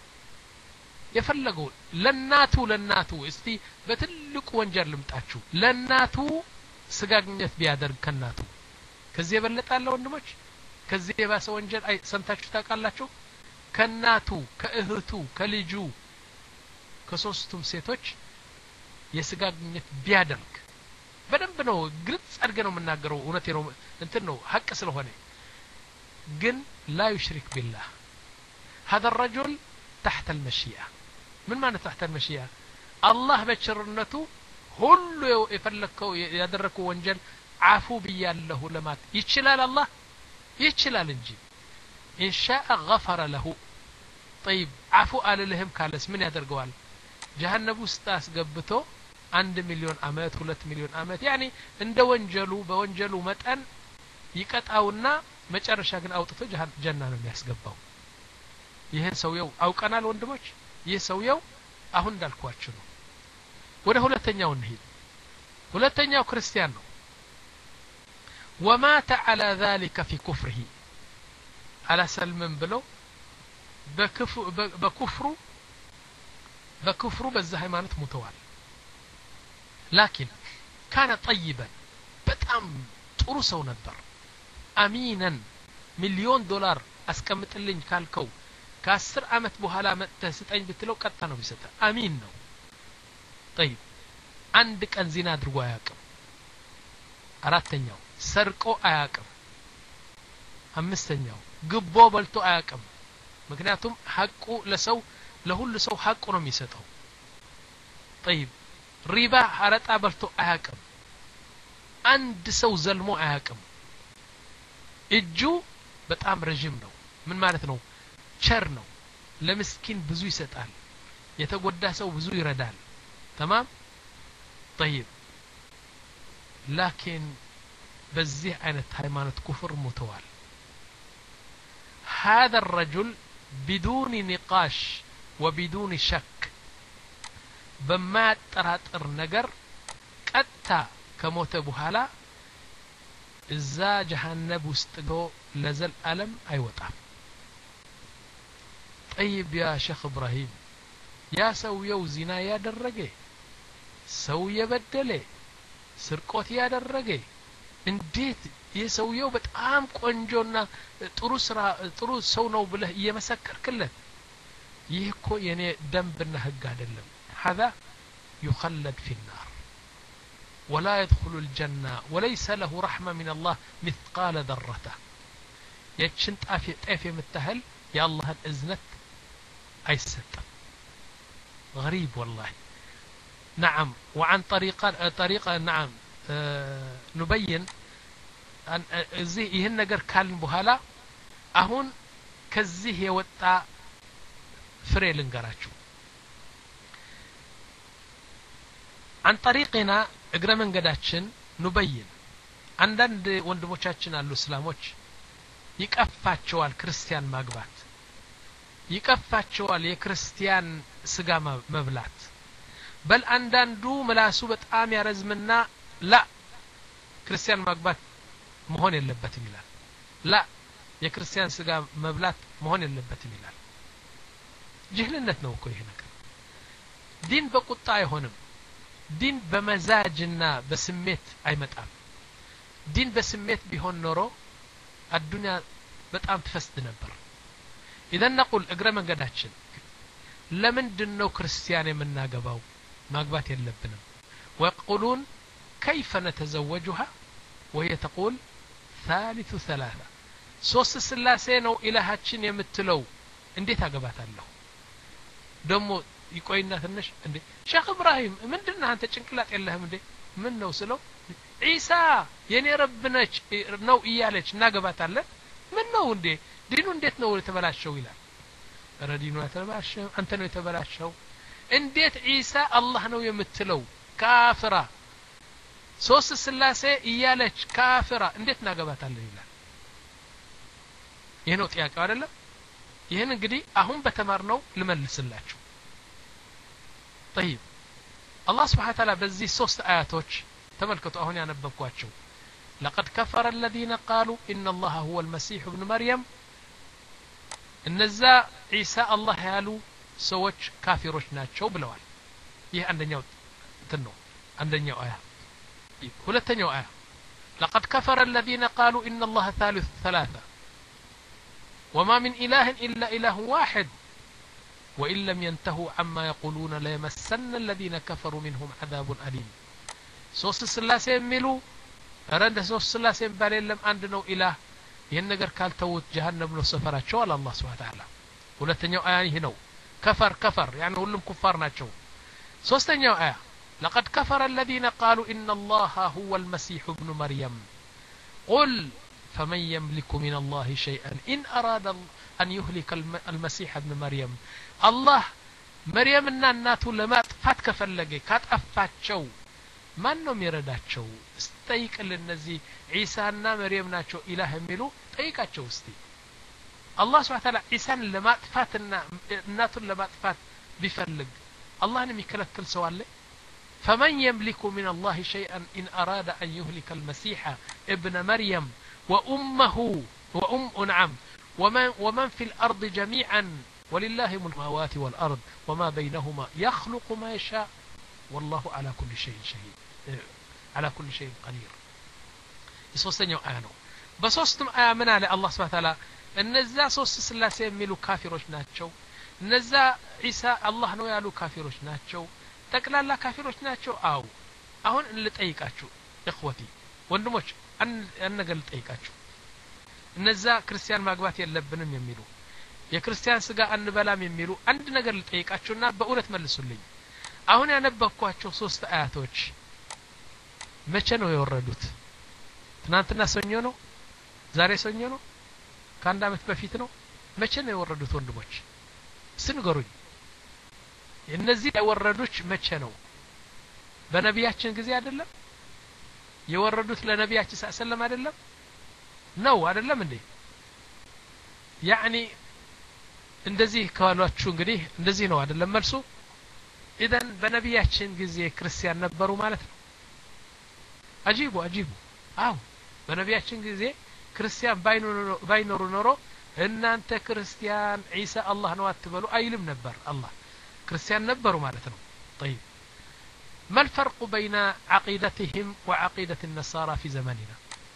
የፈለገው ለናቱ ለናቱ እስቲ በትልቁ ወንጀል ልምጣችሁ ለናቱ ስጋግኘት ቢያደርግ ከናቱ ከዚህ የበለጣለ ወንድሞች ከዚህ የባሰ ወንጀል አይ ሰምታችሁ ታውቃላችሁ ከናቱ ከእህቱ ከልጁ ከሶስቱም ሴቶች የስጋግኘት ቢያደርግ በደንብ ነው ግልጽ አድርገ ነው የምናገረው እውነቴ ነው እንትን ነው ሐቅ ስለሆነ ግን لا يشرك بالله هذا الرجل تحت المشيئة من معنى تحت المشيئة الله بشرنته ሁሉ የፈለከው ያደረከው ወንጀል አፉ ብያለሁ ለማት ይችላል አላህ ይችላል እንጂ إن شاء غفر له طيب عفو قال لهم كالس من ያደርገዋል جهنم ውስጥ አስገብቶ አንድ ሚሊዮን አመት ሁለት ሚሊዮን አመት يعني እንደ ወንጀሉ በወንጀሉ መጠን ይቀጣውና መጨረሻ ግን አውጥቶ ጀና ነው የሚያስገባው ይሄን ሰውየው አውቀናል ወንድሞች ይሄ ሰውየው አሁን እንዳልኳችሁ ነው ወደ ሁለተኛው እንሂድ ሁለተኛው ክርስቲያን ነው ومات على ذلك في كفره على سلم ብለው በኩፍሩ በኩፍሩ በዛ ሃይማኖት ሞተዋል لكن كان طيبا በጣም ጥሩ ሰው ነበር አሚናን ሚሊዮን ዶላር አስቀምጥልኝ ካልከው ከአስር አመት በኋላ መጥተህ ስጠኝ ብትለው ቀጣ ነው የሚሰጠው አሚን ነው طيب አንድ ቀን ዚና አድርጎ አያውቅም አራተኛው ሰርቆ አያውቅም አምስተኛው ግቦ በልቶ አያውቅም ምክንያቱም ሐቁ ለሰው ለሁሉ ሰው ሐቁ ነው የሚሰጠው طيب ሪባ አረጣ በልቶ አያውቅም አንድ ሰው ዘልሞ አያውቅም እጁ በጣም ረጅም ነው ምን ማለት ነው ቸር ነው ለምስኪን ብዙ ይሰጣል የተጎዳ ሰው ብዙ ይረዳል تمام طيب لكن በዚህ አይነት ሃይማኖት ኩፍር ሞተዋል هذا الرجل بدون نقاش وبدون شك بما تراتر ነገር ቀጥታ ከሞተ በኋላ እዛ ጀሃነም ውስጥ ነው ለዘል ዓለም አይወጣም طيب يا شيخ ابراهيم يا ሰውየው ዚና ያደረገ ሰው የበደለ ስርቆት ያደረገ እንዴት የሰውየው በጣም ቆንጆና ጥሩ ስራ ጥሩ ሰው ነው ብለህ እየመሰከርክለት ይህ እኮ የኔ ደንብና ህግ አይደለም هذا يخلد في النار ولا يدخل الجنة وليس له رحمة من الله مثقال ذرة يتشن طافي طافي متهل يا الله الإذنت أيستم غريب والله نعم وعن طريقة طريقة نعم آه نبين أن زي ይህን ነገር ካልን በኋላ አሁን ከዚህ የወጣ ፍሬ ልንገራችሁ عن طريقنا እግረ መንገዳችን نبين አንዳንድ ወንድሞቻችን አሉ እስላሞች ይቀፋቸዋል ክርስቲያን ማግባት ይቀፋቸዋል የክርስቲያን ስጋ መብላት በል አንዳንዱ ምላሱ በጣም ያረዝምና ላ ክርስቲያን ማግባት መሆን የለበትም ይላል ላ የክርስቲያን ስጋ መብላት መሆን የለበትም ይላል ጅህልነት ነው እኮ ይሄ ነገር ዲን በቁጣ አይሆንም ዲን በመዛጅና በስሜት አይመጣም ዲን በስሜት ቢሆን ኖሮ አዱንያ በጣም ትፈስድ ነበር اذا نقول እግረ መንገዳችን ለምንድን ነው ክርስቲያን የምናገባው ማግባት የለብንም ويقولون كيف نتزوجها وهي تقول ثالث ثلاثة ሶስት ስላሴ ነው ኢላሃችን የምትለው እንዴት አገባታለሁ ደሞ ይቆይና ትንሽ እንዴ ሼክ ኢብራሂም ምንድነው አንተ ጭንቅላት የለህም እንዴ ምን ነው ስለው ኢሳ የኔ ረብ ነች ነው እያለች እናገባታለን ምን ነው እንዴ ዲኑ እንዴት ነው የተበላሸው ይላል ረዲኑ የተበላሸው አንተ ነው የተበላሸው እንዴት ኢሳ አላህ ነው የምትለው ካፍራ ሶስት ስላሴ እያለች ካፍራ እንዴት እናገባታለን ይላል ይሄ ነው ጥያቄው አይደለም ይሄን እንግዲህ አሁን በተማርነው ልመልስላችሁ طيب الله سبحانه وتعالى በዚህ ሶስት አያቶች ተመልከቱ አሁን ያነበብኳቸው لقد كفر الذين قالوا ان الله هو المسيح ابن مريم እነዛ ኢሳ አላህ ያሉ ሰዎች ካፊሮች ናቸው ብለዋል ይሄ አንደኛው እንትን ነው አንደኛው አያ ሁለተኛው አያ لقد كفر الذين قالوا ان الله ثالث ثلاثة وما من إله إلا إله واحد وإن لم ينتهوا عما يقولون ليمسن الذين كفروا منهم عذاب أليم ሶስት ስላሴ የሚሉ አረንደ ሶስት ስላሴ ባለ የለም አንድ ነው ኢላህ ይሄን ነገር ካልተውት ጀሃነም ነው ሰፈራቸው አለ አላህ Subhanahu Wa Ta'ala ሁለተኛው አያ ይሄ ነው ከፈር ከፈር يعني ሁሉም ኩፋር ናቸው ሶስተኛው አያ لقد كفر الذين قالوا إن الله هو المسيح ابن مريم قل فمن يملك من الله شيئا إن أراد أن يهلك المسيح ابن مريم الله مريم እናቱ ለማጥፋት ከፈለገ ካጠፋቸው ማን ነው የሚረዳቸው እስጠይቅል እነዚህ ኢሳና መርየም ናቸው ኢላህ የሚሉ ጠይቃቸው እስቲ አላህ Subhanahu Wa Ta'ala ኢሳን ለማጥፋትና እናቱን ለማጥፋት ቢፈልግ አላህን የሚከለክል ሰው አለ فمن يملك من الله شيئا إن أراد أن يهلك المسيح ابن مريم وأمه وأم نعم ومن, ومن في الأرض جميعا ولله ملك السماوات والأرض وما بينهما يخلق ما يشاء والله على كل شيء شهيد على كل شيء قدير يسوسنيو آنو بسوستم آمنا لله سبحانه وتعالى እነዛ ሶስት ስላሴ የሚሉ ካፊሮች ናቸው እነዛ ኢሳ አላህ ነው ያሉ ካፊሮች ናቸው ጠቅላላ ካፊሮች ናቸው አው አሁን ልጠይቃችሁ እخوتي ወንድሞች አንድ ነገር ልጠይቃችሁ እነዛ ክርስቲያን ማግባት የለብንም የሚሉ የክርስቲያን ስጋ አንበላም የሚሉ አንድ ነገር ልጠይቃችሁና በእውነት መልሱልኝ አሁን ያነበብኳቸው ሶስት አያቶች መቼ ነው የወረዱት ትናንትና ሰኞ ነው ዛሬ ሰኞ ነው ከአንድ አመት በፊት ነው መቼ ነው የወረዱት ወንድሞች ስንገሩኝ እነዚህ የወረዱት መቼ ነው በነቢያችን ጊዜ አይደለም የወረዱት ለነቢያችን ሰለላሁ አይደለም ነው አይደለም እንዴ ያኒ እንደዚህ ካሏችሁ እንግዲህ እንደዚህ ነው አይደለም መልሱ ኢደን በነቢያችን ጊዜ ክርስቲያን ነበሩ ማለት ነው አጂቡ አጂቡ አው በነቢያችን ጊዜ ክርስቲያን ባይኖሩ ኖሮ እናንተ ክርስቲያን ኢሳ አላህ ነው አትበሉ አይልም ነበር አላህ ክርስቲያን ነበሩ ማለት ነው طيب ما الفرق بين عقيدتهم وعقيدة النصارى في زماننا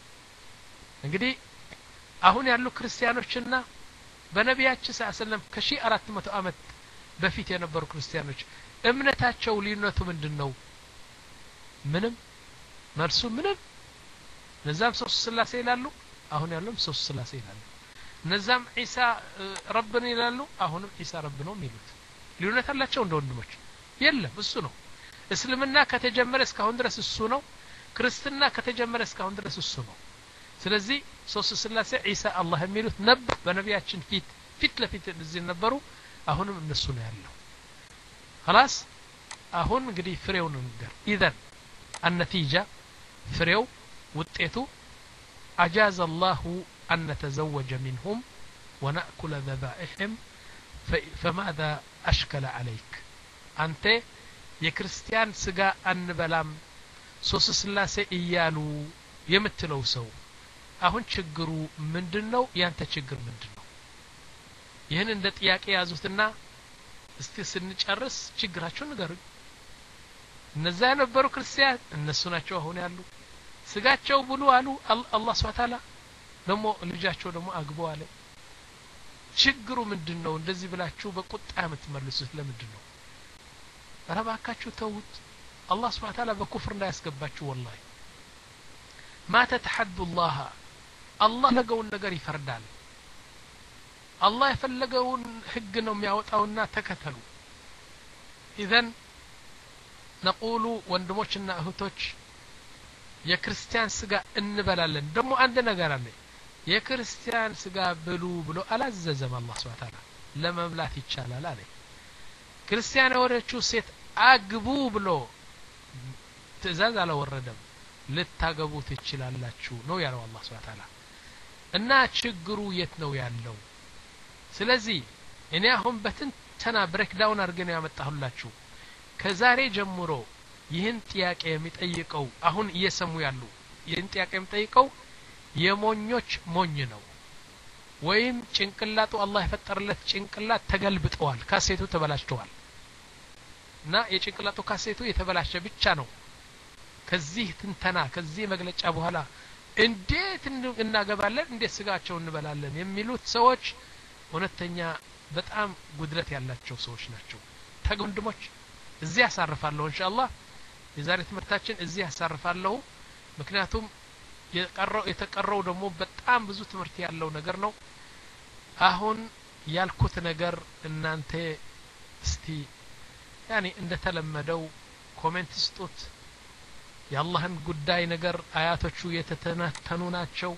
እንግዲህ አሁን ያሉ ክርስቲያኖችና በነቢያችን ሰለላሁ ከሺ አራት መቶ ዓመት በፊት የነበሩ ክርስቲያኖች እምነታቸው ልዩነቱ ምንድነው ምንም መልሱ ምንም ነዛም ሶስት ስላሴ ይላሉ አሁን ያሉም ሶስት ስላሴ ይላሉ ነዛም ኢሳ ረብን ይላሉ አሁንም ኢሳ ረብ ነው የሚሉት ልዩነት አላቸው እንደ ወንድሞች የለም እሱ ነው እስልምና ከተጀመረ እስካሁን ድረስ እሱ ነው ክርስትና ከተጀመረ እስካሁን ድረስ እሱ ነው ስለዚህ ሶስት ስላሴ ኢሳ አላህ የሚሉት ነበር በነቢያችን ፊት ፊት ለፊት እዚህ ነበሩ አሁንም እነሱ ነው ያለው خلاص አሁን እንግዲህ ፍሬው ነው ነገር اذا النتيجه ፍሬው ውጤቱ اجاز الله ان نتزوج منهم وناكل ذبائحهم فماذا اشكل عليك انت የክርስቲያን ስጋ አንበላም ሶስት ስላሴ እያሉ የምትለው ሰው አሁን ችግሩ ምንድነው ያንተ ችግር ምንድነው ይሄን እንደ ጥያቄ ያዙትና እስቲ ስንጨርስ ችግራቸውን ንገሩኝ እነዛ የነበሩ ክርስቲያን እነሱ ናቸው አሁን ያሉ ስጋቸው ብሉ አሉ አላህ Subhanahu Ta'ala ደሞ ልጃቸው ደሞ አግበው አለ ችግሩ ምንድነው እንደዚህ ብላችሁ በቁጣ የምትመልሱት ለምንድነው ረባካችሁ ተውት አላህ Subhanahu Ta'ala በኩፍር እንዳያስገባችሁ ወላሂ ما تتحدوا الله الله ለገውን ነገር ይፈርዳል الله የፈለገውን ህግ ነው የሚያወጣውና ተከተሉ اذا نقول ወንድሞችና እህቶች የክርስቲያን ስጋ እንበላለን ደሞ አንድ ነገር አለ የክርስቲያን ስጋ ብሉ ብሎ አላዘዘም አላህ Subhanahu Ta'ala ለመብላት ይቻላል አለ ክርስቲያን ወረቹ ሴት አግቡ ብሎ ትእዛዝ አላወረደም ልታገቡ ትችላላችሁ ነው ያለው አላህ Subhanahu Ta'ala እና ችግሩ የት ነው ያለው ስለዚህ እኔ አሁን በትንተና ብሬክ ዳውን አድርገን ያመጣሁላችሁ ከዛሬ ጀምሮ ይህን ጥያቄ የሚጠይቀው አሁን እየሰሙ ያሉ ይህን ጥያቄ የሚጠይቀው የሞኞች ሞኝ ነው ወይም ጭንቅላቱ አላህ የፈጠረለት ጭንቅላት ተገልብጠዋል ካሴቱ ተበላሽቷል እና የጭንቅላቱ ካሴቱ የተበላሸ ብቻ ነው ከዚህ ትንተና ከዚህ መግለጫ በኋላ እንዴት እናገባለን እንዴት ስጋቸው እንበላለን የሚሉት ሰዎች ወነተኛ በጣም ጉድለት ያላቸው ሰዎች ናቸው ተገንድሞች እዚህ ያሳርፋለሁ ኢንሻአላህ የዛሬ ትምህርታችን እዚህ ያሳርፋለሁ ምክንያቱም የቀረው የተቀረው ደግሞ በጣም ብዙ ትምህርት ያለው ነገር ነው አሁን ያልኩት ነገር እናንተ እስቲ ያኒ እንደተለመደው ኮሜንት ስጡት የአላህን ጉዳይ ነገር አያቶቹ የተተነተኑ ናቸው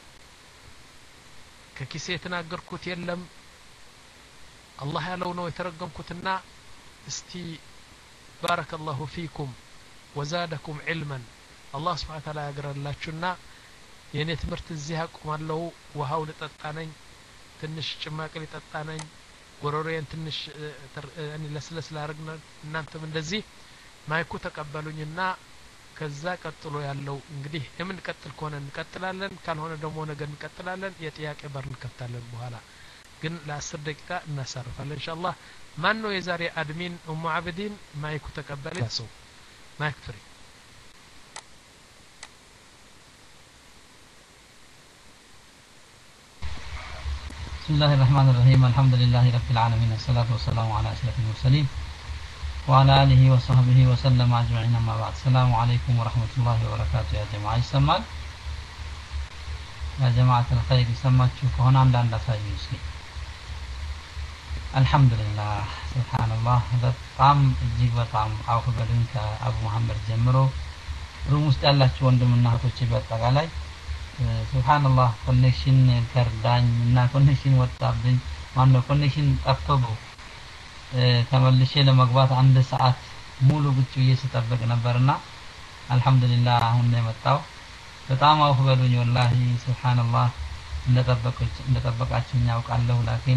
ከኪሴ የተናገርኩት የለም አላህ ያለው ነው የተረገምኩትና እስቲ ባረከላሁ ፊኩም ወዛደኩም ዒልመን አላህ Subhanahu Ta'ala ያግራላችሁና የኔ ትምህርት እዚህ አቆማለሁ ውሃው ልጠጣነኝ ትንሽ ጭማቂ ልጠጣነኝ ጎሮሮዬን ትንሽ እኔ ለስለስ ላርግና እናንተም እንደዚህ ማይኩ ተቀበሉኝና ከዛ ቀጥሎ ያለው እንግዲህ የምንቀጥል ከሆነ እንቀጥላለን ካልሆነ ደግሞ ነገ እንቀጥላለን የጥያቄ በር እንከፍታለን በኋላ ግን ለ10 ደቂቃ እናሳርፋለን ኢንሻአላህ ማን ነው የዛሬ አድሚን ኡሙ አብዲን ማይኩ ተቀበለ ሰው ማይክ ፍሪ بسم الله الرحمن الرحيم الحمد لله رب العالمين والصلاة والسلام على أشرف المرسلين وعلى آله وصحبه وسلم أجمعين أما بعد السلام عليكم ورحمة الله وبركاته يا جماعة يسمى يا جماعة الخير يسمى تشوفوا هنا عند عند سايمسلي الحمد لله سبحان الله በጣም እጅግ በጣም አውፍ በሉኝ ከአቡ መሐመድ ጀምሮ ሩም ውስጥ ያላችሁ ወንድምና እህቶቼ በአጠቃላይ ሱብሃንአላህ ኮኔክሽን ከርዳኝ እና ኮኔክሽን ወጣብኝ ማነው ኮኔክሽን ጠፍቶ ተመልሼ ለመግባት አንድ ሰዓት ሙሉ ቁጭ ብዬ ስጠብቅ ነበርና አልহামዱሊላህ አሁን ነው የመጣው በጣም አውፍ በሉኝ ወላሂ ሱብሃንአላህ እንደጠበቀች እንደጠበቃችሁኝ ያውቃለሁ ላኪን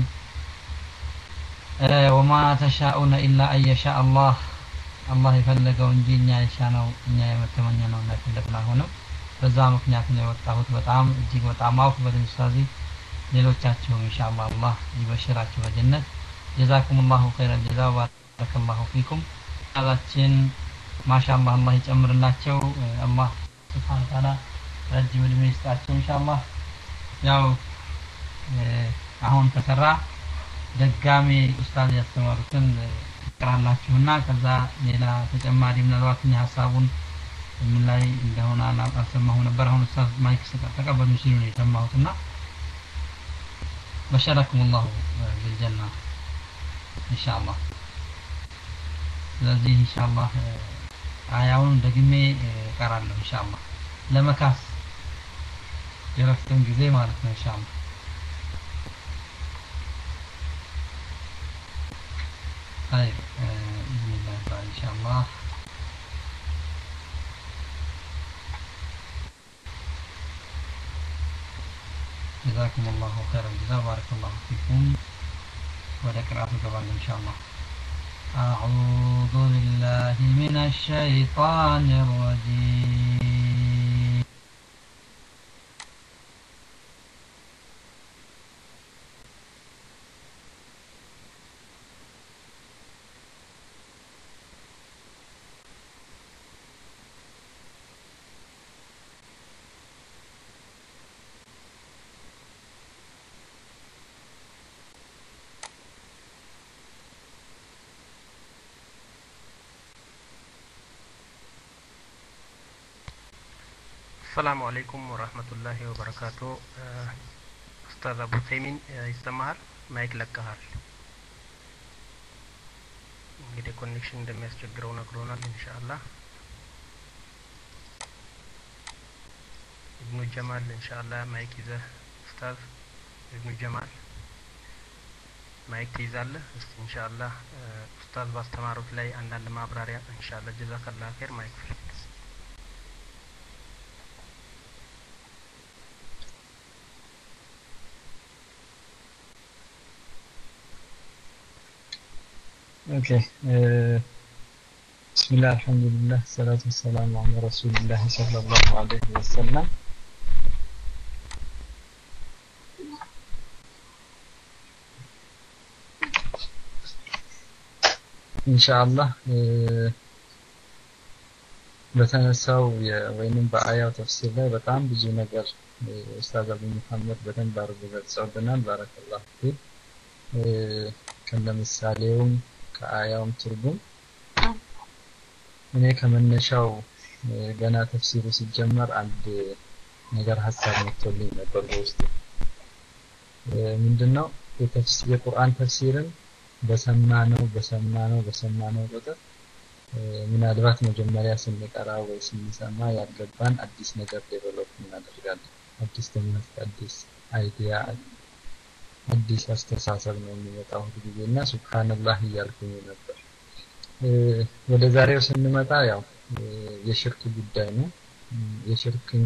ወማ ተሻኡነ ኢላ አየሻ አላህ አላህ የፈለገው እንጂ እኛ የሻነው እኛ የመተመኘነው እና የፈለግነው ሆነው በዛ ምክንያት ነው የወጣሁት በጣም እጅግ በጣም አውፍ በሉኝ ኡስታዚ ሌሎቻችሁም ኢንሻአላህ አላህ ይበሽራችሁ በጀነት ጀዛኩሙላሁ ኸይረል ጀዛ ባረከላሁ ፊኩም አላችን ማሻአላህ አላህ ይጨምርላቸው አላህ ሱብሃነ ወተዓላ ረጅም እድሜ ይስጣቸው ኢንሻአላህ ያው አሁን ከሰራ ደጋሚ ኡስታዝ ያስተማሩትን ትቀራላችሁና ከዛ ሌላ ተጨማሪ ምናልባት ሐሳቡን ምን ላይ እንደሆነ አልሰማሁ ነበር አሁን ኡስታዝ ማይክ ተቀበሉ ሲሉ ነው የሰማሁትና በሸረኩሙላሁ ቢልጀና ኢንሻአላህ ስለዚህ ኢንሻአላህ አያውን ደግሜ እቀራለሁ ኢንሻአላህ ለመካስ የረፍትን ጊዜ ማለት ነው ኢንሻአላህ طيب باذن الله تعالى ان شاء الله جزاكم الله خيرا الجزاء بارك الله فيكم وذكرات طبعا ان شاء الله أعوذ بالله من الشيطان الرجيم السلام عليكم ورحمة الله وبركاته أستاذ أبو سيمين يسمعال مايك لكهال እንግዲህ ኮኔክሽን እንደሚያስቸግረው ነግሮናል ኢንሻአላህ ኢብኑ ጀማል ኢንሻአላህ ማይክ ይዘህ ኡስታዝ ኢብኑ ጀማል ማይክ ይዛለህ እስቲ ኢንሻአላህ ኡስታዝ ባስተማሩት ላይ አንዳንድ ማብራሪያ ኢንሻአላህ ጀዛከላህ ኸይር ማይክ اوكي أه بسم الله الحمد لله الصلاة والسلام على رسول الله صلى الله عليه وسلم إن شاء الله أه በተነሳው ወይንም በአያው ተፍሲር ላይ በጣም ብዙ ነገር ኡስታዝ አቡ መሐመድ በደንብ አድርገው ገልጸውልናል ባረከላሁ ፊክ ከለምሳሌውም ከአያውም ትርጉም እኔ ከመነሻው ገና ተፍሲሩ ሲጀመር አንድ ነገር ሐሳብ መጥቶልኝ ነበር በውስጥ ምንድነው የተፍሲር የቁርአን ተፍሲርን በሰማነው በሰማነው በሰማነው ቁጥር ምናልባት መጀመሪያ ስንቀራ ወይ ስንሰማ ያልገባን አዲስ ነገር ዴቨሎፕ እናደርጋለን አዲስ ትምህርት አዲስ አይዲያ አዲስ አስተሳሰብ ነው የሚመጣው ሁሉጊዜና ሱብሃንአላህ እያልኩኝ ነበር ወደ ዛሬው ስንመጣ ያው የሽርክ ጉዳይ ነው የሽርክን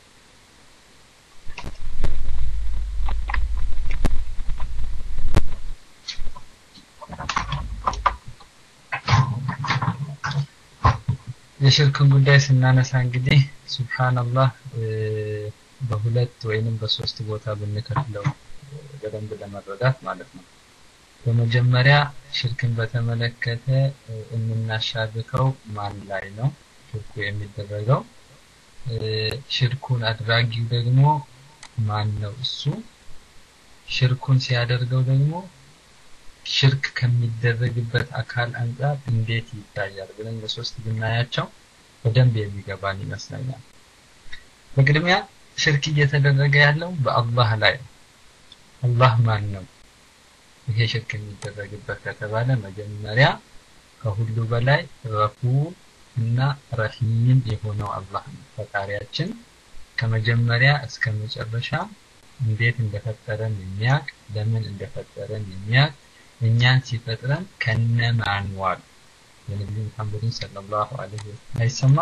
የሽርክን ጉዳይ ስናነሳ እንግዲህ ሱብሃንአላህ በሁለት ወይንም በሶስት ቦታ ብንከፍለው በደንብ ለመረዳት ማለት ነው በመጀመሪያ ሽርክን በተመለከተ እንናሻርከው ማን ላይ ነው ሽርኩ የሚደረገው ሽርኩን አድራጊው ደግሞ ማን ነው እሱ ሽርኩን ሲያደርገው ደግሞ ሽርክ ከሚደረግበት አካል አንፃር እንዴት ይታያል ብለን በሶስት ብናያቸው በደንብ የሚገባን ይመስለኛል በቅድሚያ ሽርክ እየተደረገ ያለው በአላህ ላይ አላህ ማን ነው ይሄ ሽርክ የሚደረግበት ከተባለ መጀመሪያ ከሁሉ በላይ ገፉር እና ረሂም የሆነው አላህ ነው ፈጣሪያችን ከመጀመሪያ እስከ መጨረሻ እንዴት እንደፈጠረን የሚያውቅ ለምን እንደፈጠረን የሚያውቅ እኛን ሲፈጥረን ከነማን ዋሉ የነብዩ መሐመድ ሰለላሁ ዐለይሂ ወሰለም አይሰማ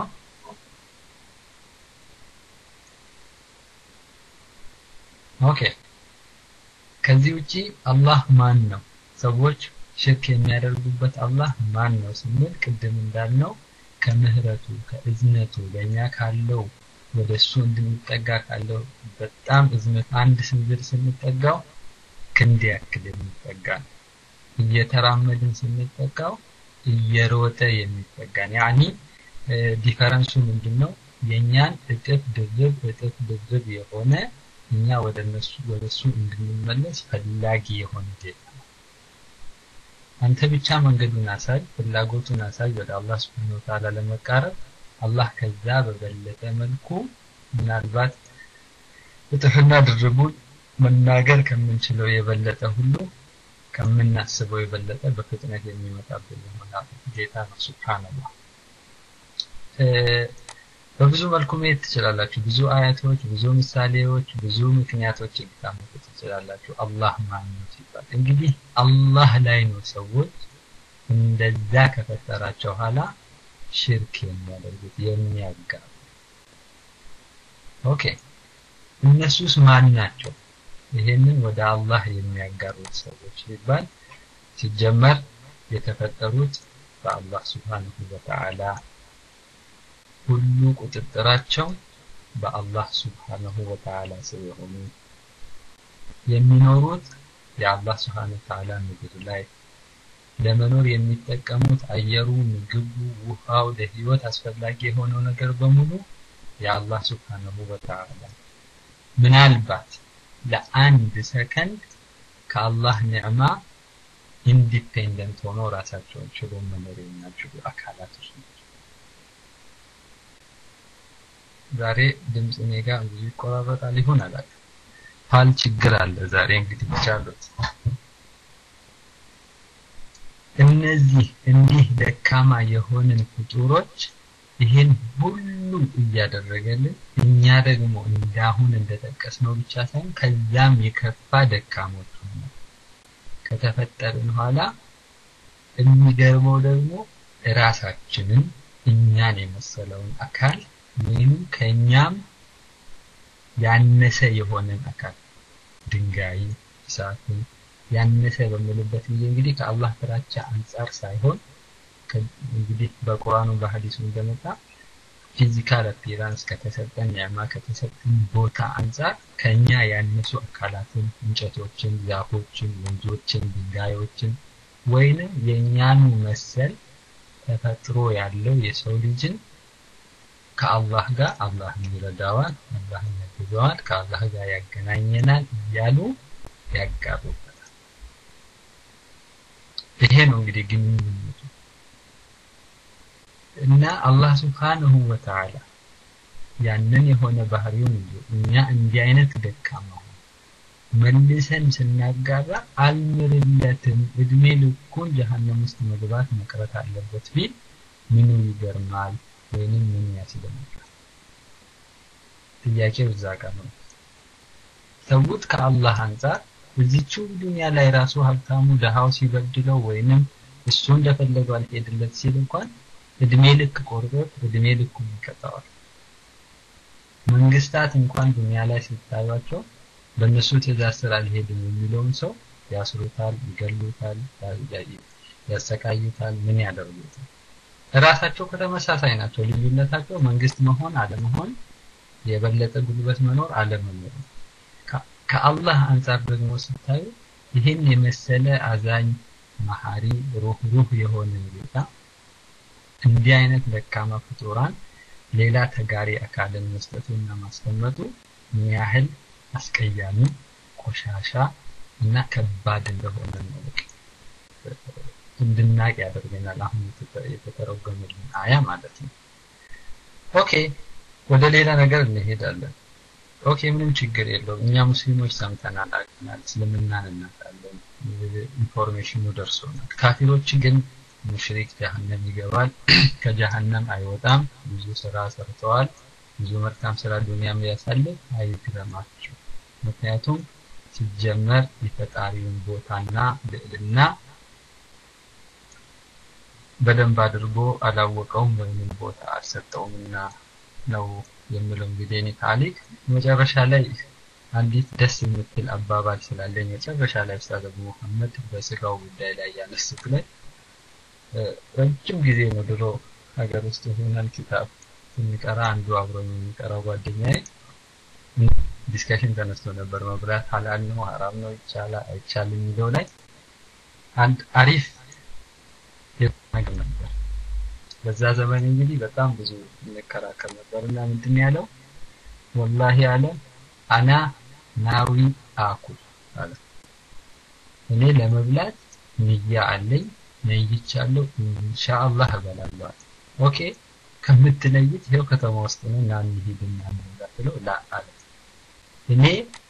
ኦኬ ከዚህ ውጪ አላህ ማን ነው ሰዎች ሽርክ የሚያደርጉበት አላህ ማን ነው ስንል ቅድም እንዳልነው ከምህረቱ ከእዝነቱ ለኛ ካለው ወደሱ እንድንጠጋ ካለው በጣም እዝነት አንድ ስንዝር ስንጠጋው ክንድ ያክል የሚጠጋ እየተራመድን ስንጠጋው እየሮጠ የሚጠጋን ያኒ ዲፈረንሱ ምንድነው የኛን እጥፍ ድርብ እጥፍ ድርብ የሆነ እኛ ወደነሱ ወደሱ እንድንመለስ ፈላጊ የሆነ ጌታ አንተ ብቻ መንገዱን አሳይ ፍላጎቱን አሳይ ወደ አላህ Subhanahu Wa Ta'ala ለመቃረብ አላህ ከዛ በበለጠ መልኩ ምናልባት እጥፍና ድርቡን መናገር ከምንችለው የበለጠ ሁሉ ከምናስበው የበለጠ በፍጥነት የሚመጣብን ይሆናል ጌታ ነው ሱብሃንአላህ በብዙ መልኩ ማየት ትችላላችሁ ብዙ አያቶች ብዙ ምሳሌዎች ብዙ ምክንያቶች ልታመጡ ትችላላችሁ አላህ ማን ነው ሲባል እንግዲህ አላህ ላይ ነው ሰዎች እንደዛ ከፈጠራቸው ኋላ ሽርክ የሚያደርጉት የሚያጋሩ ኦኬ እነሱስ ማን ናቸው ይሄንን ወደ አላህ የሚያጋሩት ሰዎች ሲባል ሲጀመር የተፈጠሩት በአላህ Subhanahu Wa Ta'ala ሁሉ ቁጥጥራቸው በአላህ Subhanahu Wa Ta'ala ስር የሆኑ የሚኖሩት የአላህ Subhanahu Wa Ta'ala ምድር ላይ ለመኖር የሚጠቀሙት አየሩ ምግቡ ውሃው ለህይወት አስፈላጊ የሆነው ነገር በሙሉ የአላህ Subhanahu Wa Ta'ala ምናልባት ለአንድ ሰከንድ ከአላህ ኒዕማ ኢንዲፔንደንት ሆኖ ራሳቸውን ችሎ መኖር የሚችሉ አካላቶች ናቸው ዛሬ ድምጽ ኔጋ ብዙ ይቆራረጣል ይሆን አላውቅም ፓል ችግር አለ ዛሬ እንግዲህ ብቻሉት እነዚህ እንዲህ ደካማ የሆነን ፍጡሮች ይሄን ሁሉ እያደረገልን እኛ ደግሞ እንዳሁን እንደተጠቀስነው ብቻ ሳይሆን ከዛም የከፋ ደካሞች ሆነን ከተፈጠርን ኋላ የሚገርመው ደግሞ ራሳችንን እኛን የመሰለውን አካል ወይም ከኛም ያነሰ የሆነን አካል ድንጋይ እሳትን ያነሰ በመለበት ጊዜ እንግዲህ ከአላህ ፍራቻ አንፃር ሳይሆን እንግዲህ በቁርአኑ በሐዲሱ እንደመጣ ፊዚካል አፒራንስ ከተሰጠን ኒዕማ ከተሰጠን ቦታ አንፃር ከኛ ያነሱ አካላትን እንጨቶችን ዛፎችን ወንዞችን ድንጋዮችን ወይንም የኛኑ መሰል ተፈጥሮ ያለው የሰው ልጅን ከአላህ ጋር አላህ ይረዳዋል አላህ ያግዘዋል ከአላህ ጋር ያገናኘናል ያሉ ያጋሩበታል ይሄ ነው እንግዲህ ግንኙነቱ እና አላህ Subhanahu Wa Ta'ala ያንን የሆነ ባህሪውን ይዞ እኛ እንዲህ አይነት ደካማ መልሰን ስናጋራ አልምርለትም እድሜ ልኩን ጀሃነም ውስጥ መግባት መቅረት አለበት ቢል ምኑ ይገርማል ወይንም ምን ያስደምቃል ጥያቄው እዛ ጋር ነው ሰውት ከአላህ አንፃር እዚቹ ዱንያ ላይ ራሱ ሀብታሙ ደሃው ሲበድለው ወይንም እሱ እንደፈለገው አልሄድለት ሲል እንኳን እድሜ ልክ ቆርጦት እድሜ ልኩ ይቀጣዋል መንግስታት እንኳን ዱንያ ላይ ሲታያቸው በእነሱ ትእዛዝ ስር አልሄድም የሚለውን ሰው ያስሩታል ይገሉታል ያሰቃዩታል ምን ያደርጉታል ራሳቸው ከተመሳሳይ ናቸው ልዩነታቸው መንግስት መሆን አለመሆን የበለጠ ጉልበት መኖር አለመኖር ከአላህ አንፃር ደግሞ ሲታዩ ይሄን የመሰለ አዛኝ መሐሪ ሩህ ሩህ የሆነ ጌታ እንዲህ አይነት ደካማ ፍጡራን ሌላ ተጋሪ አካልን መስጠቱና ማስቀመጡ ምን ያህል አስቀያሚ ቆሻሻ እና ከባድ እንደሆነ ነው እንድናቅ ያደርገናል አሁን የተተረጎመልን አያ ማለት ነው ኦኬ ወደ ሌላ ነገር እንሄዳለን ኦኬ ምንም ችግር የለውም እኛ ሙስሊሞች ሰምተናል አቅናል እስልምናን እናውቃለን ኢንፎርሜሽኑ ደርሶናል ካፊሮች ግን ሙሽሪክ ጀሃነም ይገባል ከጀሃነም አይወጣም ብዙ ስራ ሰርተዋል ብዙ መልካም ስራ ዱንያም ያሳልፍ አይግረማቸው ምክንያቱም ሲጀመር የፈጣሪውን ቦታና ልዕልና በደንብ አድርጎ አላወቀውም ወይንም ቦታ አልሰጠውምና ነው የሚለው እንግዲህ እኔ ታሪክ መጨረሻ ላይ አንዲት ደስ የምትል አባባል ስላለኝ መጨረሻ ላይ ኡስታዝ አቡ መሐመድ በስጋው ጉዳይ ላይ ያነሱት ላይ ረጅም ጊዜ ነው ድሮ ሀገር ውስጥ ሆነን ኪታብ ስንቀራ አንዱ አብሮኝ የሚቀራው ጓደኛዬ ዲስከሽን ተነስቶ ነበር መብላት ሐላል ነው ሐራም ነው ይቻላል አይቻልም የሚለው ላይ አንድ አሪፍ ነገር ነበር በዛ ዘመን እንግዲህ በጣም ብዙ እንከራከር ነበርና ምንድን ያለው ወላሂ አለ አና ናዊ አኩል አለ እኔ ለመብላት ንያ አለኝ ነይቻለሁ ኢንሻአላህ እበላለሁ ኦኬ ከምትለይት ይሄው ከተማ ውስጥ ነው እና እንሂድና እንበላው ላ አለ እኔ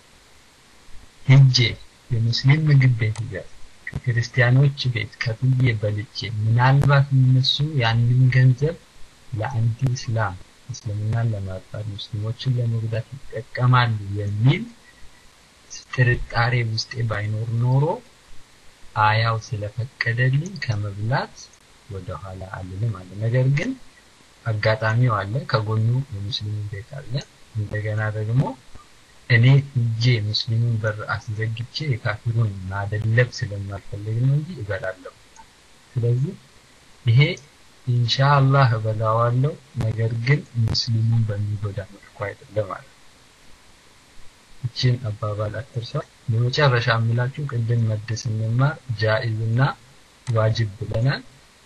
ሂጄ የሙስሊም ምግብ ቤት ይያዝ ከክርስቲያኖች ቤት ከፍዬ በልቼ ምናልባት እነሱ ያንን ገንዘብ ለአንቲ እስላም እስልምናን ለማጥፋት ሙስሊሞችን ለመጉዳት ይጠቀማሉ የሚል ጥርጣሬ ውስጤ ባይኖር ኖሮ አያው ስለፈቀደልኝ ከመብላት ወደ ኋላ አልልም አለ ነገር ግን አጋጣሚው አለ ከጎኑ የሙስሊም ቤት አለ እንደገና ደግሞ እኔ እጄ ሙስሊሙን በር አስዘግቼ የካፊሩን ማደለብ ስለማልፈልግ ነው እንጂ እበላለሁ ስለዚህ ይሄ ኢንሻአላህ እበላዋለሁ ነገር ግን ሙስሊሙን በሚጎዳ መልኩ አይደለም ማለት እቺን አባባል አትርሳ በመጨረሻ አምላችሁ ቅድም መድስ እንማር ጃኢዝና ዋጅብ ብለናል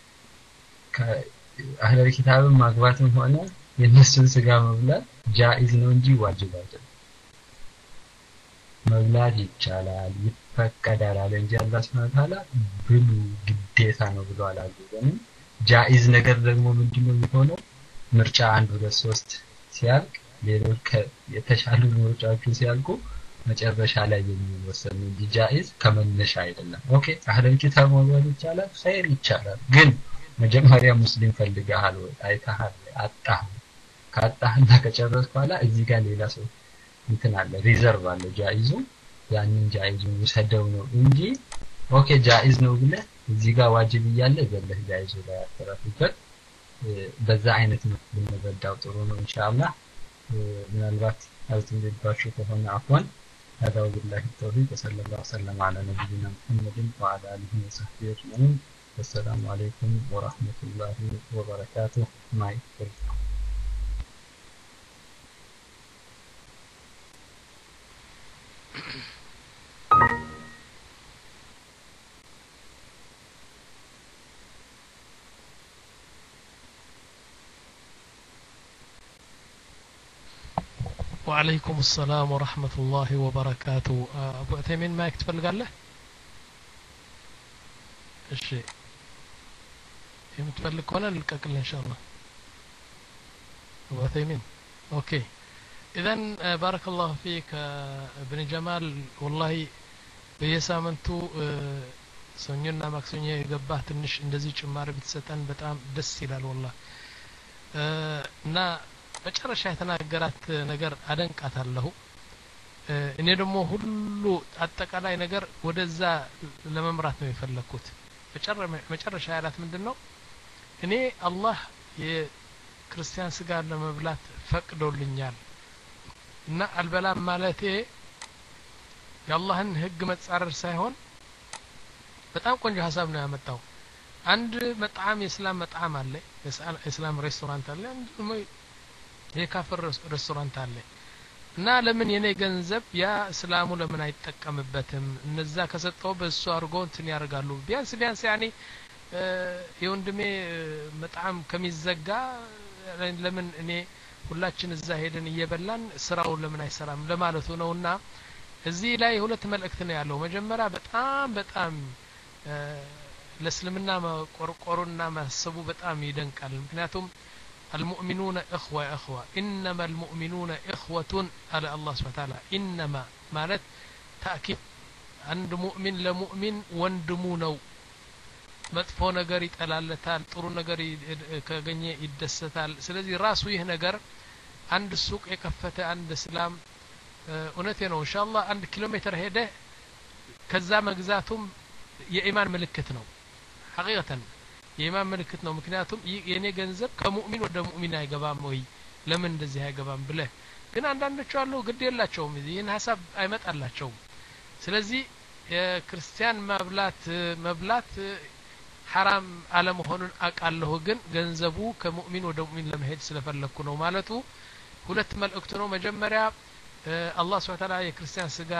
ከአህለል ኪታብን ማግባትም ሆነ የነሱን ስጋ መብላት ጃኢዝ ነው እንጂ ዋጅብ አይደለም መብላት ይቻላል ይፈቀዳል አለ እንጂ አላህ Subhanahu Wa Ta'ala ብሉ ግዴታ ነው ብሎ አላዘዘንም ጃኢዝ ነገር ደግሞ ምንድነው የሚሆነው ምርጫ አንድ ሁለት ሶስት ሲያልቅ ሌሎች የተሻሉ ምርጫዎቹ ሲያልቁ መጨረሻ ላይ የሚወሰን እንጂ ጃኢዝ ከመነሻ አይደለም ኦኬ አህለል ኪታብ መብላት ይቻላል ኸይር ይቻላል ግን መጀመሪያ ሙስሊም ፈልገሃል ወይ አይተሃል አጣህ ካጣህና ከጨረስክ በኋላ እዚህ ጋር ሌላ ሰው እንትን አለ ሪዘርቭ አለ ጃኢዙ ያንን ጃኢዙን ወሰደው ነው እንጂ ኦኬ ጃኢዝ ነው ብለ እዚህ ጋር ዋጅብ ይያለ ዘለህ ጃኢዙ ላይ አስተራፍበት በዛ አይነት ነው ብንረዳው ጥሩ ነው ኢንሻአላህ ምናልባት አልተንደባችሁ ከሆነ አፍዋን هذا بالله التوفيق وصلى الله وسلم على نبينا محمد وعلى اله وصحبه اجمعين والسلام عليكم ورحمه الله وبركاته معي وعليكم السلام ورحمة الله وبركاته أبو عثيمين ما يكتب له الشيء يمتبلك ولا لك إن شاء الله أبو عثيمين أوكي إذن بارك الله فيك ابن جمال والله بيسامنتو سنينا ماكسونيا يقباه تنش اندزي ጭማሪ بتستان በጣም ደስ ይላል والله እና መጨረሻ የተናገራት ነገር አደንቃታለሁ እኔ ደግሞ ሁሉ አጠቃላይ ነገር ወደዛ ለመምራት ነው የፈለኩት መጨረሻ ያላት ምንድነው እኔ አላህ የክርስቲያን ስጋ ለመብላት ፈቅዶልኛል እና አልበላም ማለቴ የአላህን ህግ መጻረር ሳይሆን በጣም ቆንጆ ሐሳብ ነው ያመጣው አንድ መጣም የእስላም መጣም አለ የእስላም ሬስቶራንት አለ አንድ የካፍር ሬስቶራንት አለ እና ለምን የኔ ገንዘብ ያ እስላሙ ለምን አይጠቀምበትም እነዛ ከሰጠው በሱ አርጎ እንትን ያርጋሉ ቢያንስ ቢያንስ ያኒ የወንድሜ መጣም ከሚዘጋ ለምን እኔ ሁላችን እዛ ሄደን እየበላን ስራው ለምን አይሰራም ለማለቱ ነውና እዚህ ላይ ሁለት መልእክት ነው ያለው መጀመሪያ በጣም በጣም ለእስልምና ቆርቆሩና ማሰቡ በጣም ይደንቃል ምክንያቱም المؤمنون إخوة يا إخوة إنما المؤمنون إخوة على الله سبحانه وتعالى إنما مالت تأكيد عند مؤمن لمؤمن وندمونو መጥፎ ነገር ይጠላለታል ጥሩ ነገር ከገኘ ይደሰታል ስለዚህ ራሱ ይሄ ነገር አንድ ሱቅ የከፈተ አንድ እስላም እውነቴ ነው ኢንሻአላህ አንድ ኪሎ ሜትር ሄደ ከዛ መግዛቱም የኢማን ምልክት ነው ሐቂቀተን የኢማን ምልክት ነው ምክንያቱም የኔ ገንዘብ ከሙእሚን ወደ ሙእሚን አይገባም ወይ ለምን እንደዚህ አይገባም ብለህ ግን አንዳንዶቹ አሉ ግድ የላቸውም ይህን ሐሳብ አይመጣላቸውም ስለዚህ የክርስቲያን መብላት መብላት حرام አለመሆኑን አቃለሁ ግን ገንዘቡ ከሙእሚን ወደ ሙእሚን ለመሄድ ስለፈለኩ ነው ማለቱ ሁለት መልእክት ነው መጀመሪያ አላህ Subhanahu Wa Ta'ala የክርስቲያን ስጋ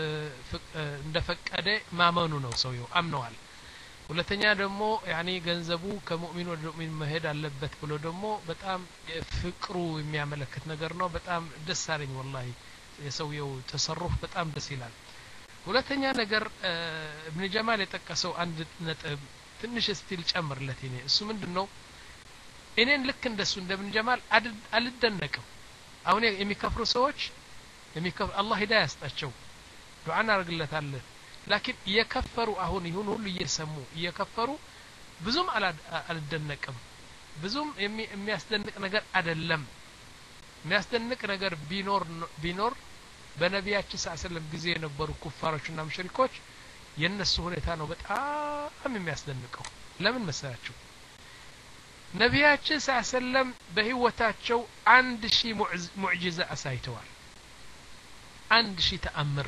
እንደፈቀደ ማመኑ ነው ሰውየው አምነዋል ሁለተኛ ደግሞ ያኒ ገንዘቡ ከሙእሚን ወደ ሙእሚን መሄድ አለበት ብሎ ደግሞ በጣም ፍቅሩ የሚያመለክት ነገር ነው በጣም ደስ አለኝ والله የሰውየው ተሰሩፍ በጣም ደስ ይላል ሁለተኛ ነገር ኢብኑ ጀማል የጠቀሰው አንድ ነጥብ ትንሽ ስቲል ጨምርለት እኔ እሱ ምንድነው እኔን ልክ እንደሱ እንደምን ጀማል አልደነቅም አሁን የሚከፍሩ ሰዎች የሚከፍሩ አላህ ሂዳያ ያስጣቸው ዱዓ እናርግለታለን ላኪን የከፈሩ አሁን ይሁን ሁሉ እየሰሙ እየከፈሩ ብዙም አልደነቅም ብዙም የሚያስደንቅ ነገር አይደለም የሚያስደንቅ ነገር ቢኖር ቢኖር በነቢያችን ሰለላሁ ዐለይሂ ወሰለም ጊዜ የነበሩ ኩፋሮችና ሙሽሪኮች የነሱ ሁኔታ ነው በጣም የሚያስደንቀው ለምን መሰላችሁ ነቢያችን ሰለላሁ ዐለይሂ ወሰለም በህይወታቸው አንድ ሺህ ሙዕጂዛ አሳይተዋል አንድ ሺህ ተአምር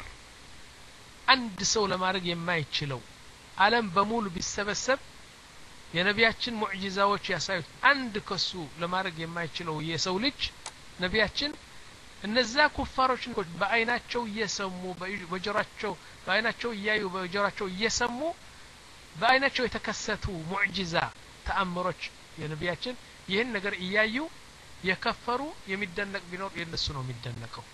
አንድ ሰው ለማድረግ የማይችለው ዓለም በሙሉ ቢሰበሰብ የነቢያችን ሙዕጂዛዎች ያሳዩት አንድ ከሱ ለማድረግ የማይችለው የሰው ልጅ ነቢያችን እነዛ ኩፋሮች በአይናቸው እየሰሙ በጆራቸው በአይናቸው እያዩ በጆራቸው እየሰሙ በአይናቸው የተከሰቱ ሙዕጂዛ ተአምሮች የነቢያችን ይህን ነገር እያዩ የከፈሩ የሚደነቅ ቢኖር የነሱ ነው የሚደነቀው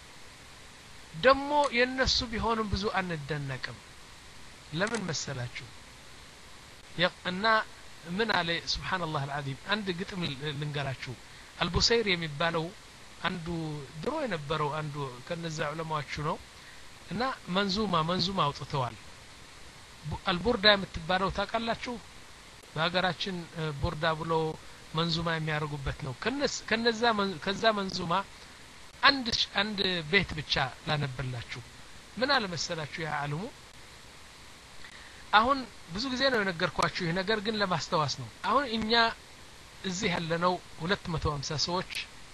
ደሞ የነሱ ቢሆንም ብዙ አንደነቅም ለምን መሰላችሁ እና ምን አለ ሱብሃንአላህ አልዓዚም አንድ ግጥም ልንገራችሁ አልቡሰይር የሚባለው አንዱ ድሮ የነበረው አንዱ ከነዛ ዑለማዎቹ ነው እና መንዙማ መንዙማ አውጥተዋል አልቡርዳ የምትባለው ታውቃላችሁ በሀገራችን ቡርዳ ብሎ መንዙማ የሚያደርጉበት ነው ከነዛ ከዛ መንዙማ አንድ አንድ ቤት ብቻ ላነበላችሁ ምን አለ መሰላችሁ ያ ዓለሙ አሁን ብዙ ጊዜ ነው የነገርኳችሁ ይሄ ነገር ግን ለማስተዋስ ነው አሁን እኛ እዚህ ያለነው ሁለት መቶ ሃምሳ ሰዎች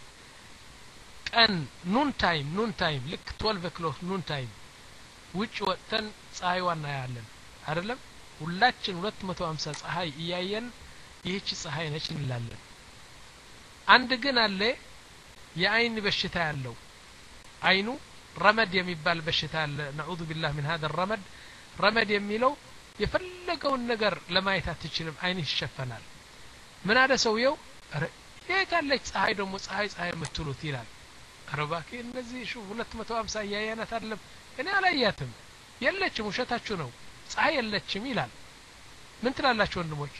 ቀን ኑን ታይም ኑን ታይም ልክ twelve o'clock ኑን ታይም ውጭ ወጥተን ፀሐይዋን ያያለን አይደለም ሁላችን ሁለት መቶ ሃምሳ ፀሐይ እያየን ይህች ፀሐይ ነች እንላለን አንድ ግን አለ የአይን በሽታ ያለው አይኑ ረመድ የሚባል በሽታ አለ ነዑዙ ቢላህ من هذا الرمد ረመድ የሚለው የፈለገውን ነገር ለማየት አትችልም አይን ይሸፈናል ምን አለ ሰውየው የታለች ፀሐይ ደግሞ ፀሐይ ፀሐይ የምትሉት ይላል አረባኪ እነዚህ ሹ ሁለት መቶ ሃምሳ ያያናት አይደለም እኔ አላያትም የለችም ውሸታችሁ ነው ፀሐይ የለችም ይላል ምን ትላላችሁ ወንድሞች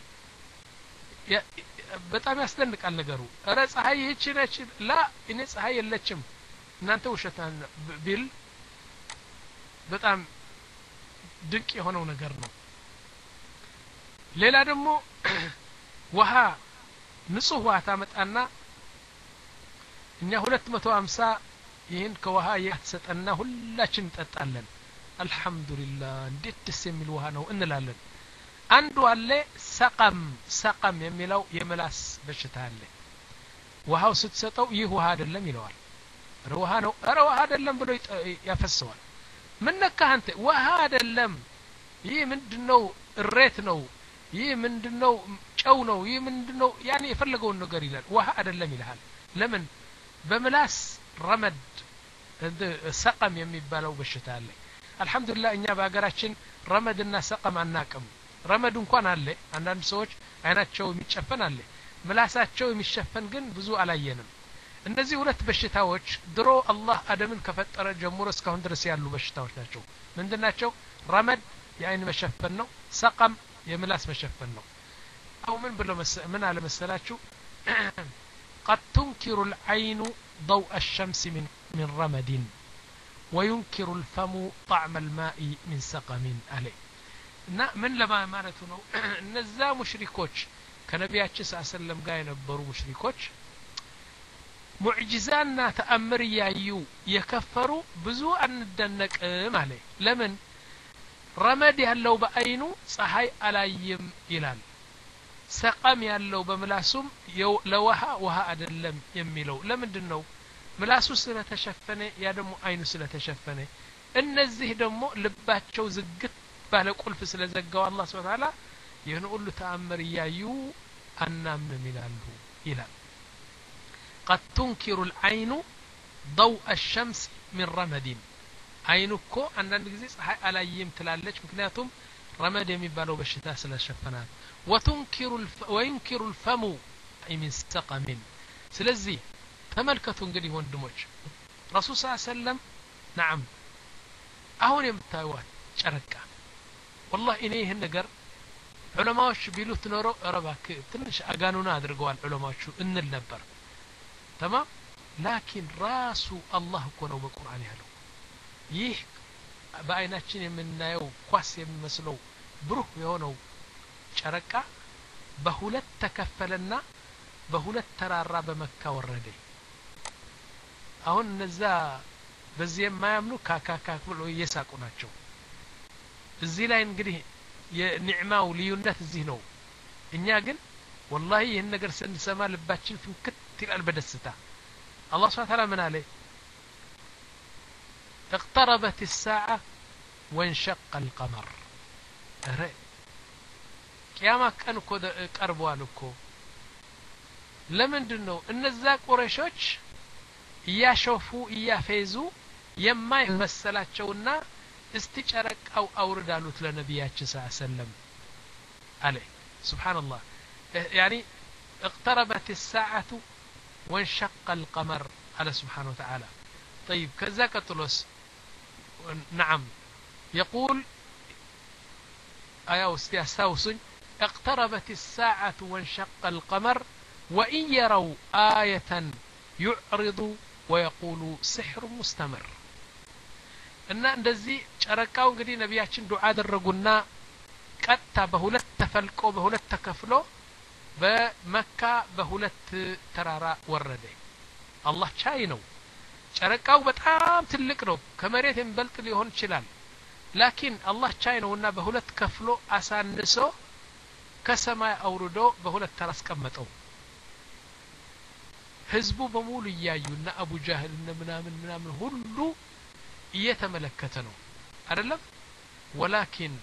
በጣም ያስደንቃል ነገሩ አረ ፀሐይ ይህች ነች ላ እኔ ፀሐይ የለችም እናንተ ውሸታን ቢል በጣም ድንቅ የሆነው ነገር ነው ሌላ ደግሞ ውሃ ንጹህ ውሃ ታመጣና እኛ ሁለት መቶ ሃምሳ ይሄን ከውሃ ያተሰጠና ሁላችን እንጠጣለን አልহামዱሊላህ እንዴት ደስ የሚል ውሃ ነው እንላለን አንዱ አለ ሰቀም ሰቀም የሚለው የመላስ በሽታ አለ ውሃው ስትሰጠው ይህ ውሃ አይደለም ይለዋል አረ ውሃ ነው አረ ውሃ አይደለም ብሎ ያፈሰዋል ምን ነካ አንተ ውሃ አይደለም ይህ ምንድነው እሬት ነው ይህ ምንድነው ጨው ነው ይህ ምንድነው ያኔ የፈለገውን ነገር ይላል ውሃ አይደለም ይልሃል ለምን በመላስ ረመድ ሰቀም የሚባለው በሽታ አለ አልহামዱሊላህ እኛ በአገራችን ረመድና ሰቀም አናቀም ረመድ እንኳን አለ አንዳንድ ሰዎች አይናቸው የሚጨፈን አለ ምላሳቸው የሚሸፈን ግን ብዙ አላየንም እነዚህ ሁለት በሽታዎች ድሮ አላህ አደምን ከፈጠረ ጀምሮ እስካሁን ድረስ ያሉ በሽታዎች ናቸው ምንድናቸው ረመድ የአይን መሸፈን ነው ሰቀም የምላስ መሸፈን ነው አው ምን ብሎ ምን አለ መሰላችሁ قد تنكر العين ضوء الشمس من من رمد وينكر الفم طعم الماء من سقم عليه እና ምን ለማማረቱ ነው እነዛ ሙሽሪኮች ከነቢያችን ሰለላሁ ዐለይሂ ወሰለም ጋር የነበሩ ሙሽሪኮች ሙዕጂዛና ተአምር ያዩ የከፈሩ ብዙ አንደነቅም አለ ለምን ረመድ ያለው በአይኑ ፀሐይ አላየም ይላል ሰቀም ያለው በምላሱም ለውሃ ውሃ አይደለም የሚለው ለምንድነው ምላሱ ስለተሸፈነ ያ ደግሞ አይኑ ስለተሸፈነ እነዚህ ደግሞ ልባቸው ዝግት ባለ ቁልፍ ስለዘጋው አላህ Subhanahu Wa Ta'ala ይህን ሁሉ ተአምር ያዩ አናምንም ይላሉ ይላል قد تنكر العين ضوء الشمس من رمد አይኑኮ አንዳንድ ጊዜ ፀሐይ አላየም ትላለች ምክንያቱም ረመድ የሚባለው በሽታ ስለሸፈናል وتنكر الف... وينكر الفم اي من سقم ስለዚህ ተመልከቱ እንግዲህ ወንድሞች ረሱል ሰለላሁ ዐለይሂ ወሰለም نعم አሁን የምታዩት ጨረቃ والله እኔ ይሄን ነገር ዑለማዎች ቢሉት ኖሮ ረባክ ትንሽ አጋኑና አድርገዋል ዑለማዎቹ እንል ነበር تمام لكن ራሱ አላህ እኮ ነው በቁርአን ያለው ይህ በአይናችን የምናየው ኳስ የሚመስለው ብሩህ የሆነው ጨረቃ በሁለት ተከፈለና በሁለት ተራራ በመካ ወረደ አሁን እነዛ በዚህ የማያምኑ ካካካ ብሎ እየሳቁ ናቸው እዚህ ላይ እንግዲህ የኒዕማው ልዩነት እዚህ ነው እኛ ግን والله ይሄን ነገር ስንሰማ ልባችን ፍንክት ይላል በደስታ አላህ Subhanahu Wa Ta'ala ምን አለ اقتربت الساعة وانشق القمر ረ ቂያማ ቀን እኮ ቀርቧል እኮ ለምንድነው እነዛ ቁረሾች ያሾፉ ያፈዙ የማይመሰላቸውና እስቲ ጨረቃው አውርዳሉት ለነብያችን ሰለላሁ ዐለይሂ ወሰለም አለ ሱብሃንአላህ يعني اقتربت الساعة وانشق القمر على سبحانه وتعالى طيب كذا كتلوس نعم يقول آية استياساوسن اقتربت الساعة وانشق القمر وإن يروا آية يعرضوا ويقولوا سحر مستمر እና እንደዚህ ጨረቃው እንግዲህ ነብያችን ዱዓ አደረጉና ቀጥታ በሁለት ተፈልቆ በሁለት ተከፍሎ በመካ በሁለት ተራራ ወረደ አላህ ቻይ ነው ጨረቃው በጣም ትልቅ ነው ከመሬት እንበልጥ ሊሆን ይችላል ላኪን አላህ ቻይ ነውና በሁለት ከፍሎ አሳንሶ ከሰማይ አውርዶ በሁለት ተራራ አስቀመጠው ህዝቡ በሙሉ ያዩና አቡ ጃህል እና ምናምን ምናምን ሁሉ እየተመለከተ ነው አይደለም ولكن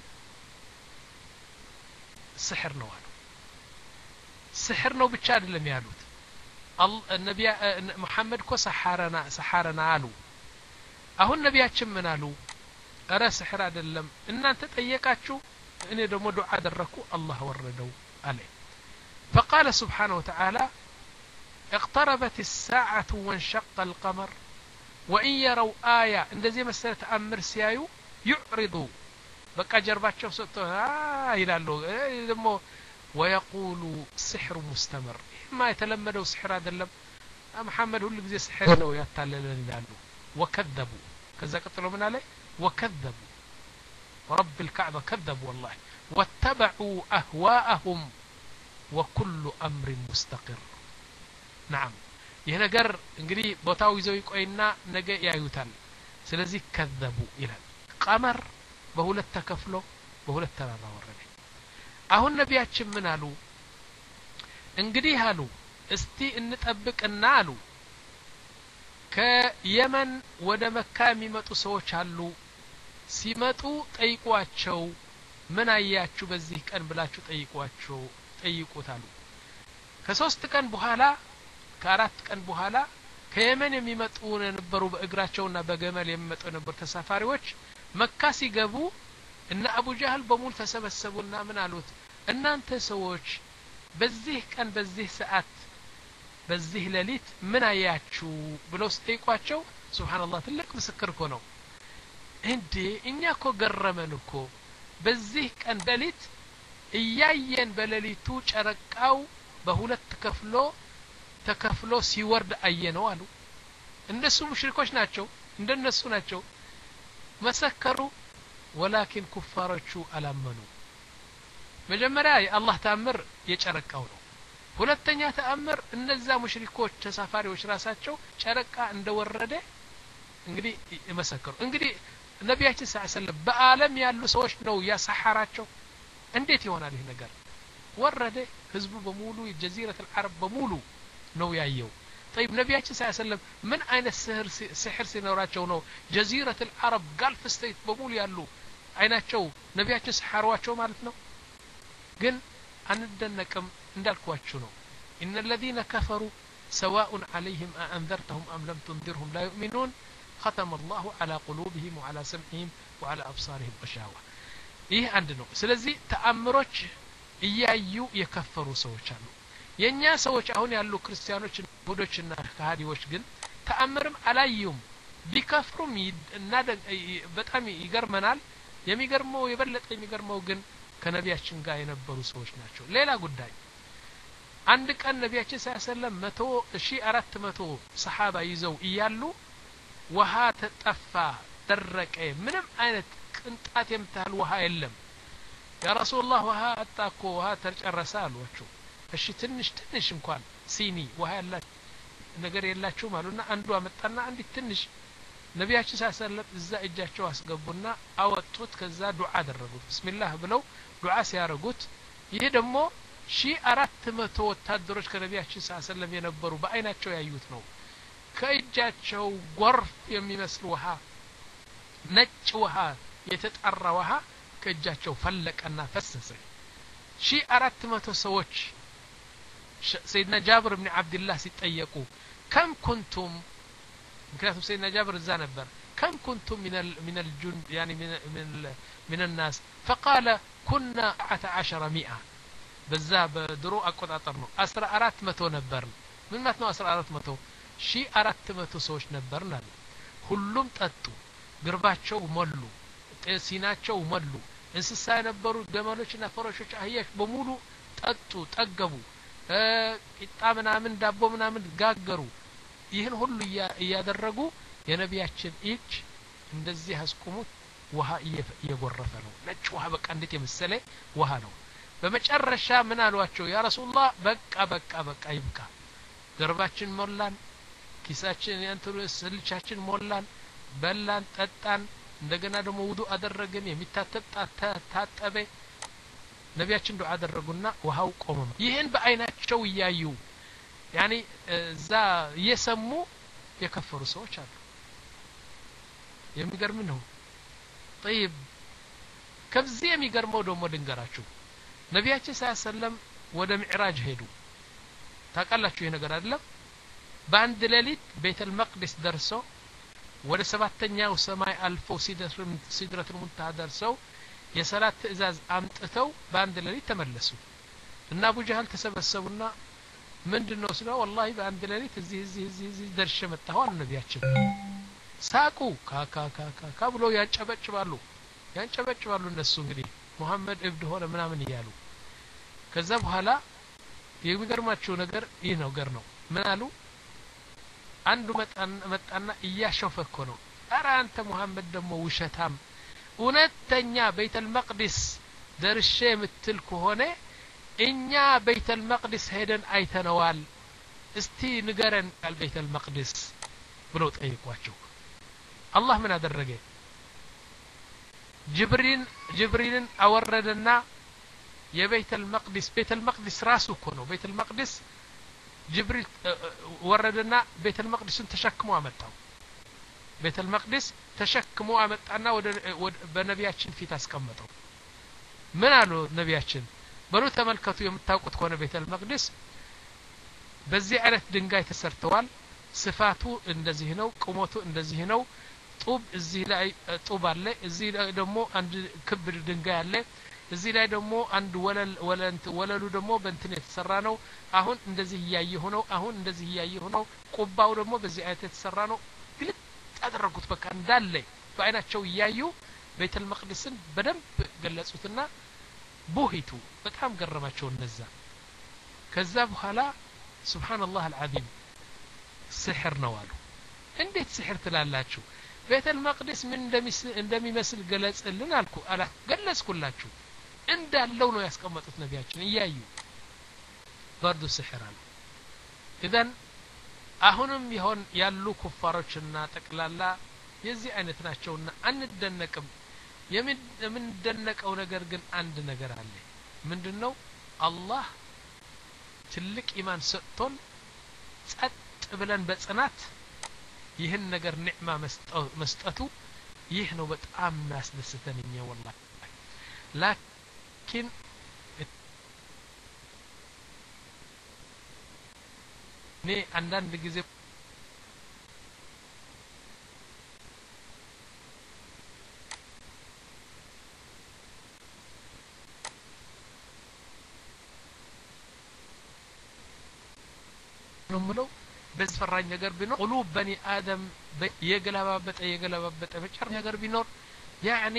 سحر ነው አሉ سحر ነው ብቻ አይደለም ያሉት ነብዩ መሐመድ ኮ ሰሐረና ሰሐረና አሉ አሁን ነብያችን ምን አሉ አረ سحر አይደለም እናንተ ጠየቃችሁ እኔ ደግሞ ዱዓ አደረኩ አላህ ወረደው አለ فقال سبحانه وتعالى اقتربت الساعة وانشق القمر وإن يروا آية እንደዚህ መሰለ ተአምር ሲያዩ يعرضوا በቃ ጀርባቸው ሰጥተው አ ይላሉ ደግሞ ويقولوا سحر مستمر ما يتلمدوا سحر አይደለም محمد ሁሉ ጊዜ سحر ነው ያታለለን ይላሉ وكذبوا ከዛ ቀጥሎ ምን አለ وكذبوا ورب الكعبة كذبوا والله واتبعوا أهواءهم وكل أمر مستقر نعم ይሄ ነገር እንግዲህ ቦታው ይዘው ይቆይና ነገ ያዩታል ስለዚህ ከذቡ ይላል ቀመር በሁለት ተከፍሎ በሁለት ተራራ ወረደ አሁን ነብያችን ምን አሉ እንግዲህ አሉ እስቲ እንጠብቅና አሉ ከየመን ወደ መካ የሚመጡ ሰዎች አሉ ሲመጡ ጠይቋቸው ምን አያችሁ በዚህ ቀን ብላችሁ ጠይቋቸው ጠይቁታሉ ከሶስት ቀን በኋላ ከአራት ቀን በኋላ ከየመን የሚመጡ የነበሩ በእግራቸውና በገመል የሚመጡ የነበሩ ተሳፋሪዎች መካ ሲገቡ እና አቡ ጃህል በሙሉ ተሰበሰቡና ምን አሉት እናንተ ሰዎች በዚህ ቀን በዚህ ሰዓት በዚህ ሌሊት ምን አያችሁ ብለው ጠይቋቸው ሱብሃንአላህ ትልቅ ምስክር እኮ ነው እንዴ እኛ እኮ ገረመን እኮ በዚህ ቀን ሌሊት እያየን በሌሊቱ ጨረቃው በሁለት ከፍሎ ተከፍሎ ሲወርድ አየነው አሉ እነሱ ሙሽሪኮች ናቸው እንደነሱ ናቸው መሰከሩ ولكن ኩፋሮቹ አላመኑ መጀመሪያ የአላህ ተአምር የጨረቃው ነው ሁለተኛ ተአምር እነዛ ሙሽሪኮች ተሳፋሪዎች ራሳቸው ጨረቃ እንደወረደ እንግዲህ መሰከሩ እንግዲህ ነብያችን ሰለላሁ ዐለይሂ ወሰለም በአለም ያሉ ሰዎች ነው ያሰሐራቸው እንዴት ይሆናል ይሄ ነገር ወረደ ህዝቡ በሙሉ የጀዚረተ العرب በሙሉ ነው ያየው طيب ነብያችን ሰለላሁ ዐለይሂ ወሰለም ምን አይነት ስህር ስህር ሲኖራቸው ነው ጀዚረተ العرب ጋልፍ ስቴት በሙሉ ያሉ አይናቸው ነብያችን ሰሐሯቸው ማለት ነው ግን አንደነቅም እንዳልኳችሁ ነው ان الذين كفروا سواء عليهم أأنذرتهم أم لم تنذرهم لا يؤمنون ختم الله على قلوبهم وعلى سمعهم وعلى أبصارهم غشاوة ይህ አንድ ነው ስለዚህ ተአምሮች እያዩ የከፈሩ ሰዎች አሉ የኛ ሰዎች አሁን ያሉ ክርስቲያኖች ይሁዶችና ከሃዲዎች ግን ተአምርም አላዩም ቢከፍሩም እና በጣም ይገርመናል የሚገርመው የበለጠ የሚገርመው ግን ከነቢያችን ጋር የነበሩ ሰዎች ናቸው ሌላ ጉዳይ አንድ ቀን ነቢያችን ሰለላሁ መቶ ሺህ አራት መቶ ሰሃባ ይዘው እያሉ ውሃ ተጠፋ ደረቀ ምንም አይነት ቅንጣት የምታህል ውሃ የለም ያ ረሱላህ ውሃ አጣኮ ውሃ ተጨረሰ አሏቸው እሺ ትንሽ ትንሽ እንኳን ሲኒ ውሃ ያላችሁ ነገር የላችሁ ማሉና አንዱ አመጣና አንዲ ትንሽ ነቢያችን ሰለላሁ እዛ እጃቸው አስገቡና አወጡት ከዛ ዱዓ አደረጉት ቢስሚላህ ብለው ዱዓ ሲያረጉት ይሄ ደግሞ ሺህ አራት መቶ ወታደሮች ከነቢያችን ሰለላሁ የነበሩ በአይናቸው ያዩት ነው ከእጃቸው ጎርፍ የሚመስል ውሃ ነጭ ውሃ የተጣራ ውሃ ከእጃቸው ፈለቀና ፈሰሰ ሺህ አራት መቶ ሰዎች ሰይድና ጃብር ኢብኑ አብዱላህ ሲጠየቁ ከም ኩንቱም ምክንያቱም ሰይድና ጃብር እዛ ነበር ከም ኩንቱም من من الجند يعني من من من الناس فقال كنا عشرة مئة በዛ በድሮ አቆጣጠር ነው አስራ አራት መቶ ነበር ምን ማለት ነው አስራ አራት መቶ ሺህ አራት መቶ ሰዎች ነበርና ሁሉም ጠጡ ግርባቸው ሞሉ ሲናቸው ሞሉ እንስሳ የነበሩ ገመሎችና ፈረሾች አህያዎች በሙሉ ጠጡ ጠገቡ ቂጣ ምናምን ዳቦ ምናምን ጋገሩ ይህን ሁሉ እያደረጉ የነቢያችን እጅ እንደዚህ አስቆሙት ውሃ እየጎረፈ ነው ነጭ ውሃ በቃ እንዴት የመሰለ ውሃ ነው በመጨረሻ ምን አሏቸው ያ ረሱላህ በቃ በቃ በቃ ይብቃ ገርባችን ሞላን ኪሳችን ያንተሩ ስልቻችን ሞላን በላን ጠጣን እንደገና ደግሞ ውዱ አደረገን የሚታጠብ ታጠበ ነቢያችን ዱዓ አደረጉና ውሃው ቆመ ይሄን በአይናቸው ያዩ ያኒ ዛ የሰሙ የከፈሩ ሰዎች አሉ የሚገርም ነው طيب ከዚህ የሚገርመው ደግሞ ድንገራችሁ ነቢያችን ሰለላሁ ወደ ሚዕራጅ ሄዱ ታውቃላችሁ ይሄ ነገር አይደለም በአንድ ሌሊት ቤተል መቅደስ ደርሰው ወደ ሰባተኛው ሰማይ አልፈው ሲድረቱል ሙንተሃ ደርሰው የሰላት ትእዛዝ አምጥተው በአንድ ሌሊት ተመለሱ እና አቡ ጀህል ተሰበሰቡና ምንድነው ስለ والله በአንድ ሌሊት እዚህ እዚህ እዚህ ደርሼ መጣሁ አሉ ነቢያችን ሳቁ ካካ ካካ ካብሎ ያንጨበጭባሉ ያንጨበጭባሉ እነሱ እንግዲህ ሙሐመድ እብድ ሆነ ምናምን ይያሉ ከዛ በኋላ የሚገርማቸው ነገር ይህ ነው ገር ነው ምን አሉ አንዱ መጣና እያሾፈኮ ነው አረ አንተ ሙሐመድ ደግሞ ውሸታም እውነተኛ ቤተል መቅደስ ደርሼ ምትል ከሆነ እኛ ቤተል መቅደስ ሄደን አይተነዋል እስቲ ንገረን ቃል ቤተል መቅደስ ብሎ ጠይቋቸው አላህ ምን አደረገ ጅብሪል ጅብሪልን አወረደና የቤተል መቅደስ ቤተል መቅደስ ራሱ እኮ ነው ቤተል መቅደስ ጅብሪል ወረደና ቤተል መቅደስን ተሸክሞ አመጣው ቤተል መቅደስ ተሸክሞ አመጣና ወደ በነቢያችን ፊት አስቀመጠው ምን አሉ ነቢያችን በሉ ተመልከቱ የምታውቁት ከሆነ ቤተል መቅደስ በዚህ አይነት ድንጋይ ተሰርተዋል ስፋቱ እንደዚህ ነው ቁመቱ እንደዚህ ነው ጡብ እዚህ ላይ ጡብ አለ እዚህ ላይ ደግሞ አንድ ክብ ድንጋይ አለ እዚህ ላይ ደግሞ አንድ ወለል ወለንት ወለሉ ደግሞ በእንትን የተሰራ ነው አሁን እንደዚህ ያያየ ሆነው አሁን እንደዚህ ያያየ ሆነው ቁባው ደግሞ በዚህ አይነት የተሰራ ነው ግልጥ አደረጉት በቃ እንዳለ በአይናቸው ያዩ ቤተል መቅደስን በደንብ ገለጹትና ቡሂቱ በጣም ገረማቸው እነዛ ከዛ በኋላ ሱብሃንአላህ አልዓዚም ሲህር ነው አሉ እንዴት ሲህር ትላላችሁ ቤተል መቅደስ ምን እንደሚመስል ገለጽልን አልኩ አላ ገለጽኩላችሁ እንዳለው ነው ያስቀመጡት ነቢያችን እያዩ በርዱ ሲህር አሉ ኢዘን አሁንም ይሆን ያሉ ኩፋሮችና ጠቅላላ የዚህ አይነት ናቸውና አንደነቅም የምንደነቀው ነገር ግን አንድ ነገር አለ ምንድነው አላህ ትልቅ ኢማን ሰጥቶን ጸጥ ብለን በጽናት ይህን ነገር ኒዕማ መስጠቱ ይህ ነው በጣም የሚያስደስተን እኛ ወላሂ ላኪን እኔ አንዳንድ ጊዜ ነው ምለው በዝፈራኝ ነገር ቢኖር ቁሉብ በኒ አደም የገለባበጠ የገለባበጠ መጨረሻ ነገር ቢኖር ያኒ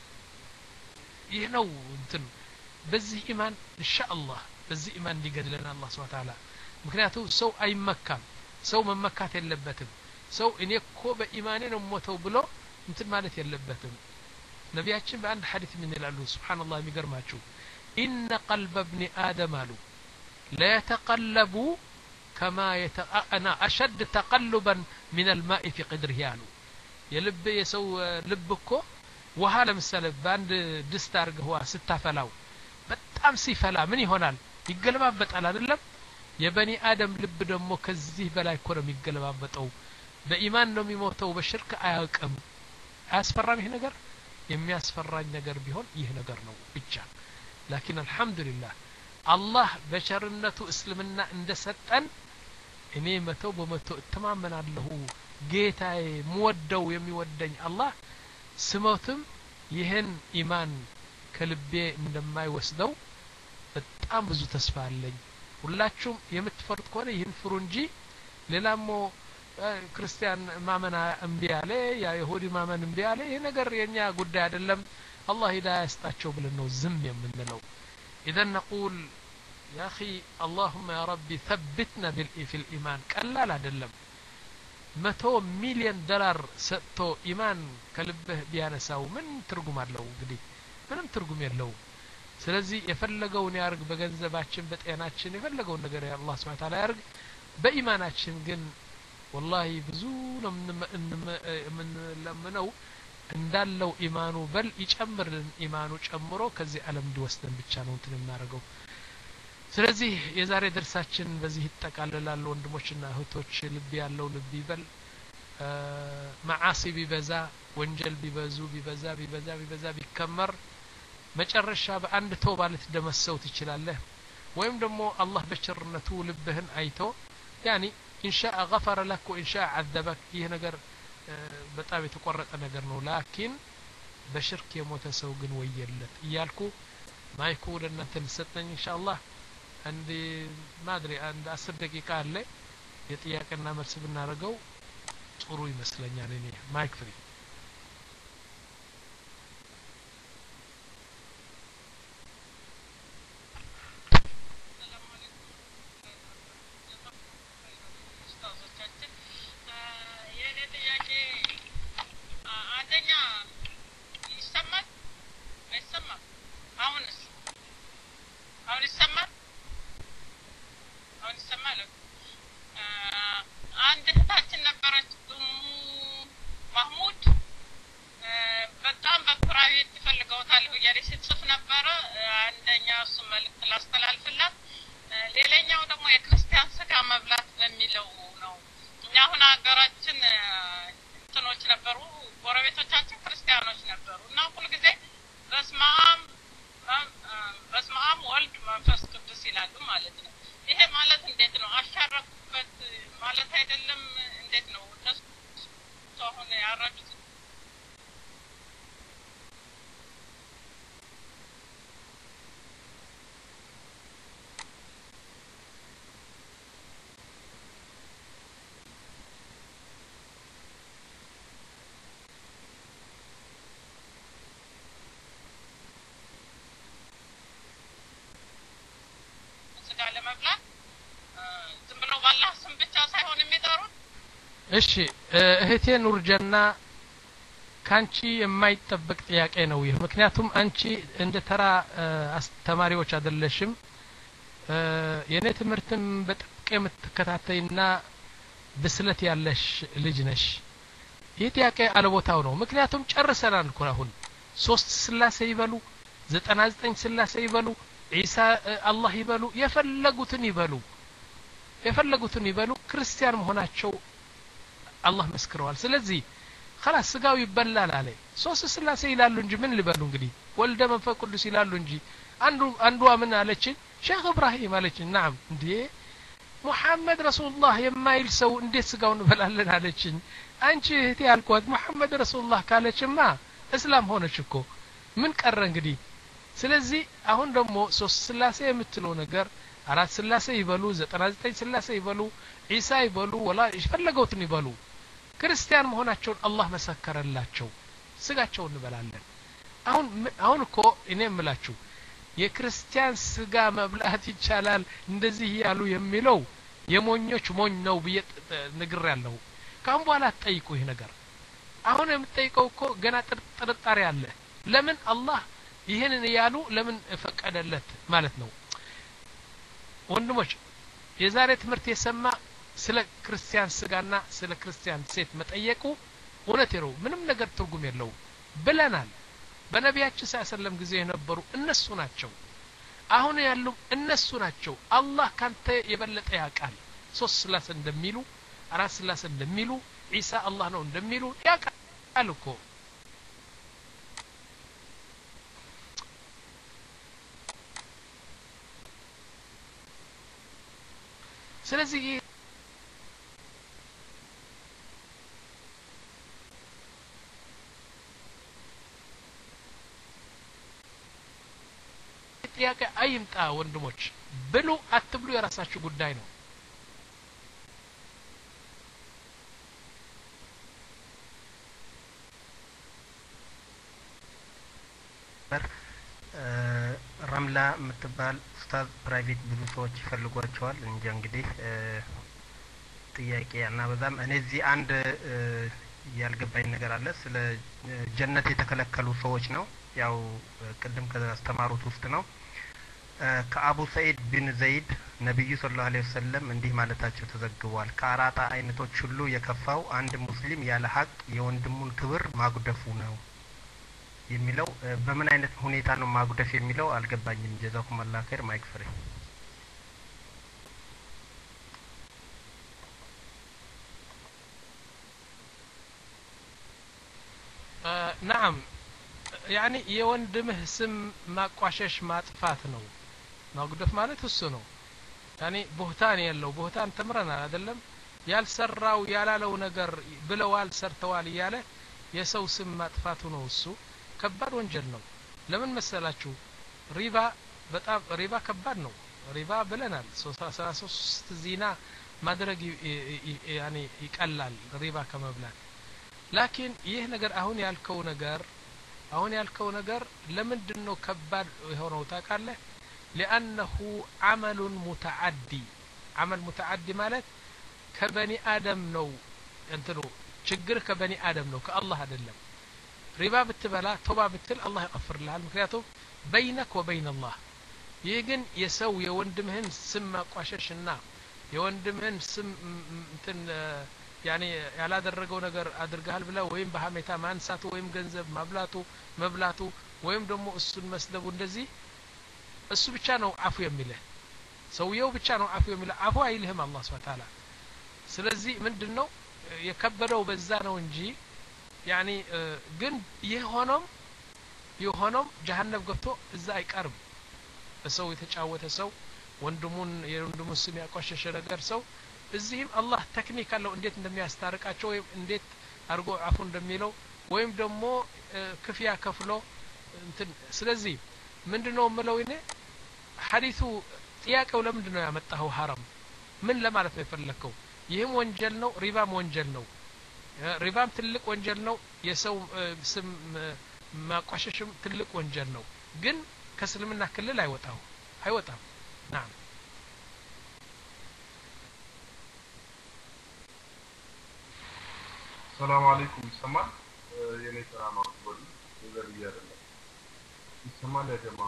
ይህ ነው እንትን በዚህ ኢማን ኢንሻአላህ በዚህ ኢማን እንዲገድለን አላህ Subhanahu Wa Ta'ala ምክንያቱም ሰው አይመካም ሰው መመካት የለበትም ሰው እኔ እኮ በኢማኔ ነው ሞተው ብሎ እንትን ማለት የለበትም ነቢያችን በአንድ ሐዲስ ምን ይላሉ ሱብሃንአላህ የሚገርማችሁ ኢነ ቀልበ ኢብኒ አደም አሉ لا يتقلب كما يتأنا أشد تقلبا من الماء في قدره ያሉ የልብ የሰው ልብኮ ውሃ ለምሳሌ ባንድ ድስት አርገው ውሃ ስታፈላው በጣም ሲፈላ ምን ይሆናል ይገለባበጣል አይደለም የበኒ አደም ልብ ደግሞ ከዚህ በላይ እኮ ነው የሚገለባበጠው በኢማን ነው የሚሞተው በሽርክ አያውቅም አያስፈራም ይሄ ነገር የሚያስፈራኝ ነገር ቢሆን ይህ ነገር ነው ብቻ ላኪን አልহামዱሊላህ አላህ በቸርነቱ እስልምና እንደሰጠን እኔ መቶ በመቶ እተማመናለሁ ጌታዬ ሙወደው የሚወደኝ አላህ ስሞትም ይህን ኢማን ከልቤ እንደማይወስደው በጣም ብዙ ተስፋ አለኝ ሁላችሁም የምትፈርጥ ከሆነ ይህን ፍሩ እንጂ ሌላሞ ክርስቲያን ማመን እምቢ አለ ያ ይሁዲ ማመን እምቢ አለ ይሄ ነገር የኛ ጉዳይ አይደለም አላህ ሂዳያ ያስጣቸው ብለን ነው ዝም የምንለው اذا نقول يا اخي اللهم يا ربي ثبتنا في الايمان ቀላል አይደለም መቶ ሚሊዮን ዶላር ሰጥቶ ኢማን ከልብህ ቢያነሳው ምን ትርጉም አለው እንግዲህ ምንም ትርጉም የለውም ስለዚህ የፈለገውን ያርግ በገንዘባችን በጤናችን የፈለገውን ነገር አላህ Subhanahu Wa Ta'ala ያርግ በኢማናችን ግን والله ብዙ ነው ምን ለምነው እንዳለው ኢማኑ በል ይጨምርልን ኢማኑ ጨምሮ ከዚህ ዓለም እንዲወስደን ብቻ ነው እንትን እናረጋው ስለዚህ የዛሬ ደርሳችን በዚህ ይጠቃልላል ወንድሞችና እህቶች ልብ ያለው ልብ ይበል ማዓሲ ቢበዛ ወንጀል ቢበዙ ቢበዛ ቢበዛ ቢበዛ ቢከመር መጨረሻ በአንድ ተውባ ልትደመሰው ትችላለህ ወይም ደግሞ አላህ በቸርነቱ ልብህን አይቶ ያኒ ኢንሻአ غفر لك وإنشاء عذبك ይህ ነገር በጣም የተቆረጠ ነገር ነው ላኪን በሽርክ የሞተ ሰው ግን ወየለት እያልኩ ማይኩ ለእናንተ ልሰጠኝ ኢንሻአላህ አንድ ማድሪ አንድ አስር ደቂቃ አለ የጥያቄና መልስ ብናረገው ጥሩ ይመስለኛል እኔ ማይክ ፍሪ እሺ እህቴ ኑርጀና ካንቺ የማይጠበቅ ጥያቄ ነው ይሄ ምክንያቱም አንቺ እንደ ተራ አስተማሪዎች አይደለሽም የኔ ትምህርትም በጥብቅ የምትከታተይና ብስለት ያለሽ ልጅ ነሽ ይሄ ጥያቄ አለቦታው ነው ምክንያቱም ጨርሰናል እኮ አሁን ሶስት ስላሴ ይበሉ ዘጠና ዘጠኝ ስላሴ ይበሉ ዒሳ አላህ ይበሉ የፈለጉትን ይበሉ የፈለጉትን ይበሉ ክርስቲያን መሆናቸው አላህ መስክረዋል ስለዚህ خلاص ስጋው ይበላል አለ ሶስት ስላሴ ይላሉ እንጂ ምን ሊበሉ እንግዲህ ወልደ መንፈስ ቅዱስ ይላሉ እንጂ አንዱ አንዱ ምን አለች ሼክ ኢብራሂም አለች نعم እንዴ ሙሐመድ ረሱላህ የማይል ሰው እንዴት ስጋውን እንበላለን አለችኝ አንቺ እህቴ ያልኳት ሙሐመድ ረሱላህ ካለችማ እስላም ሆነች እኮ ምን ቀረ እንግዲህ ስለዚህ አሁን ደግሞ ሶስት ስላሴ የምትለው ነገር አራት ስላሴ ይበሉ ዘጠና ዘጠኝ ስላሴ ይበሉ ዒሳ ይበሉ ወላ ይፈለገውትን ይበሉ ክርስቲያን መሆናቸውን አላህ መሰከረላቸው ስጋቸውን እንበላለን አሁን አሁን እኮ እኔ እምላችሁ የክርስቲያን ስጋ መብላት ይቻላል እንደዚህ ያሉ የሚለው የሞኞች ሞኝ ነው ብዬ ነግሬያለሁ ካሁን በኋላ ተጠይቁ ይሄ ነገር አሁን የምትጠይቀው እኮ ገና ጥርጣሬ አለ ለምን አላህ ይሄንን ያሉ ለምን ፈቀደለት ማለት ነው ወንድሞች የዛሬ ትምህርት የሰማ ስለ ክርስቲያን ስጋና ስለ ክርስቲያን ሴት መጠየቁ እውነት ነው ምንም ነገር ትርጉም የለው ብለናል በነቢያችን ሰለላሁ ጊዜ የነበሩ እነሱ ናቸው አሁን ያሉ እነሱ ናቸው አላህ ካንተ የበለጠ ያቃል ሶስት ስላሴ እንደሚሉ አራት ስላሴ እንደሚሉ ዒሳ አላህ ነው እንደሚሉ ያቃል እኮ ስለዚህ ጥያቄ አይምጣ ወንድሞች ብሉ አትብሉ የራሳችሁ ጉዳይ ነው ረምላ የምትባል ኡስታዝ ፕራይቬት ብዙ ሰዎች ይፈልጓቸዋል እንጂ እንግዲህ ጥያቄ እና በዛም እኔ እዚህ አንድ ያልገባኝ ነገር አለ ስለ ጀነት የተከለከሉ ሰዎች ነው ያው ቅድም ከአስተማሩት ውስጥ ነው ከአቡ ሰዒድ ቢን ዘይድ ነብዩ ሰለላሁ ዐለይሂ ወሰለም እንዲህ ማለታቸው ተዘግቧል ከአራጣ አይነቶች ሁሉ የከፋው አንድ ሙስሊም ያለ ሀቅ የወንድሙን ክብር ማጉደፉ ነው የሚለው በምን አይነት ሁኔታ ነው ማጉደፍ የሚለው አልገባኝም ጀዛኩም አላህ ኸይር ማይክ ፍሪ نعم يعني የወንድምህ ስም ማቋሸሽ ማጥፋት ነው ማጉደፍ ማለት እሱ ነው يعني ቦህታን ያለው ቦህታን ተምረናል አይደለም ያልሰራው ያላለው ነገር ብለዋል ሰርተዋል ይያለ የሰው ስም ማጥፋቱ ነው እሱ ከባድ ወንጀል ነው ለምን መሰላችሁ ሪባ በጣም ሪባ ከባድ ነው ሪባ ብለናል ሰላሳ ሶስት ዚና ማድረግ ያኒ ይቀላል ሪባ ከመብላት ላኪን ይህ ነገር አሁን ያልከው ነገር አሁን ያልከው ነገር ለምንድነው ከባድ የሆነው ታውቃለህ لانه عمل متعدي عمل متعدي ማለት ከበኒ አደም ነው እንትኑ ችግር ከበኒ አደም ነው ከአላህ አይደለም ሪባ ብትበላ ቶባ ብትል አላህ ይغفርልሃል ምክንያቱም በይነክ ወበይነ አላህ ይህ ግን የሰው የወንድምህን ስም ማቋሸሽና የወንድምህን ስም እንትን ያኔ ያላደረገው ነገር አድርጋል ብላ ወይም በሐሜታ ማንሳቱ ወይም ገንዘብ ማብላቱ መብላቱ ወይም ደግሞ እሱን መስደቡ እንደዚህ እሱ ብቻ ነው አፉ የሚልህ ሰውየው ብቻ ነው አፉ የሚልህ አፉ አይልህም አላህ Subhanahu Ta'ala ስለዚህ ምንድነው የከበደው በዛ ነው እንጂ ያኒ ግን የሆነም የሆነም ጀሃነም ገብቶ እዛ አይቀርም በሰው የተጫወተ ሰው ወንድሙን የወንድሙን ስም ያቋሸሸ ነገር ሰው እዚህም አላህ ቴክኒክ አለው እንዴት እንደሚያስታርቃቸው ወይም እንዴት አርጎ አፉ እንደሚለው ወይም ደግሞ ክፍያ ከፍሎ እንትን ስለዚህ ምንድነው ምለው እኔ ሐዲሱ ጥያቄው ለምንድነው ያመጣው ሐራም ምን ለማለት ነው የፈለከው ይህም ወንጀል ነው ሪባም ወንጀል ነው ሪባም ትልቅ ወንጀል ነው የሰው ስም ማቋሸሽም ትልቅ ወንጀል ነው ግን ከእስልምና ክልል አይወጣው አይወጣም نعم السلام عليكم سمع የኔ ሰላም አጥቦል ነገር ይያደለ ይሰማል ያ ጀማ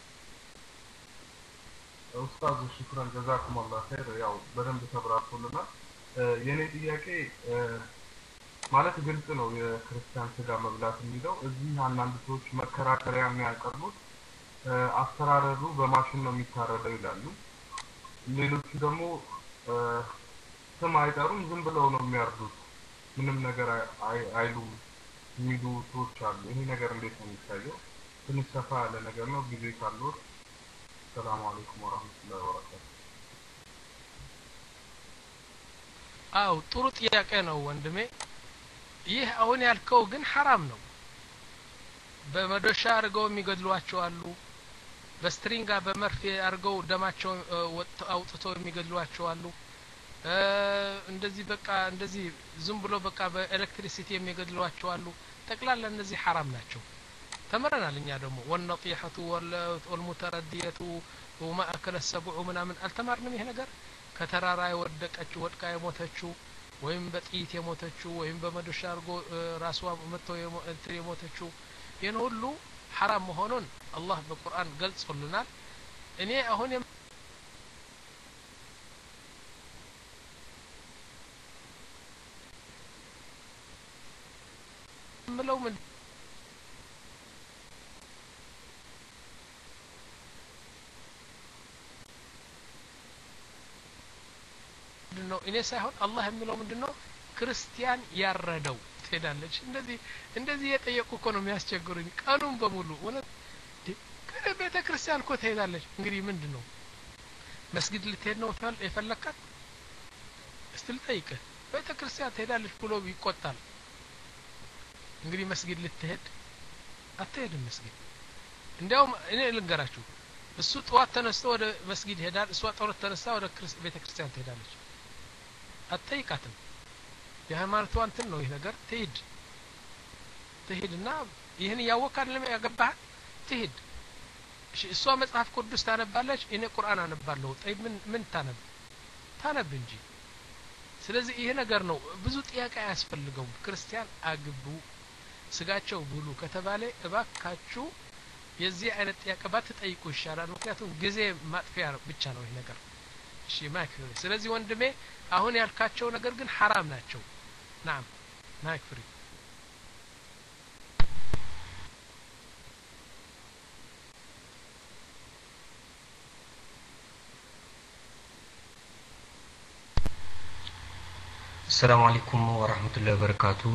ኡስታዝ ሽክራን ጀዛኩም አላህ ኸይር ያው በደንብ ተብራርቶልና የኔ ጥያቄ ማለት ግልጽ ነው የክርስቲያን ስጋ መብላት የሚለው እዚህ አንዳንድ ሰዎች መከራከሪያ የሚያቀርቡት አስተራረዱ በማሽን ነው የሚታረደው ይላሉ። ሌሎቹ ደግሞ ስም አይጠሩም፣ ዝም ብለው ነው የሚያርዱት፣ ምንም ነገር አይሉም የሚሉ ሰዎች አሉ። ይሄ ነገር እንዴት ነው የሚታየው? ትንሽ ሰፋ ያለ ነገር ነው። ጊዜ ካለው ሰላም አለይኩም ወራህመቱላሂ ወበረካቱ። አው ጥሩ ጥያቄ ነው ወንድሜ። ይህ አሁን ያልከው ግን ሐራም ነው። በመዶሻ አርገው የሚገድሏቸው አሉ። በስትሪንጋ በመርፌ አርገው ደማቸው አውጥተው የሚገድሏቸው አሉ። እንደዚህ በቃ እንደዚህ ዝም ብሎ በቃ በኤሌክትሪሲቲ የሚገድሏቸው አሉ። ጠቅላላ እነዚህ ሐራም ናቸው። ተመረናል እኛ ደግሞ ወነጢሐቱ ወልሙተረዲየቱ ወማ አከለ ሰብዑ ምናምን አልተማርንም። ይሄ ነገር ከተራራ የወደቀችው ወድቃ የሞተችው ወይም በጥይት የሞተችው ወይም በመዶሻ አርጎ ራስዋ መተው የሞተችው ይሄን ሁሉ ሐራም መሆኑን አላህ በቁርአን ገልጾልናል። እኔ አሁን የምለው ምን ነው እኔ ሳይሆን አላህ የሚለው ምንድነው? ክርስቲያን ያረደው ትሄዳለች። እንደዚህ እንደዚህ የጠየቁ እኮ ነው የሚያስቸግሩኝ ቀኑን በሙሉ እውነት ቤተ ክርስቲያን እኮ ትሄዳለች። እንግዲህ ምንድነው መስጊድ ልትሄድ ነው የፈለካት? እስቲ ልጠይቅህ። ቤተ ክርስቲያን ትሄዳለች ብሎ ይቆጣል። እንግዲህ መስጊድ ልትሄድ አትሄድም መስጊድ። እንዲያውም እኔ ልንገራችሁ እሱ ጠዋት ተነስቶ ወደ መስጊድ ይሄዳል፣ እሷ ጠዋት ተነስታ ወደ ቤተ ክርስቲያን ትሄዳለች። አትጠይቃትም። የሃይማኖቷ እንትን ነው ይሄ ነገር። ትሄድ ትሄድና ይሄን ያወቅ አይደለም ያገባህ ትሄድ። እሺ እሷ መጽሐፍ ቅዱስ ታነባለች፣ እኔ ቁርአን አነባለሁ። ጠይብ ምን ምን ታነብ ታነብ እንጂ። ስለዚህ ይሄ ነገር ነው ብዙ ጥያቄ አያስፈልገውም። ክርስቲያን አግቡ ስጋቸው ብሉ ከተባለ እባካችሁ የዚህ አይነት ጥያቄ ባትጠይቁ ይሻላል። ምክንያቱም ጊዜ ማጥፊያ ብቻ ነው ይሄ ነገር። እሺ ማክፍሪ። ስለዚህ ወንድሜ አሁን ያልካቸው ነገር ግን ሐራም ናቸው። ናም ማክፍሪ። السلام عليكم ورحمة الله وبركاته.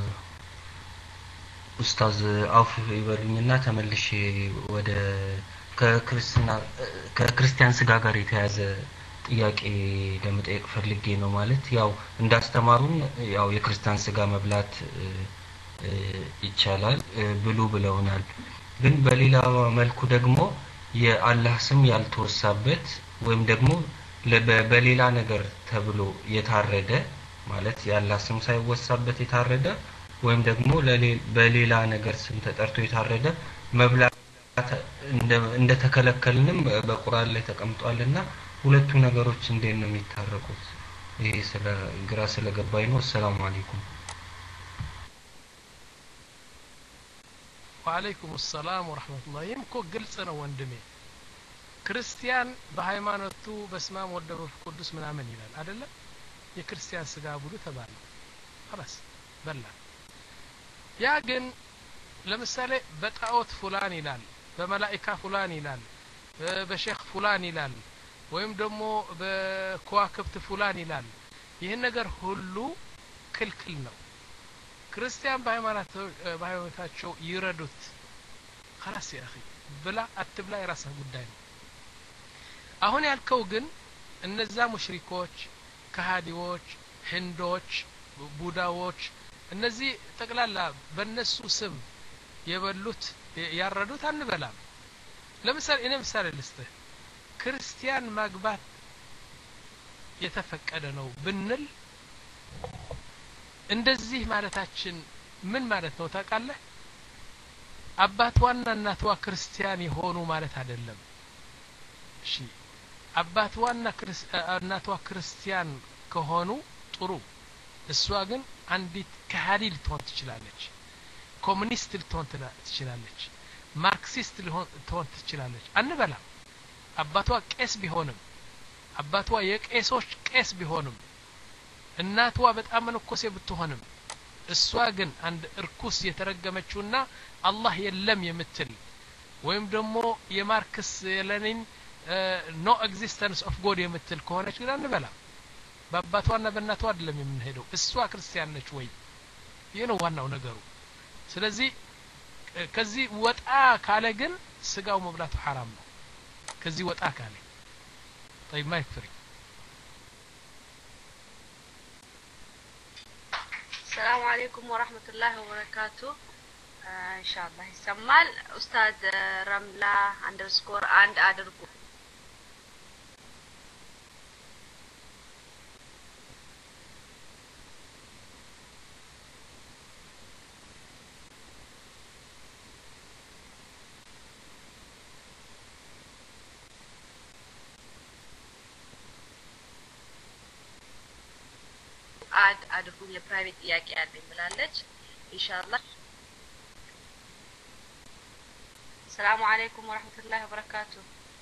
ኡስታዝ አውፍ ይበሉኝና ተመልሼ ወደ ከክርስቲና ከክርስቲያን ስጋ ጋር የተያዘ ጥያቄ ለመጠየቅ ፈልጌ ነው። ማለት ያው እንዳስተማሩን ያው የክርስቲያን ስጋ መብላት ይቻላል ብሉ ብለውናል። ግን በሌላ መልኩ ደግሞ የአላህ ስም ያልተወሳበት ወይም ደግሞ በሌላ ነገር ተብሎ የታረደ ማለት የአላህ ስም ሳይወሳበት የታረደ ወይም ደግሞ በሌላ ነገር ስም ተጠርቶ የታረደ መብላት እንደ ተከለከልንም በቁርአን ላይ ተቀምጧልና ሁለቱ ነገሮች እንዴት ነው የሚታረቁት? ይሄ ስለ ግራ ስለገባኝ ነው። ሰላም አለይኩም። ወአለይኩም ሰላም ወራህመቱላሂ። ይምኮ ግልጽ ነው ወንድሜ። ክርስቲያን በሃይማኖቱ በስማም ወደ ቅዱስ ምናምን ይላል አይደለ? የክርስቲያን ስጋ ብሉ ተባለ خلاص በላ። ያ ግን ለምሳሌ በጣዖት ፉላን ይላል፣ በመላእክት ፉላን ይላል፣ በሼክ ፉላን ይላል፣ ወይም ደግሞ በከዋክብት ፉላን ይላል። ይሄን ነገር ሁሉ ክልክል ነው። ክርስቲያን በሃይማኖታቸው ይረዱት خلاص يا اخي ብላ አትብላ የራስህ ጉዳይ ነው። አሁን ያልከው ግን እነዛ ሙሽሪኮች፣ ከሃዲዎች፣ ህንዶች፣ ቡዳዎች እነዚህ ጠቅላላ በእነሱ ስም የበሉት ያረዱት አንበላም። ለምሳሌ እኔ ምሳሌ ልስጥህ። ክርስቲያን ማግባት የተፈቀደ ነው ብንል እንደዚህ ማለታችን ምን ማለት ነው ታውቃለህ? አባቷና እናቷ ክርስቲያን የሆኑ ማለት አይደለም። እሺ አባቷና እናቷ ክርስቲያን ከሆኑ ጥሩ። እሷ ግን አንዲት ከሃዲ ልትሆን ትችላለች፣ ኮሙኒስት ልትሆን ትችላለች፣ ማርክሲስት ልትሆን ትችላለች። አንበላም። አባቷ ቄስ ቢሆንም አባቷ የቄሶች ቄስ ቢሆንም እናቷ በጣም መንኮሴ ብትሆንም እሷ ግን አንድ እርኩስ የተረገመችውና አላህ የለም የምትል ወይም ደግሞ የማርክስ የሌኒን ኖ ኤግዚስተንስ ኦፍ ጎድ የምትል ከሆነች ግን አንበላ በአባቷና በእናቷ አይደለም የምንሄደው እሷ ክርስቲያን ነች ወይ ይሄ ነው ዋናው ነገሩ ስለዚህ ከዚህ ወጣ ካለ ግን ስጋው መብላቱ حرام ነው ከዚህ ወጣ ካለ طيب ما يكفي السلام عليكم ورحمة الله وبركاته آه إن شاء الله يسمال أستاذ رملة أندرسكور أند أدركو አድ አድርጉኝ የፕራይቬት ጥያቄ ያለኝ ብላለች ኢንሻአላህ ሰላም አለይኩም ወራህመቱላሂ ወበረካቱ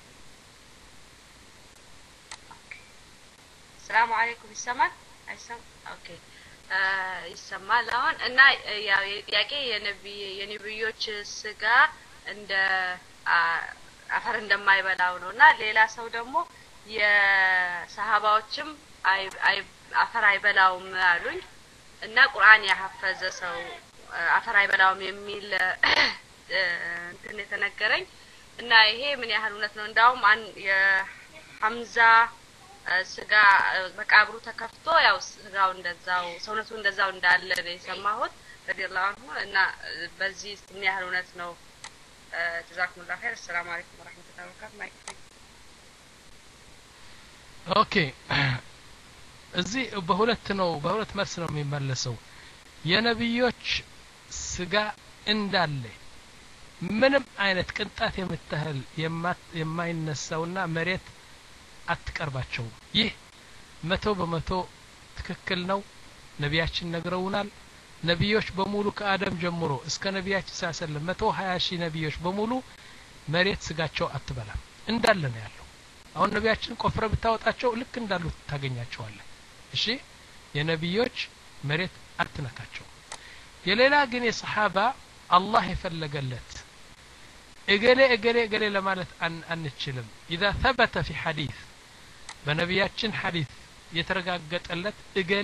ሰላም አለይኩም ይሰማል አይሰም ኦኬ ይሰማል አሁን እና ያው ጥያቄ የነብይ የነብዮች ስጋ እንደ አፈር እንደማይበላው ነውና ሌላ ሰው ደግሞ የሰሃባዎችም አይ አይ አፈር አይበላውም አሉኝ እና ቁርአን ያሐፈዘ ሰው አፈር አይበላውም የሚል እንትን የተነገረኝ እና ይሄ ምን ያህል እውነት ነው እንዳውም አን የሐምዛ ስጋ መቃብሩ ተከፍቶ ያው ስጋው እንደዛው ሰውነቱ እንደዛው እንዳለ ነው የሰማሁት ረዲየላሁ ዐንሁ እና በዚህ ምን ያህል እውነት ነው ጀዛኩሙላሁ ኸይር ሰላም አለይኩም ወራህመቱላሂ ወበረካቱ ኦኬ እዚህ በሁለት ነው በሁለት መልስ ነው የሚመለሰው የነብዮች ስጋ እንዳለ ምንም አይነት ቅንጣት የምታህል የማይነሳውና መሬት አትቀርባቸው ይህ መቶ በመቶ ትክክል ነው ነቢያችን ነግረውናል ነቢዮች በሙሉ ከአደም ጀምሮ እስከ ነቢያችን ሰለላሁ መቶ ሀያ ሺህ ነቢዮች በሙሉ መሬት ስጋቸው አትበላም እንዳለ ነው ያለው አሁን ነቢያችን ቆፍረ ብታወጣቸው ልክ እንዳሉ ታገኛቸዋለህ እሺ የነቢዮች መሬት አትነካቸው የሌላ ግን የሰሃባ አላህ የፈለገለት እገሌ እገሌ እገሌ ለማለት አንችልም اذا ثبت في حديث በነቢያችን ሐዲስ የተረጋገጠለት እገሌ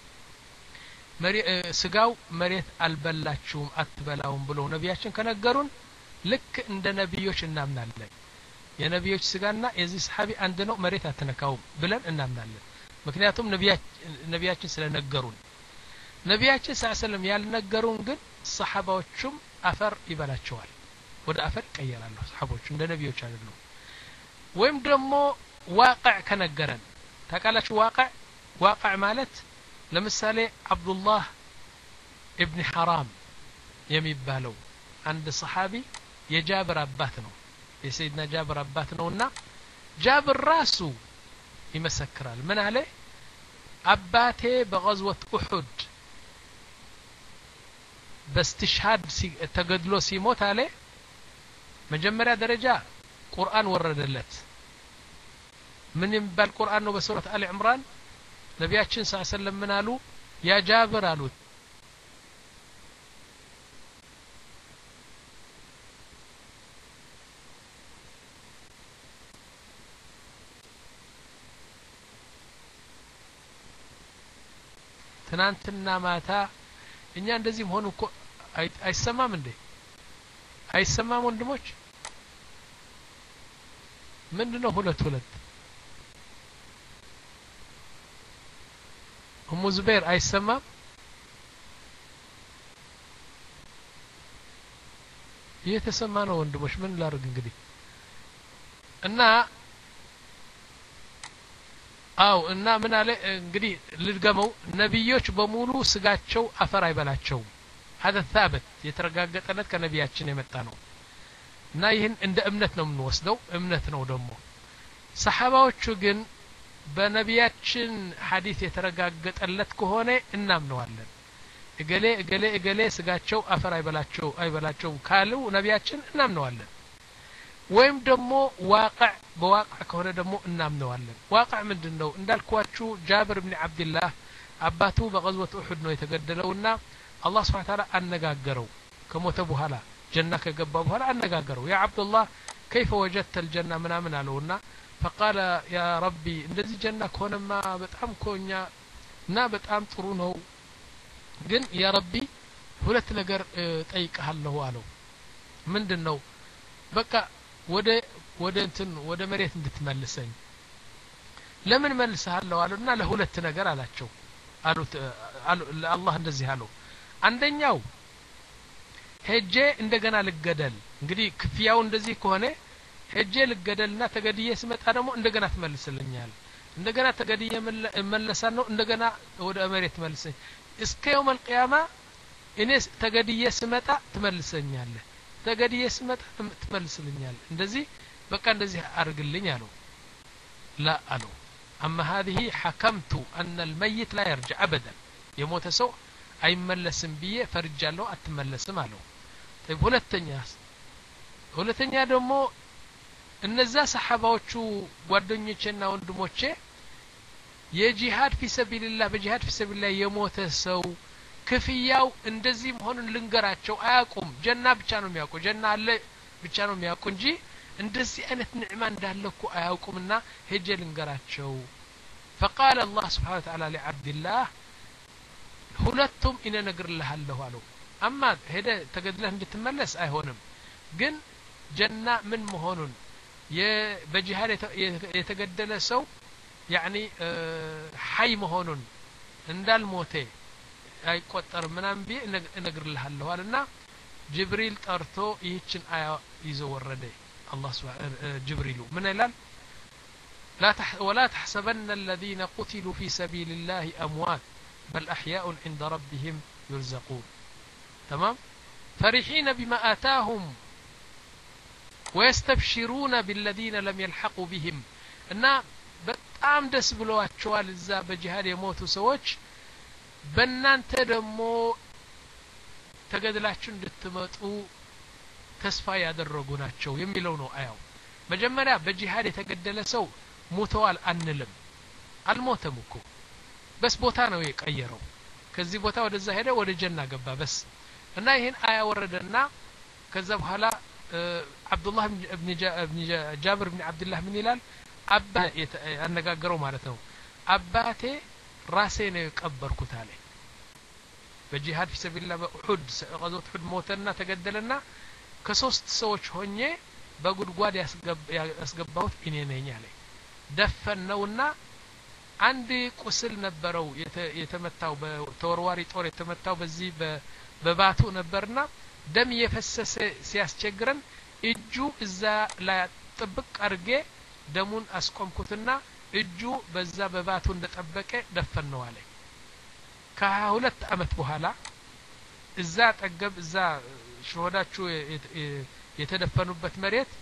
ስጋው መሬት አልበላችሁም አትበላውም ብለው ነቢያችን ከነገሩን ልክ እንደ ነቢዮች እናምናለን የነቢዮች ስጋና የዚህ ሰሃቢ አንድ ነው መሬት አትነካውም ብለን እናምናለን ምክንያቱም ነቢያችን ስለነገሩን ነቢያችን ሰለላሁ ያልነገሩን ግን ሰሃባዎቹም አፈር ይበላቸዋል ወደ አፈር ይቀየራሉ ሰሃቦቹ እንደ ነቢዮች አይደሉም ወይም ደግሞ ዋقع ከነገረን ታቃላችሁ ዋقع ዋقع ማለት ለምሳሌ አብዱላህ ኢብኑ ሐራም የሚባለው አንድ ሰሃቢ የጃብር አባት ነው የሰይድና ጃብር አባት ነውና ጃብር ራሱ ይመሰክራል ምን አለ አባቴ በغزوة احد በስተሽሃድ ተገድሎ ሲሞት አለ መጀመሪያ ደረጃ ቁርአን ወረደለት ምን ይባል ቁርአን ነው በሱረት አሊ ኢምራን ነቢያችን ሰለላሁ ዐለይሂ ወሰለም ምን አሉ ያ ጃብር አሉት ትናንትና ማታ እኛ እንደዚህ መሆኑ እኮ አይሰማም እንዴ አይሰማም ወንድሞች ምንድነው ሁለት ሁለት ኡሙ ዙበይር አይሰማም እየተሰማ ነው ወንድሞች ምን ላርግ እንግዲህ እና አው እና ምን አለ እንግዲህ ልድገመው ነብዮች በሙሉ ስጋቸው አፈር አይበላቸው هذا ثابت የተረጋገጠለት ከነቢያችን የመጣ ነው እና ይህን እንደ እምነት ነው የምንወስደው እምነት ነው ደግሞ ሰሃባዎቹ ግን በነቢያችን ሐዲስ የተረጋገጠለት ከሆነ እናምነዋለን እገሌ እገሌ እገሌ ስጋቸው አፈር አይበላቸው አይበላቸው ካሉ ነቢያችን እናምነዋለን ወይም ደግሞ ዋقع በዋقع ከሆነ ደግሞ እናምነዋለን ዋقع ምንድነው እንዳልኳችሁ ጃብር ኢብኑ አብዱላህ አባቱ በغزوة احد ነው የተገደለውና አላህ Subhanahu Ta'ala አነጋገረው ከሞተ በኋላ ጀና ከገባ በኋላ አነጋገረው ያ አብዱላህ كيف وجدت الجنة ምናምን አለውና فقال يا ربي እንደዚህ ጀና ከሆነማ በጣም ኮኛ እና በጣም ጥሩ ነው ግን ያ ረቢ ሁለት ነገር ጠይቀሃለሁ አለው ምንድነው በቃ ወደ ወደ እንትን ወደ መሬት እንድትመልሰኝ ለምን መልሰሃለሁ አሉና ለሁለት ነገር አላቸው አሉት ለአላህ እንደዚህ አለው አንደኛው ሄጄ እንደገና ልገደል እንግዲህ ክፍያው እንደዚህ ከሆነ ሄጄ ልገደልና ተገድዬ ስመጣ ደግሞ እንደገና ትመልስልኛል እንደገና ተገድዬ መለሳለሁ እንደገና ወደ መሬት መልሰኝ እስከ يوم القيامه እኔ ተገድዬ ስመጣ ትመልሰኛለህ ተገድዬ ስመጣ ትመልስልኛለህ እንደዚህ በቃ እንደዚህ አርግልኝ አለው لا አለው اما هذه حكمت ان الميت لا يرجع ابدا የሞተ ሰው አይመለስም ብዬ ፈርጃለሁ አትመለስም አለው طيب ሁለተኛ ሁለተኛ ደግሞ እነዛ ሰሃባዎቹ ጓደኞቼና ወንድሞቼ የጂሃድ في سبيل الله በጂሃድ في سبيل الله የሞተ ሰው ክፍያው እንደዚህ መሆኑን ልንገራቸው አያውቁም ጀና ብቻ ነው የሚያውቁ ጀና አለ ብቻ ነው የሚያውቁ እንጂ እንደዚህ አይነት ንዕማ እንዳለኩ አያውቁምና ሄጄ ልንገራቸው فقال الله سبحانه وتعالى لعبد الله ሁለቱም እኔ ነግርልሃለሁ አለው አማ ሄደ ተገድለህ እንድትመለስ አይሆንም ግን ጀና ምን መሆኑን የበጂሃድ የተገደለ ሰው يعني حي መሆኑን እንዳልሞተ አይቆጠር ምናምን ቢ እነግርልሃለሁ አለና ጅብሪል ጠርቶ ይህችን አያ ይዞ ወረደ الله سبحانه جبريل من ይላል لا تح ولا تحسبن الذين قتلوا في سبيل الله اموات بل احياء عند ربهم يرزقون تمام فرحين بما آتاهم ويستبشرون بالذين لم يلحقوا بهم እና በጣም ደስ ብሏቸዋል እዛ በጂሃድ የሞቱ ሰዎች በእናንተ ደግሞ ተገድላችሁ እንድትመጡ ተስፋ ያደረጉ ናቸው የሚለው ነው አያው መጀመሪያ በጂሃድ የተገደለ ሰው ሞተዋል አንልም አልሞተም እኮ በስ ቦታ ነው የቀየረው ከዚህ ቦታ ወደዛ ሄደ ወደ ጀና ገባ በስ እና ይሄን አያ ወረደና ከዛ በኋላ አብዱላህ ኢብኑ ጃብር ኢብኑ አብዱላህ ምን ይላል አባ ያነጋገረው ማለት ነው አባቴ ራሴ ነው የቀበርኩት አለ በጂሃድ في سبيل الله በኡሁድ غزوة ኡሁድ ሞተና ተገደለና ከሶስት ሰዎች ሆኜ በጉድጓድ ያስገባሁት እኔ ነኝ አለ ደፈነውና አንድ ቁስል ነበረው የተመታው በተወርዋሪ ጦር የተመታው በዚህ በባቱ ነበርና ደም የፈሰሰ ሲያስቸግረን እጁ እዛ ላይ ጥብቅ አርጌ ደሙን አስቆምኩትና እጁ በዛ በባቱ እንደጠበቀ ደፈነው አለ ከሁለት አመት በኋላ እዛ ጠገብ እዛ ሹሃዳችሁ የተደፈኑበት መሬት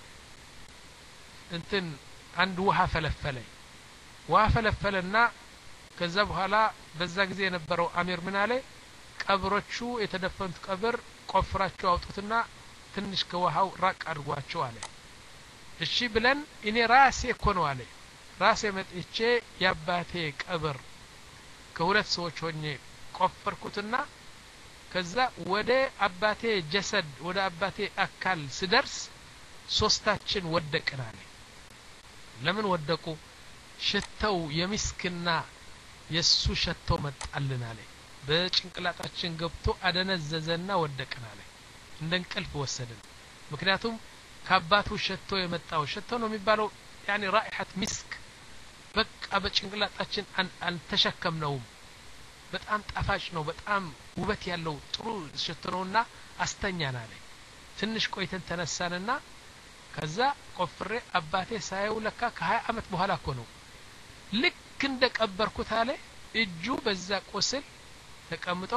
እንትን አንድ ውሃ ፈለፈለ ውሃ ፈለፈለና ከዛ በኋላ በዛ ጊዜ የነበረው አሚር ምን አለ ቀብሮቹ የተደፈኑት ቀብር ቆፍራቸው አውጡትና ትንሽ ከውሃው ራቅ አድርጓቸው አለ እሺ ብለን እኔ ራሴ እኮ ነው አለ ራሴ መጥቼ ያባቴ ቀብር ከሁለት ሰዎች ሆኜ ቆፈርኩትና ከዛ ወደ አባቴ ጀሰድ ወደ አባቴ አካል ስደርስ ሶስታችን ወደቅን አለ ለምን ወደቁ ሽተው የሚስክና የሱ ሸተው መጣልን አለ በጭንቅላታችን ገብቶ አደነዘዘና ወደቅን አለ እንደ እንቅልፍ ወሰደን ምክንያቱም ከአባቱ ሸቶ የመጣው ሸቶ ነው የሚባለው يعني رائحه مسك በቃ በጭንቅላታችን አልተሸከምነውም በጣም ጣፋጭ ነው በጣም ውበት ያለው ጥሩ ሸቶ ነውና አስተኛና አለ ትንሽ ቆይተን ተነሳንና ከዛ ቆፍሬ አባቴ ሳይው ለካ ከ20 አመት በኋላ እኮ ነው ልክ እንደቀበርኩት አለ እጁ በዛ ቆስል ተቀምጦ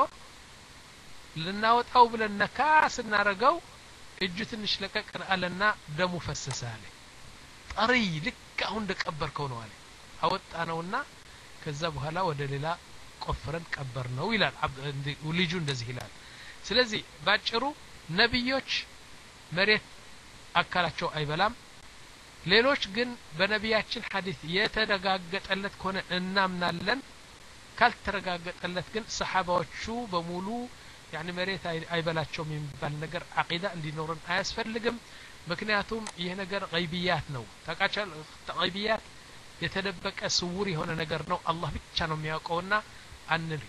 ልናወጣው ብለን ነካ ስናረጋው እጁ ትንሽ ለቀቅ አለና ደሙ ፈሰሰ አለ ጠሪ ልክ አሁን እንደቀበርከው ነው አለ አወጣነውና ከዛ በኋላ ወደ ሌላ ቆፍረን ቀበር ነው ይላል ልጁ እንደዚህ ይላል ስለዚህ ባጭሩ ነብዮች መሬት አካላቸው አይበላም ሌሎች ግን በነቢያችን ሐዲስ የተረጋገጠለት ከሆነ እናምናለን ካልተረጋገጠለት ግን ሰሃባዎቹ በሙሉ ያኒ መሬት አይበላቸውም የሚባል ነገር አቂዳ እንዲኖርን አያስፈልግም ምክንያቱም ይሄ ነገር ገይቢያት ነው ታቃቻል ገይቢያት የተደበቀ ስውር የሆነ ነገር ነው አላህ ብቻ ነው የሚያውቀውና አንል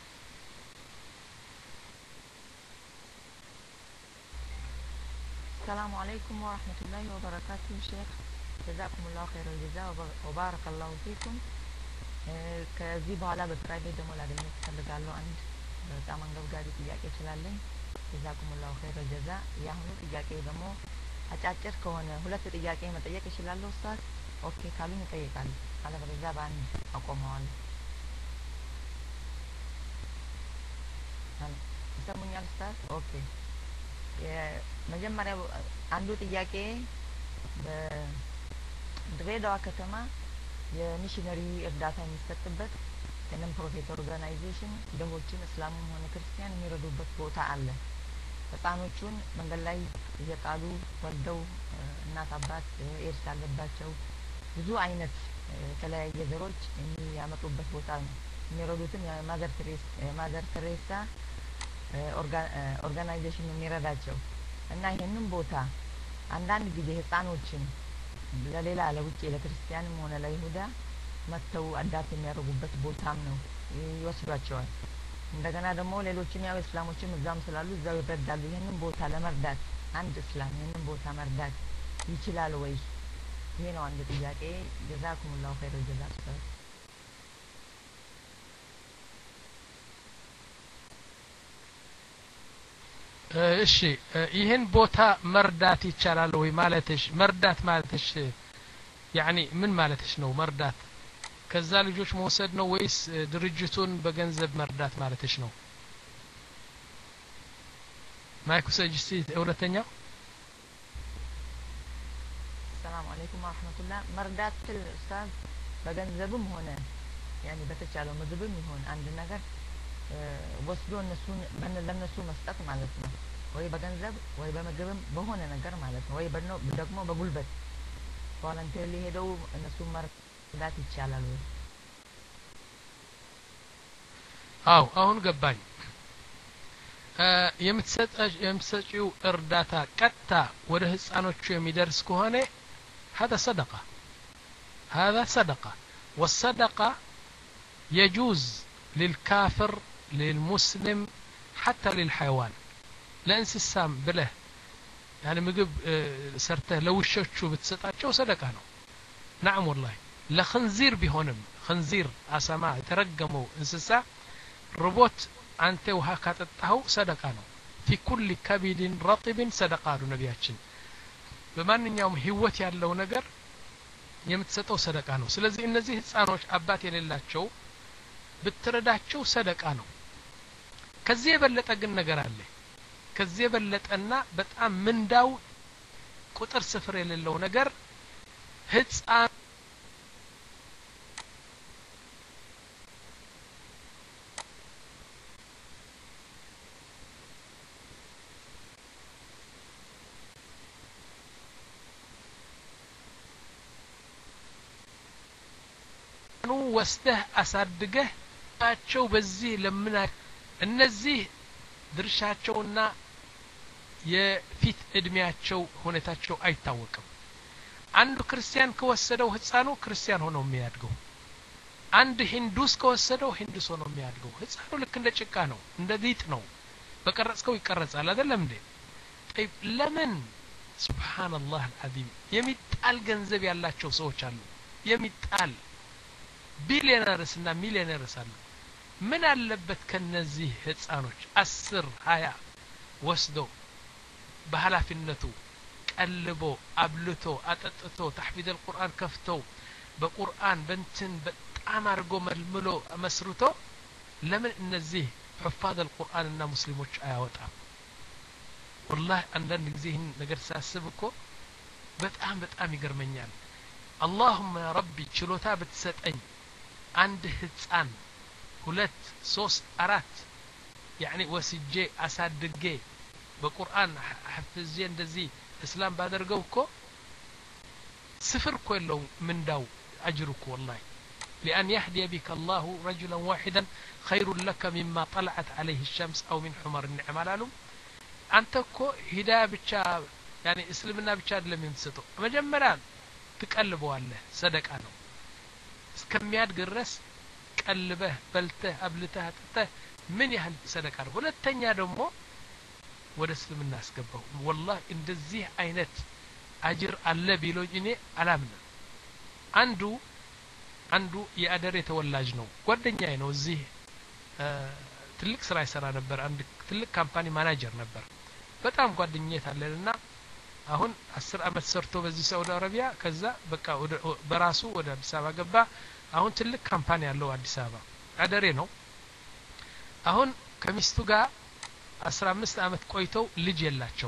السلام عليكم ورحمة الله وبركاته شيخ جزاكم الله خير الجزاء وبارك الله فيكم ከዚህ በኋላ በፕራይቬት ደግሞ ላገኘው እፈልጋለሁ አንድ በጣም አንገብጋቢ ጥያቄ ስላለኝ ጀዛኩሙላሁ ኸይረ ጀዛ ያሁኑ ጥያቄ ደግሞ አጫጭር ከሆነ ሁለት ጥያቄ መጠየቅ እችላለሁ ኡስታዝ ኦኬ ካሉኝ እጠይቃለሁ አለበለዚያ በአንድ አቆመዋለሁ ይሰሙኛል ኡስታዝ ኦኬ የመጀመሪያው አንዱ ጥያቄ በድሬዳዋ ከተማ የሚሽነሪ እርዳታ የሚሰጥበት የነን ፕሮፌት ኦርጋናይዜሽን ደሆችን እስላምም ሆነ ክርስቲያን የሚረዱበት ቦታ አለ ህፃኖቹን መንገድ ላይ እየጣሉ ወልደው እናት አባት ኤድስ ያለባቸው ብዙ አይነት የተለያየ ዘሮች የሚያመጡበት ቦታ ነው የሚረዱትን የማዘር ትሬስ ማዘር ትሬሳ ኦርጋናይዜሽን የሚረዳቸው እና ይሄንን ቦታ አንዳንድ ጊዜ ህፃኖችን ለሌላ ለውጪ ለክርስቲያንም ሆነ ለይሁዳ መተው አዳፕት የሚያደርጉበት ቦታም ነው ይወስዷቸዋል እንደገና ደግሞ ሌሎችም ያው እስላሞችም እዛም ስላሉ እዛው ይረዳሉ ይሄንን ቦታ ለመርዳት አንድ እስላም ይሄንን ቦታ መርዳት ይችላል ወይ ይሄ ነው አንድ ጥያቄ ጀዛኩሙላሁ ኸይረ ጀዛችሁ እሺ ይሄን ቦታ መርዳት ይቻላል ወይ ማለትሽ መርዳት ማለትሽ ያኒ ምን ማለትሽ ነው መርዳት ከዛ ልጆች መውሰድ ነው ወይስ ድርጅቱን በገንዘብ መርዳት ማለትሽ ነው ማይኩ ሰጅስቲ ሁለተኛው ሰላም አለይኩም ወራህመቱላህ መርዳት ኡስታዝ በገንዘብም ሆነ ያኒ በተቻለው ምግብም ይሆን አንድ ነገር ወስዶ እነሱን ለነሱ መስጠት ማለት ነው ወይ በገንዘብ ወይ በምግብም በሆነ ነገር ማለት ነው ወይ ደግሞ በጉልበት ቮለንተሪ ሄደው እነሱ መርዳት ይቻላል ወይ አው አሁን ገባኝ የምትሰጪው እርዳታ ቀጥታ ወደ ህፃኖቹ የሚደርስ ከሆነ هذا صدقه هذا صدقه والصدقه يجوز للكافر للمسلم حتى للحيوان ለእንስሳም ብለህ يعني ምግብ ሰርተህ ለውሾቹ ብትሰጣቸው ሰደቃ ነው نعم والله ለخنزير ቢሆንም خنزير አሳማ የተረገመው እንስሳ ርቦት አንተ ውሃ ካጠጣኸው ሰደቃ ነው في كل كبد رطب صدقه ነው ነቢያችን በማንኛውም ህይወት ያለው ነገር የምትሰጠው ሰደቃ ነው ስለዚህ እነዚህ ህፃኖች አባት የሌላቸው ብትረዳቸው ሰደቃ ነው ከዚህ የበለጠ ግን ነገር አለ ከዚህ የበለጠና በጣም ምንዳው ቁጥር ስፍር የሌለው ነገር ህፃን ወስደህ አሳድገህ ቸው በዚህ ለምን እነዚህ ድርሻቸውና የፊት እድሜያቸው ሁኔታቸው አይታወቅም አንዱ ክርስቲያን ከወሰደው ህፃኑ ክርስቲያን ሆኖ የሚያድገው አንድ ሂንዱስ ከወሰደው ሂንዱስ ሆኖ የሚያድገው ህፃኑ ልክ እንደ ጭቃ ነው እንደ ዲጥ ነው በቀረጽከው ይቀረጻል አይደለም እንዴ طيب ለምን ሱብሃንአላህ አልዓዚም የሚጣል ገንዘብ ያላቸው ሰዎች አሉ የሚጣል ቢሊዮነርስ እና ሚሊዮነርስ አሉ ምን አለበት ከነዚህ ህፃኖች አስር ሃያ ወስዶ በኃላፊነቱ ቀልቦ አብልቶ አጠጥቶ ተሕፊዝ القرآن ከፍቶ በቁርአን በእንትን በጣም አርጎ መልምሎ መስርቶ ለምን እነዚህ حفاظ القرآن እና ሙስሊሞች አያወጣም والله አንዳንድ ጊዜ ይህን ነገር ሳስብ እኮ በጣም በጣም ይገርመኛል اللهم يا ربي ችሎታ ብትሰጠኝ አንድ ህፃን ሁለት ሶስት አራት يعني ወስጄ አሳድጌ በቁርአን حفظዬ እንደዚህ እስላም ባደርገው እኮ ስፍር እኮ የለውም ምንዳው አጅሩ እኮ والله لأن يهدي بك الله رجلا واحدا خير لك مما طلعت عليه الشمس أو من حمر النعم لالو أنت كو هداية بتشا يعني اسلمنا بتشا لم يمسطو مجمرا تقلبوا الله صدق أنا እስከሚያድ ድረስ ቀልበህ በልተህ አብልተህ አጥተህ ምን ያህል ሰደቃ ነው ሁለተኛ ደግሞ ወደ እስልምና አስገባው والله እንደዚህ አይነት አጅር አለ ቢሎኝ እኔ አላምንም አንዱ አንዱ የአደሬ ተወላጅ ነው ጓደኛዬ ነው እዚህ ትልቅ ስራ ይሰራ ነበር አንድ ትልቅ ካምፓኒ ማናጀር ነበር በጣም ጓደኛዬ አለና አሁን አስር አመት ሰርቶ በዚህ ሳውዲ አረቢያ ከዛ በቃ በራሱ ወደ አዲስ አበባ ገባ አሁን ትልቅ ካምፓኒ ያለው አዲስ አበባ አደሬ ነው አሁን ከሚስቱ ጋር አስራ አምስት አመት ቆይተው ልጅ የላቸው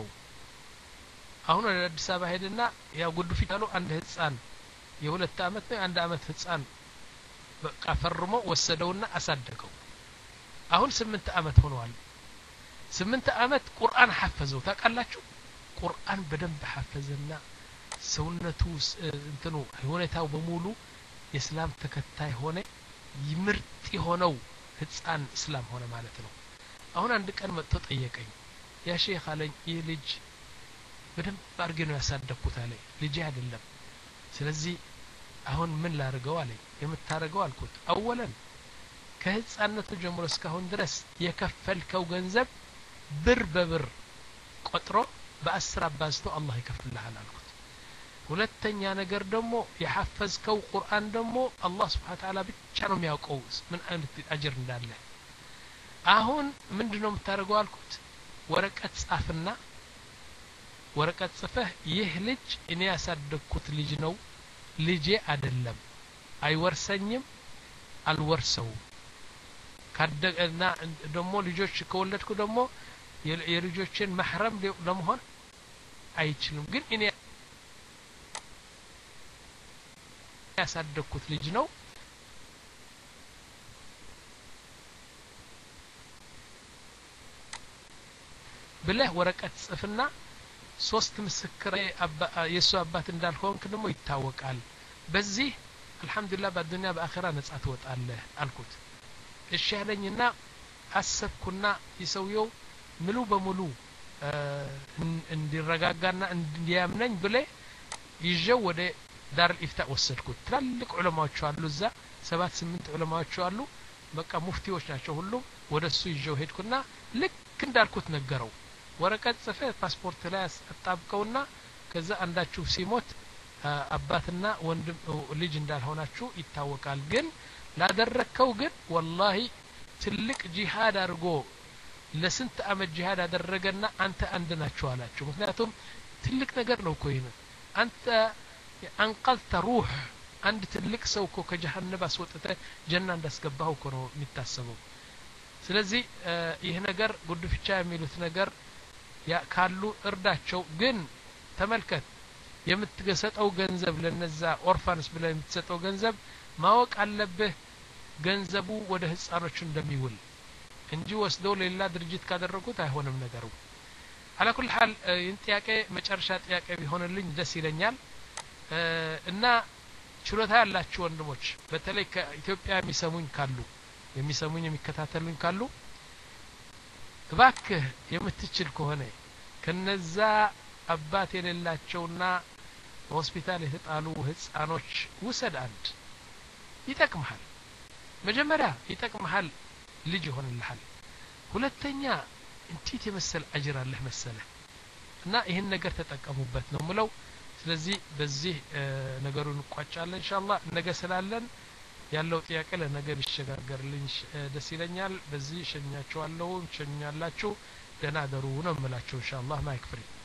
አሁን ወደ አዲስ አበባ ሄደና ያው ጉዱ ፊት ያለው አንድ ህፃን የሁለት አመት ነው አንድ አመት ህፃን በቃ ፈርሞ ወሰደውና አሳደገው አሁን ስምንት አመት ሆኗል ስምንት አመት ቁርአን ሐፈዘው ታውቃላችሁ ቁርአን በደንብ ሐፈዘና ሰውነቱ እንትኑ ሁኔታው በሙሉ የእስላም ተከታይ ሆነ ይምርጥ የሆነው ህፃን እስላም ሆነ ማለት ነው አሁን አንድ ቀን መጥቶ ጠየቀኝ ያ ሼክ አለኝ ይህ ልጅ በደንብ አድርጌ ነው ያሳደግኩት አለኝ ልጅ አይደለም ስለዚህ አሁን ምን ላርገው አለኝ የምታረገው አልኩት አወለን ከህፃነቱ ጀምሮ እስካሁን ድረስ የከፈልከው ገንዘብ ብር በብር ቆጥሮ በአስር አባዝቶ አላህ ይከፍልልሃል አልኩት ሁለተኛ ነገር ደግሞ የሐፈዝከው ቁርአን ደግሞ አላህ Subhanahu Ta'ala ብቻ ነው የሚያውቀው ምን አይነት አጅር እንዳለ አሁን ምንድነው የምታደርገው አልኩት ወረቀት ጻፍና ወረቀት ጽፈህ ይህ ልጅ እኔ ያሳደግኩት ልጅ ነው ልጄ አይደለም አይወርሰኝም አልወርሰው ካደገና ደግሞ ልጆች ከወለድኩ ደግሞ የልጆችን محرم ለመሆን አይችልም ግን እኔ ያሳደግኩት ልጅ ነው ብለህ ወረቀት ጽፍና ሶስት ምስክር የሱ አባት እንዳልሆንክ ደግሞ ይታወቃል በዚህ አልহামዱሊላህ በዱንያ በአኺራ ነጻ ትወጣለህ አልኩት እሺ ያለኝና አሰብኩና ይሰውየው ሙሉ በሙሉ እንዲረጋጋና እንዲያምነኝ ብለ ይጀው ወደ ዳር ኢፍታ ወሰድኩት ትላልቅ ዑለማዎች አሉ እዛ ሰባት ስምንት ዑለማዎች አሉ በቃ ሙፍቲዎች ናቸው ሁሉ ወደሱ ይጀው ሄድኩና ልክ እንዳልኩት ነገረው ወረቀት ጽፈ ፓስፖርት ላይ አጣብቀውና ከዛ አንዳችሁ ሲሞት አባትና ወንድም ልጅ እንዳልሆናችሁ ይታወቃል ግን ላደረከው ግን والله ትልቅ ጂሃድ አድርጎ ለስንት አመት ጂሃድ አደረገና አንተ አንድ ናችሁ አላችሁ ምክንያቱም ትልቅ ነገር ነው እኮ ይሄን አንተ አንቀልተ ሩህ አንድ ትልቅ ሰው እኮ ከጀሃነም አስወጥተ ጀና እንዳስገባው እኮ ነው የሚታሰበው ስለዚህ ይሄ ነገር ጉድ ፍቻ የሚሉት ነገር ያ ካሉ እርዳቸው ግን ተመልከት የምትገሰጠው ገንዘብ ለነዛ ኦርፋንስ ብለ የምትሰጠው ገንዘብ ማወቅ አለብህ ገንዘቡ ወደ ህፃኖች እንደሚውል እንጂ ወስደው ሌላ ድርጅት ካደረጉት አይሆንም ነገሩ على كل حال ጥያቄ መጨረሻ ጥያቄ ቢሆንልኝ ደስ ይለኛል እና ችሎታ ያላችሁ ወንድሞች በተለይ ከኢትዮጵያ የሚሰሙኝ ካሉ የሚሰሙኝ የሚከታተሉኝ ካሉ እባክህ የምትችል ከሆነ ከነዛ አባት የሌላቸውና ሆስፒታል የተጣሉ ህፃኖች ውሰድ አንድ ይጠቅምሃል መጀመሪያ ይጠቅምሃል ልጅ ይሆንልሃል ሁለተኛ እንዴት የመሰለ አጅር አለህ መሰለ እና ይሄን ነገር ተጠቀሙበት ነው ምለው ስለዚህ በዚህ ነገሩን ቋጫለን ኢንሻአላህ ነገ ስላለን ያለው ጥያቄ ለነገ ቢሸጋገርልኝ ደስ ይለኛል በዚህ ሸኛችኋለሁ ሸኛላችሁ ደህና ደሩ ነው የምላችሁ ኢንሻአላህ ማይክ ፍሪ